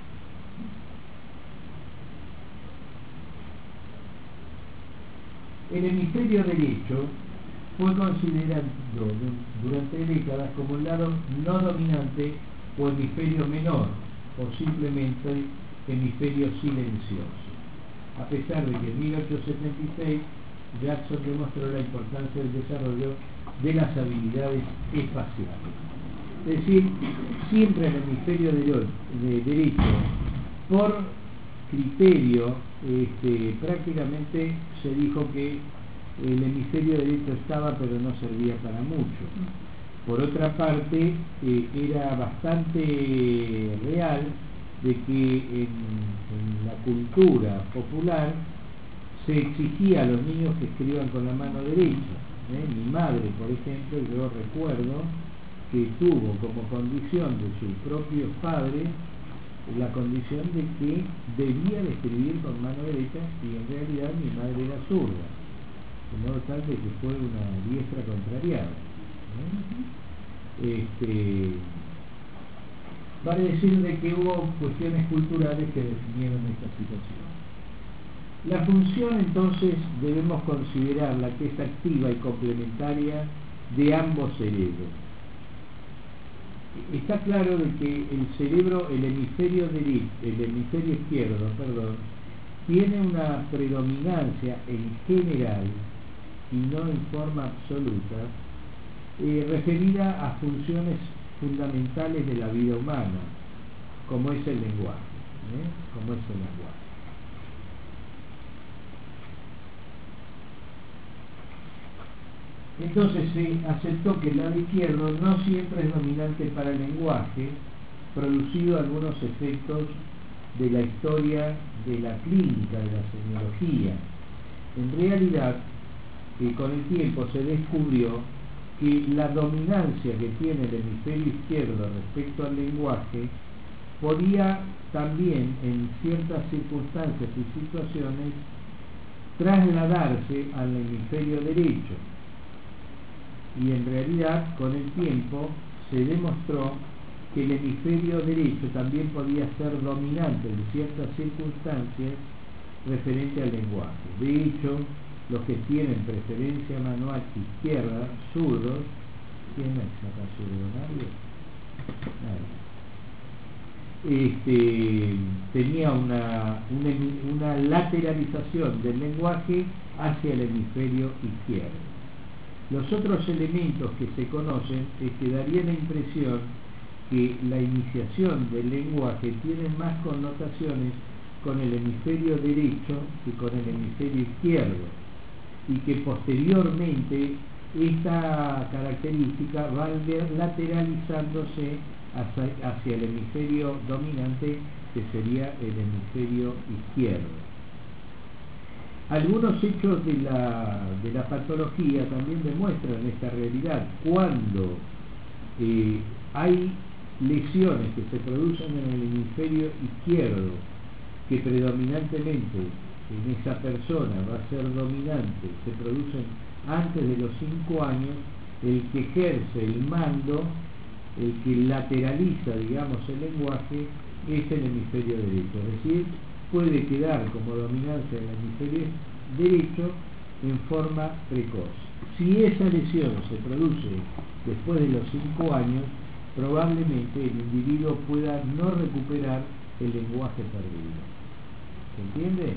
El hemisferio derecho fue considerado durante décadas como el lado no dominante o hemisferio menor, o simplemente hemisferio silencioso. A pesar de que en mil ochocientos setenta y seis Jackson demostró la importancia del desarrollo de las habilidades espaciales. Es decir, siempre el hemisferio de derecho, por criterio, este, prácticamente se dijo que el hemisferio derecho estaba pero no servía para mucho. Por otra parte, eh, era bastante real de que en, en la cultura popular se exigía a los niños que escriban con la mano derecha. ¿eh? Mi madre, por ejemplo, yo recuerdo que tuvo como condición de sus propios padres la condición de que debía de escribir con mano derecha, y en realidad mi madre era zurda, de modo tal de que fue una diestra contrariada. ¿eh? Este, vale decir de que hubo cuestiones culturales que definieron esta situación. La función, entonces, debemos considerarla que es activa y complementaria de ambos cerebros. Está claro de que el cerebro, el hemisferio derecho, el hemisferio izquierdo, perdón, tiene una predominancia en general y no en forma absoluta, eh, referida a funciones fundamentales de la vida humana, como es el lenguaje, ¿eh? como es el lenguaje. Entonces se aceptó que el lado izquierdo no siempre es dominante para el lenguaje, producido algunos efectos de la historia de la clínica, de la semiología. En realidad, eh, con el tiempo se descubrió que la dominancia que tiene el hemisferio izquierdo respecto al lenguaje podía también, en ciertas circunstancias y situaciones, trasladarse al hemisferio derecho. Y en realidad, con el tiempo, se demostró que el hemisferio derecho también podía ser dominante en ciertas circunstancias referente al lenguaje. De hecho, los que tienen preferencia manual izquierda, zurdos, ¿quién es acá zurdo? ¿Nadie? Nadie. Este, tenía una, una, una lateralización del lenguaje hacia el hemisferio izquierdo. Los otros elementos que se conocen es que daría la impresión que la iniciación del lenguaje tiene más connotaciones con el hemisferio derecho que con el hemisferio izquierdo, y que posteriormente esta característica va lateralizándose hacia, hacia el hemisferio dominante, que sería el hemisferio izquierdo. Algunos hechos de la, de la patología también demuestran esta realidad. Cuando eh, hay lesiones que se producen en el hemisferio izquierdo, que predominantemente en esa persona va a ser dominante, se producen antes de los cinco años, el que ejerce el mando, el que lateraliza, digamos, el lenguaje, es el hemisferio derecho. Es decir, puede quedar como dominancia del hemisferio derecho en forma precoz. Si esa lesión se produce después de los cinco años, probablemente el individuo pueda no recuperar el lenguaje perdido. ¿Se entiende?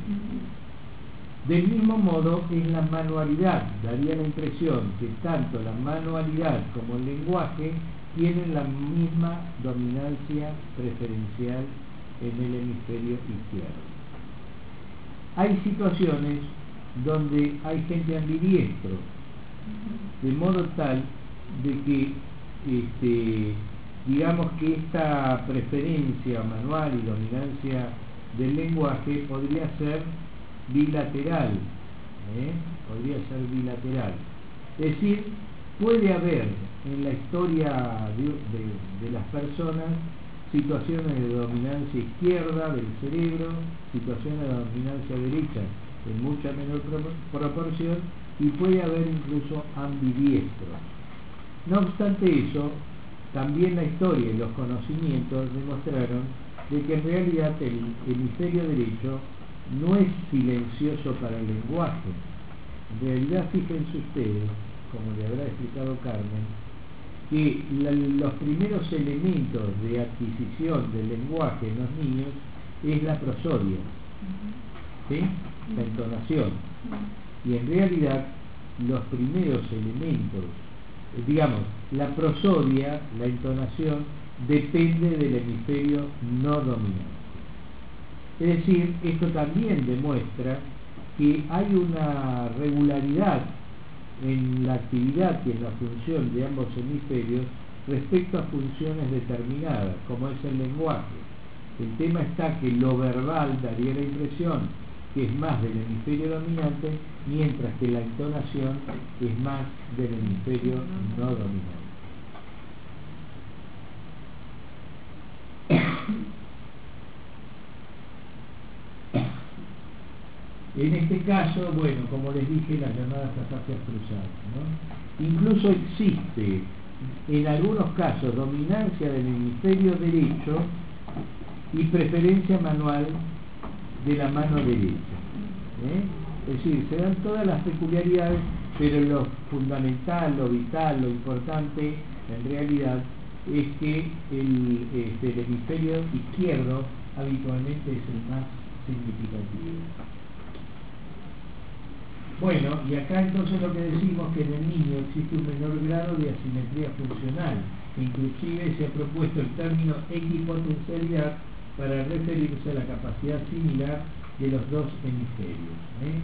Del mismo modo, es la manualidad. Daría la impresión que tanto la manualidad como el lenguaje tienen la misma dominancia preferencial en el hemisferio izquierdo. Hay situaciones donde hay gente ambidiestro, de modo tal de que este, digamos que esta preferencia manual y dominancia del lenguaje podría ser bilateral, ¿eh? podría ser bilateral. Es decir, puede haber en la historia de, de, de las personas situaciones de dominancia izquierda del cerebro, situaciones de dominancia derecha en mucha menor proporción, y puede haber incluso ambidiestros. No obstante eso, también la historia y los conocimientos demostraron de que en realidad el hemisferio derecho no es silencioso para el lenguaje. En realidad, fíjense ustedes, como le habrá explicado Carmen, que la, los primeros elementos de adquisición del lenguaje en los niños es la prosodia, ¿sí? La entonación. Y en realidad los primeros elementos, digamos, la prosodia, la entonación, depende del hemisferio no dominante. Es decir, esto también demuestra que hay una regularidad en la actividad y en la función de ambos hemisferios respecto a funciones determinadas, como es el lenguaje. El tema está que lo verbal daría la impresión que es más del hemisferio dominante, mientras que la entonación es más del hemisferio no dominante. En este caso, bueno, como les dije, las llamadas afasias cruzadas, ¿no? Incluso existe, en algunos casos, dominancia del hemisferio derecho y preferencia manual de la mano derecha, ¿eh? Es decir, se dan todas las peculiaridades, pero lo fundamental, lo vital, lo importante, en realidad, es que el, este, el hemisferio izquierdo habitualmente es el más significativo. Bueno, y acá entonces lo que decimos que en el niño existe un menor grado de asimetría funcional. Inclusive se ha propuesto el término equipotencialidad para referirse a la capacidad similar de los dos hemisferios, ¿eh?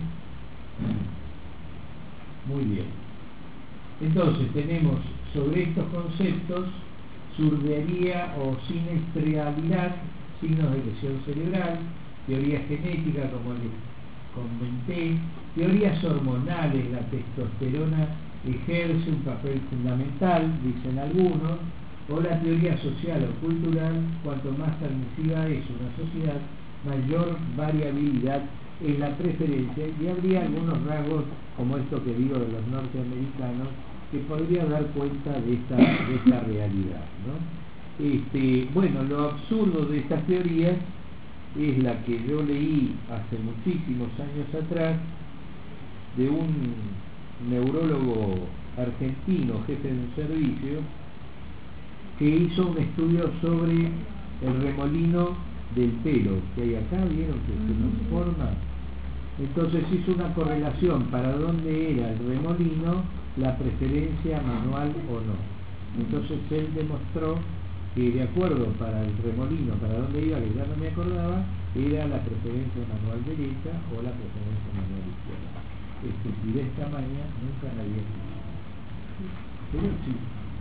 Muy bien. Entonces tenemos sobre estos conceptos surdería o sinestralidad, signos de lesión cerebral, teoría genética, como les comenté, teorías hormonales. La testosterona ejerce un papel fundamental, dicen algunos, o la teoría social o cultural. Cuanto más permisiva es una sociedad, mayor variabilidad es la preferencia, y habría algunos rasgos como esto que digo de los norteamericanos que podría dar cuenta de esta, de esta realidad, ¿no? Este, bueno, lo absurdo de estas teorías es la que yo leí hace muchísimos años atrás de un neurólogo argentino, jefe de un servicio, que hizo un estudio sobre el remolino del pelo que hay acá, vieron que se nos forma. Entonces hizo una correlación para dónde era el remolino, la preferencia manual o no. Entonces él demostró que de acuerdo para el remolino, para dónde iba, que ya no me acordaba, era la preferencia manual derecha o la preferencia manual izquierda. Estupidez tamaña nunca nadie hizo. Pero sí.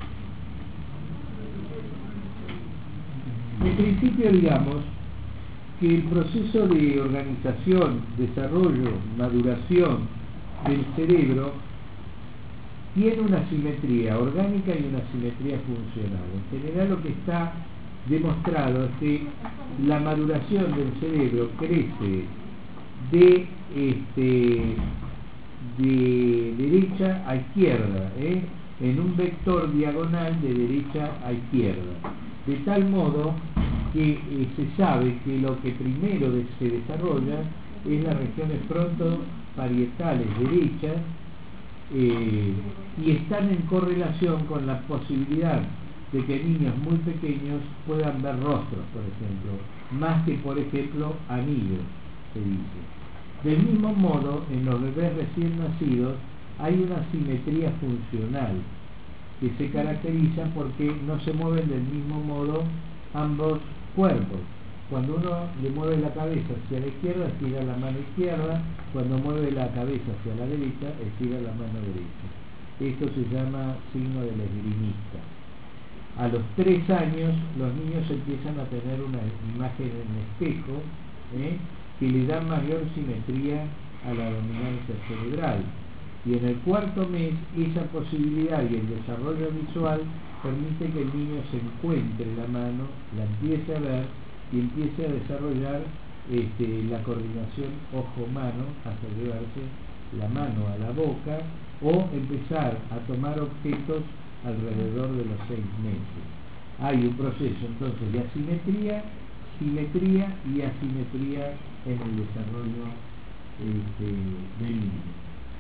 En principio, digamos que el proceso de organización, desarrollo, maduración del cerebro tiene una simetría orgánica y una simetría funcional. En general, lo que está demostrado es que la maduración del cerebro crece de, este, de derecha a izquierda, ¿eh? en un vector diagonal de derecha a izquierda, de tal modo que eh, se sabe que lo que primero de, se desarrolla es las regiones frontoparietales derechas, eh, y están en correlación con la posibilidad de que niños muy pequeños puedan ver rostros, por ejemplo, más que, por ejemplo, anillos, se dice. Del mismo modo, en los bebés recién nacidos hay una simetría funcional que se caracteriza porque no se mueven del mismo modo ambos cuerpos. Cuando uno le mueve la cabeza hacia la izquierda, estira la mano izquierda; cuando mueve la cabeza hacia la derecha, estira la mano derecha. Esto se llama signo del esgrimista. A los tres años los niños empiezan a tener una imagen en espejo, ¿eh? que le da mayor simetría a la dominancia cerebral. Y en el cuarto mes, esa posibilidad y el desarrollo visual permite que el niño se encuentre la mano, la empiece a ver y empiece a desarrollar este, la coordinación ojo-mano hasta llevarse la mano a la boca o empezar a tomar objetos alrededor de los seis meses. Hay un proceso entonces de asimetría, simetría y asimetría en el desarrollo este, del niño.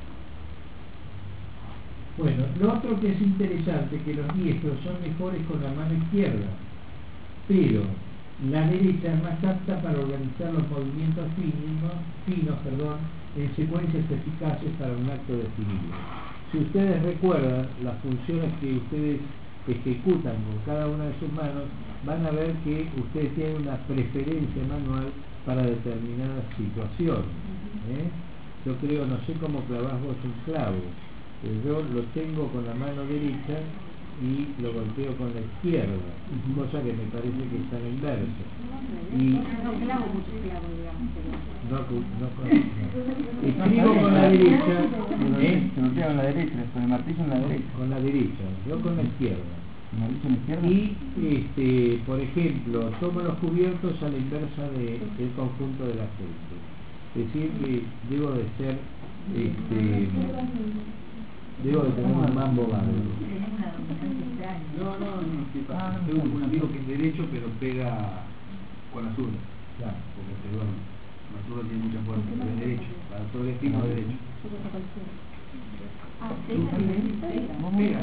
Bueno, lo otro que es interesante es que los diestros son mejores con la mano izquierda, pero la derecha es más apta para organizar los movimientos finos, finos perdón, en secuencias eficaces para un acto definido. Si ustedes recuerdan las funciones que ustedes ejecutan con cada una de sus manos, van a ver que ustedes tienen una preferencia manual para determinadas situaciones. ¿eh? Yo creo, no sé cómo clavás vos un clavo, pero yo lo tengo con la mano derecha y lo golpeo con la izquierda, cosa que me parece que está en inverso. Y no clavo mucho clavo, digamos, pero... no, no, escribo con la derecha, ¿eh? Se lo con la derecha, con el martillo en la derecha. Con la derecha, yo con la izquierda. ¿El martillo en la izquierda? Y, este, por ejemplo, tomo los cubiertos a la inversa de, del conjunto de la gente. Es decir, que debo de ser, este, debo de tener un mambo bárbaro. No, no, no, sí, pasa. Tengo un amigo que es derecho, pero pega con la zurda. Claro. Porque perdón, la zurda tiene mucha fuerza, pero es derecho, para todo el equipo es derecho. ¿Vos pega?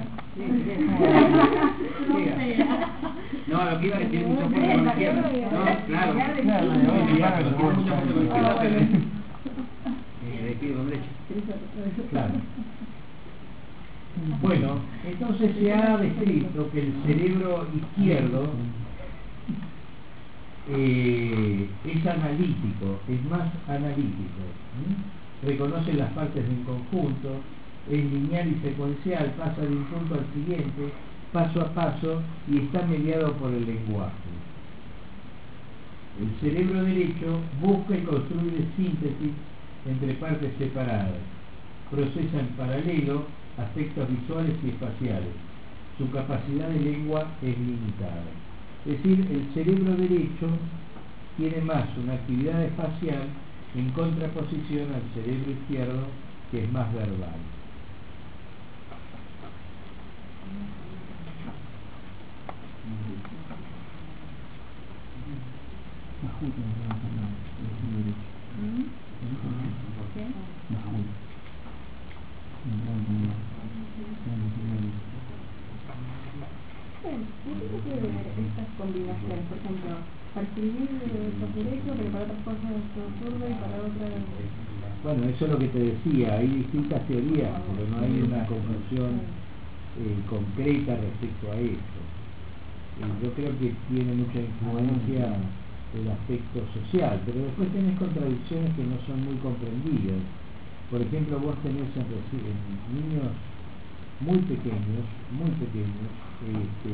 No, lo que iba a decir mucha fuerza con la izquierda. No, claro, claro, claro, tiene mucha fuerza con la izquierda, pero le pide con derecha. Claro. Bueno, entonces se ha descrito que el cerebro izquierdo eh, es analítico, es más analítico, ¿sí? Reconoce las partes de un conjunto, es lineal y secuencial, pasa de un punto al siguiente, paso a paso, y está mediado por el lenguaje. El cerebro derecho busca y construye síntesis entre partes separadas, procesa en paralelo aspectos visuales y espaciales. Su capacidad de lengua es limitada. Es decir, el cerebro derecho tiene más una actividad espacial en contraposición al cerebro izquierdo, que es más verbal. Estas combinaciones, por ejemplo, para escribir sos derecho, pero para otras cosas sos zurdo y para otras... Bueno, eso es lo que te decía, hay distintas teorías, pero no hay una conclusión eh, concreta respecto a esto. Eh, yo creo que tiene mucha influencia el aspecto social, pero después tenés contradicciones que no son muy comprendidas. Por ejemplo, vos tenés en, en niños muy pequeños, muy pequeños, este,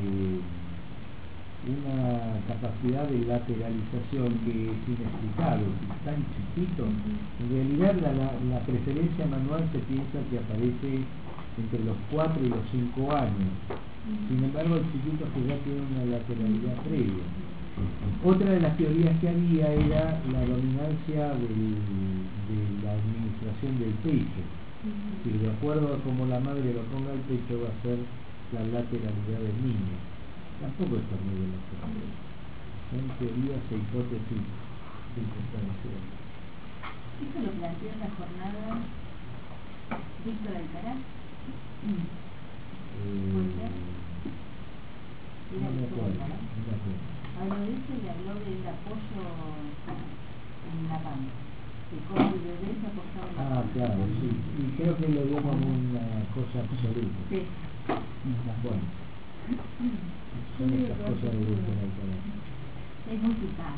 una capacidad de lateralización que es inexplicable, es tan chiquito. En realidad la, la, la preferencia manual se piensa que aparece entre los cuatro y los cinco años. Sin embargo, el chiquito que ya tiene una lateralidad previa. Otra de las teorías que había era la dominancia del, de la administración del pecho. Si de acuerdo a cómo la madre lo ponga el pecho va a ser la lateralidad del niño. Tampoco está muy bien estudiado. Son teorías e hipótesis de interpretación. ¿Esto lo planteó en la jornada Víctor Alcaraz? Eh, Era no me Víctor acuerdo, Alcaraz. no me acuerdo. Habló de eso y habló del apoyo en la panza. De cómo el bebé se apoyaba en la Ah, panza. claro, sí. Y creo que lo dio como una cosa absoluta. Sí. Bueno. Son estas cosas de Víctor Alcaraz. Es muy eficaz.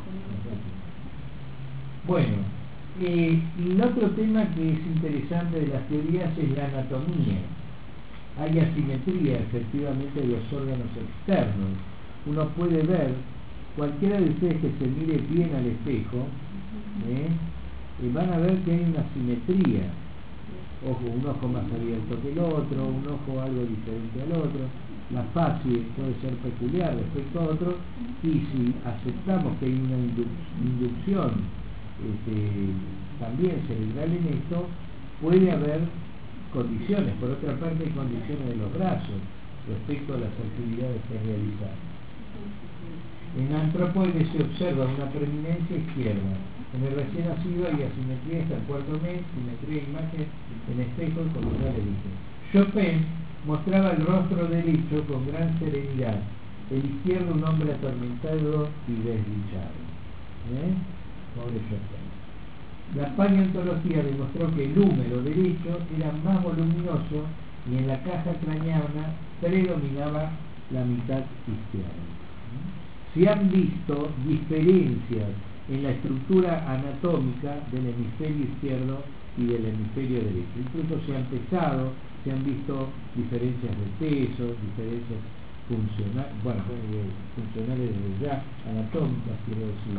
Bueno, eh, el otro tema que es interesante de las teorías es la anatomía. Hay asimetría efectivamente de los órganos externos. Uno puede ver, cualquiera de ustedes que se mire bien al espejo, ¿eh? Eh, van a ver que hay una simetría. Ojo, un ojo más abierto que el otro, un ojo algo diferente al otro. La facie puede ser peculiar respecto a otro, y si aceptamos que hay una indu inducción este, también cerebral en esto, puede haber condiciones. Por otra parte, hay condiciones de los brazos respecto a las actividades que realizamos. En antropoides se observa una preeminencia izquierda. En el recién nacido hay asimetría hasta el cuarto mes, simetría de imagen en espejo, como ya le dije. Chopin mostraba el rostro derecho con gran serenidad, el izquierdo un hombre atormentado y desdichado. ¿Eh? Pobre Chopin. La paleontología demostró que el húmero derecho era más voluminoso y en la caja craneana predominaba la mitad izquierda. Se han visto diferencias en la estructura anatómica del hemisferio izquierdo y del hemisferio derecho. Incluso se han pesado, se han visto diferencias de peso, diferencias funcionales, bueno, funcionales desde ya, anatómicas quiero decir.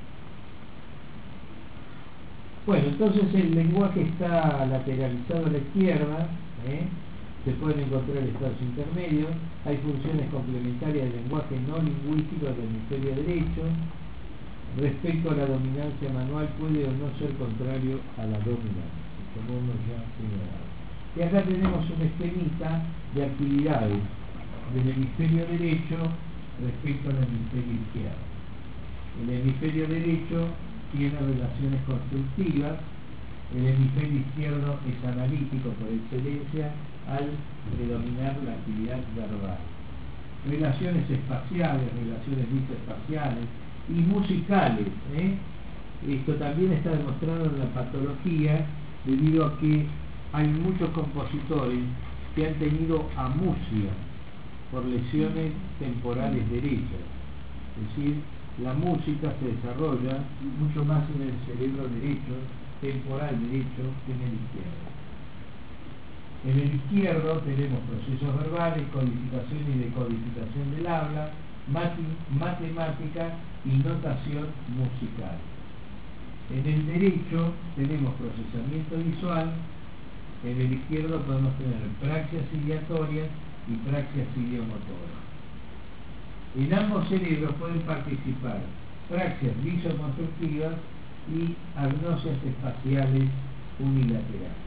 Bueno, entonces el lenguaje está lateralizado a la izquierda, ¿eh? Se pueden encontrar estados intermedios, hay funciones complementarias del lenguaje no lingüístico del hemisferio derecho. Respecto a la dominancia manual, puede o no ser contrario a la dominancia, como hemos ya señalado. Y acá tenemos un esquemita de actividades del hemisferio derecho respecto al hemisferio izquierdo. El hemisferio derecho tiene relaciones constructivas, el hemisferio izquierdo es analítico por excelencia al predominar la actividad verbal. Relaciones espaciales, relaciones visoespaciales y musicales, ¿eh? Esto también está demostrado en la patología debido a que hay muchos compositores que han tenido amusia por lesiones temporales derechas, es decir, la música se desarrolla mucho más en el cerebro derecho, temporal derecho, que en el izquierdo. En el izquierdo tenemos procesos verbales, codificación y decodificación del habla, matemática y notación musical. En el derecho tenemos procesamiento visual, en el izquierdo podemos tener praxias ideatorias y praxias ideomotoras. En ambos cerebros pueden participar praxias visoconstructivas y agnosias espaciales unilaterales.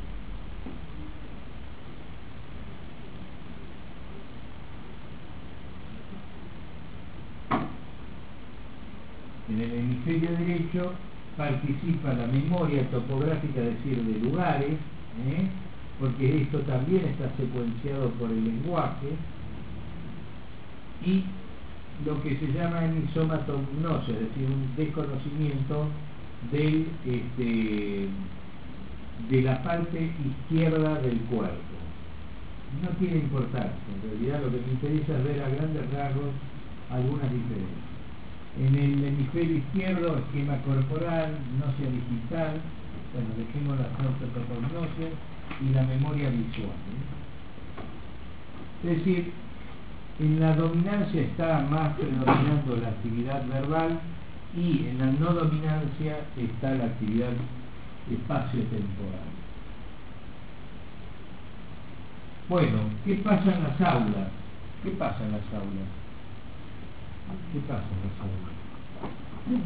En el hemisferio derecho participa la memoria topográfica, es decir, de lugares, ¿eh? porque esto también está secuenciado por el lenguaje, y lo que se llama emisomatognosia, es decir, un desconocimiento del, este, de la parte izquierda del cuerpo. No tiene importancia, en realidad lo que me interesa es ver a grandes rasgos algunas diferencias. En el hemisferio izquierdo, esquema corporal, gnosia digital, bueno, dejemos las autotopognosias y la memoria visual, ¿eh? Es decir, en la dominancia está más predominando la actividad verbal y en la no dominancia está la actividad espacio-temporal. Bueno, ¿qué pasa en las aulas? ¿Qué pasa en las aulas? ¿Qué pasa en las aulas?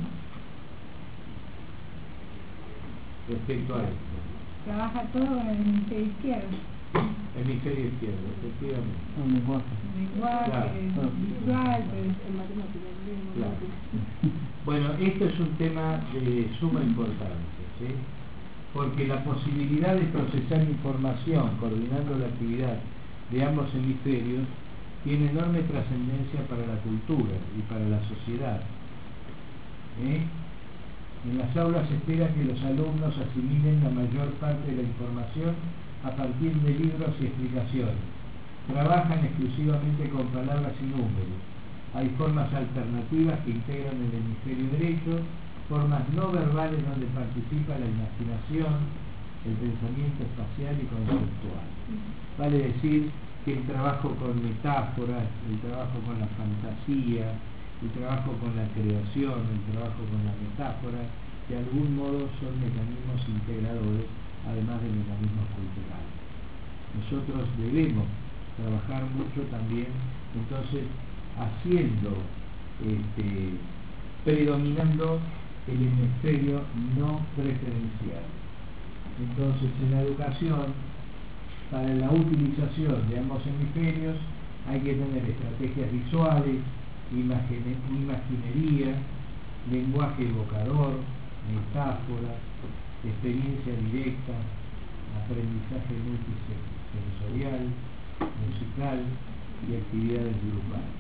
Respecto a esto. Trabaja todo en el hemisferio izquierdo. Hemisferio izquierdo, efectivamente. Un lenguaje. Lenguaje, Claro. visual, En matemáticas, en Claro. matemáticas. Bueno, esto es un tema de suma importancia, ¿sí? Porque la posibilidad de procesar información coordinando la actividad de ambos hemisferios tiene enorme trascendencia para la cultura y para la sociedad, ¿eh? En las aulas se espera que los alumnos asimilen la mayor parte de la información a partir de libros y explicaciones. Trabajan exclusivamente con palabras y números. Hay formas alternativas que integran el hemisferio derecho, formas no verbales donde participa la imaginación, el pensamiento espacial y conceptual. Vale decir que el trabajo con metáforas, el trabajo con la fantasía, el trabajo con la creación, el trabajo con la metáfora, de algún modo son mecanismos integradores, además de mecanismos culturales. Nosotros debemos trabajar mucho también, entonces, haciendo, este, predominando el hemisferio no preferencial. Entonces, en la educación, para la utilización de ambos hemisferios, hay que tener estrategias visuales, imagine, imaginería, lenguaje evocador, metáforas, experiencia directa, aprendizaje multisensorial, musical y actividades grupales.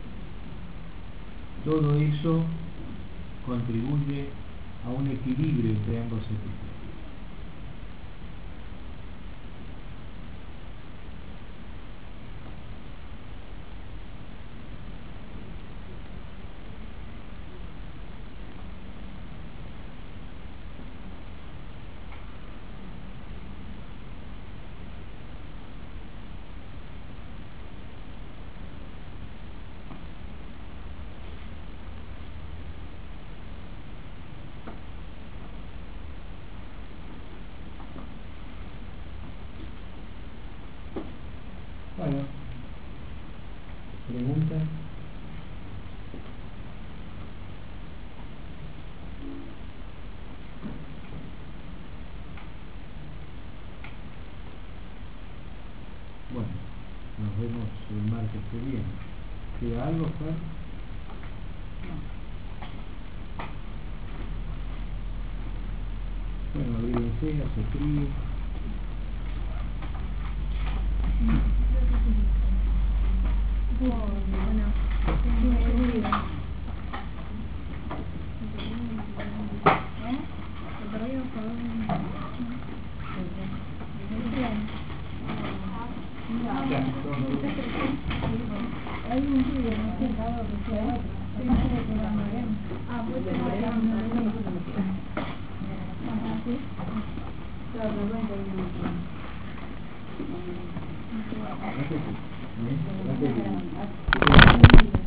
Todo eso contribuye a un equilibrio entre ambos hemisferios. Bueno, ¿preguntas? Bueno, nos vemos el martes que viene. ¿Queda algo, Juan? Bueno, abríguense, hace frío. Hay un vídeo, no sé, dado que sea otro. Ah, pues te voy a mandar un ¿sí? Claro, pero bueno, Gracias. Bien, gracias.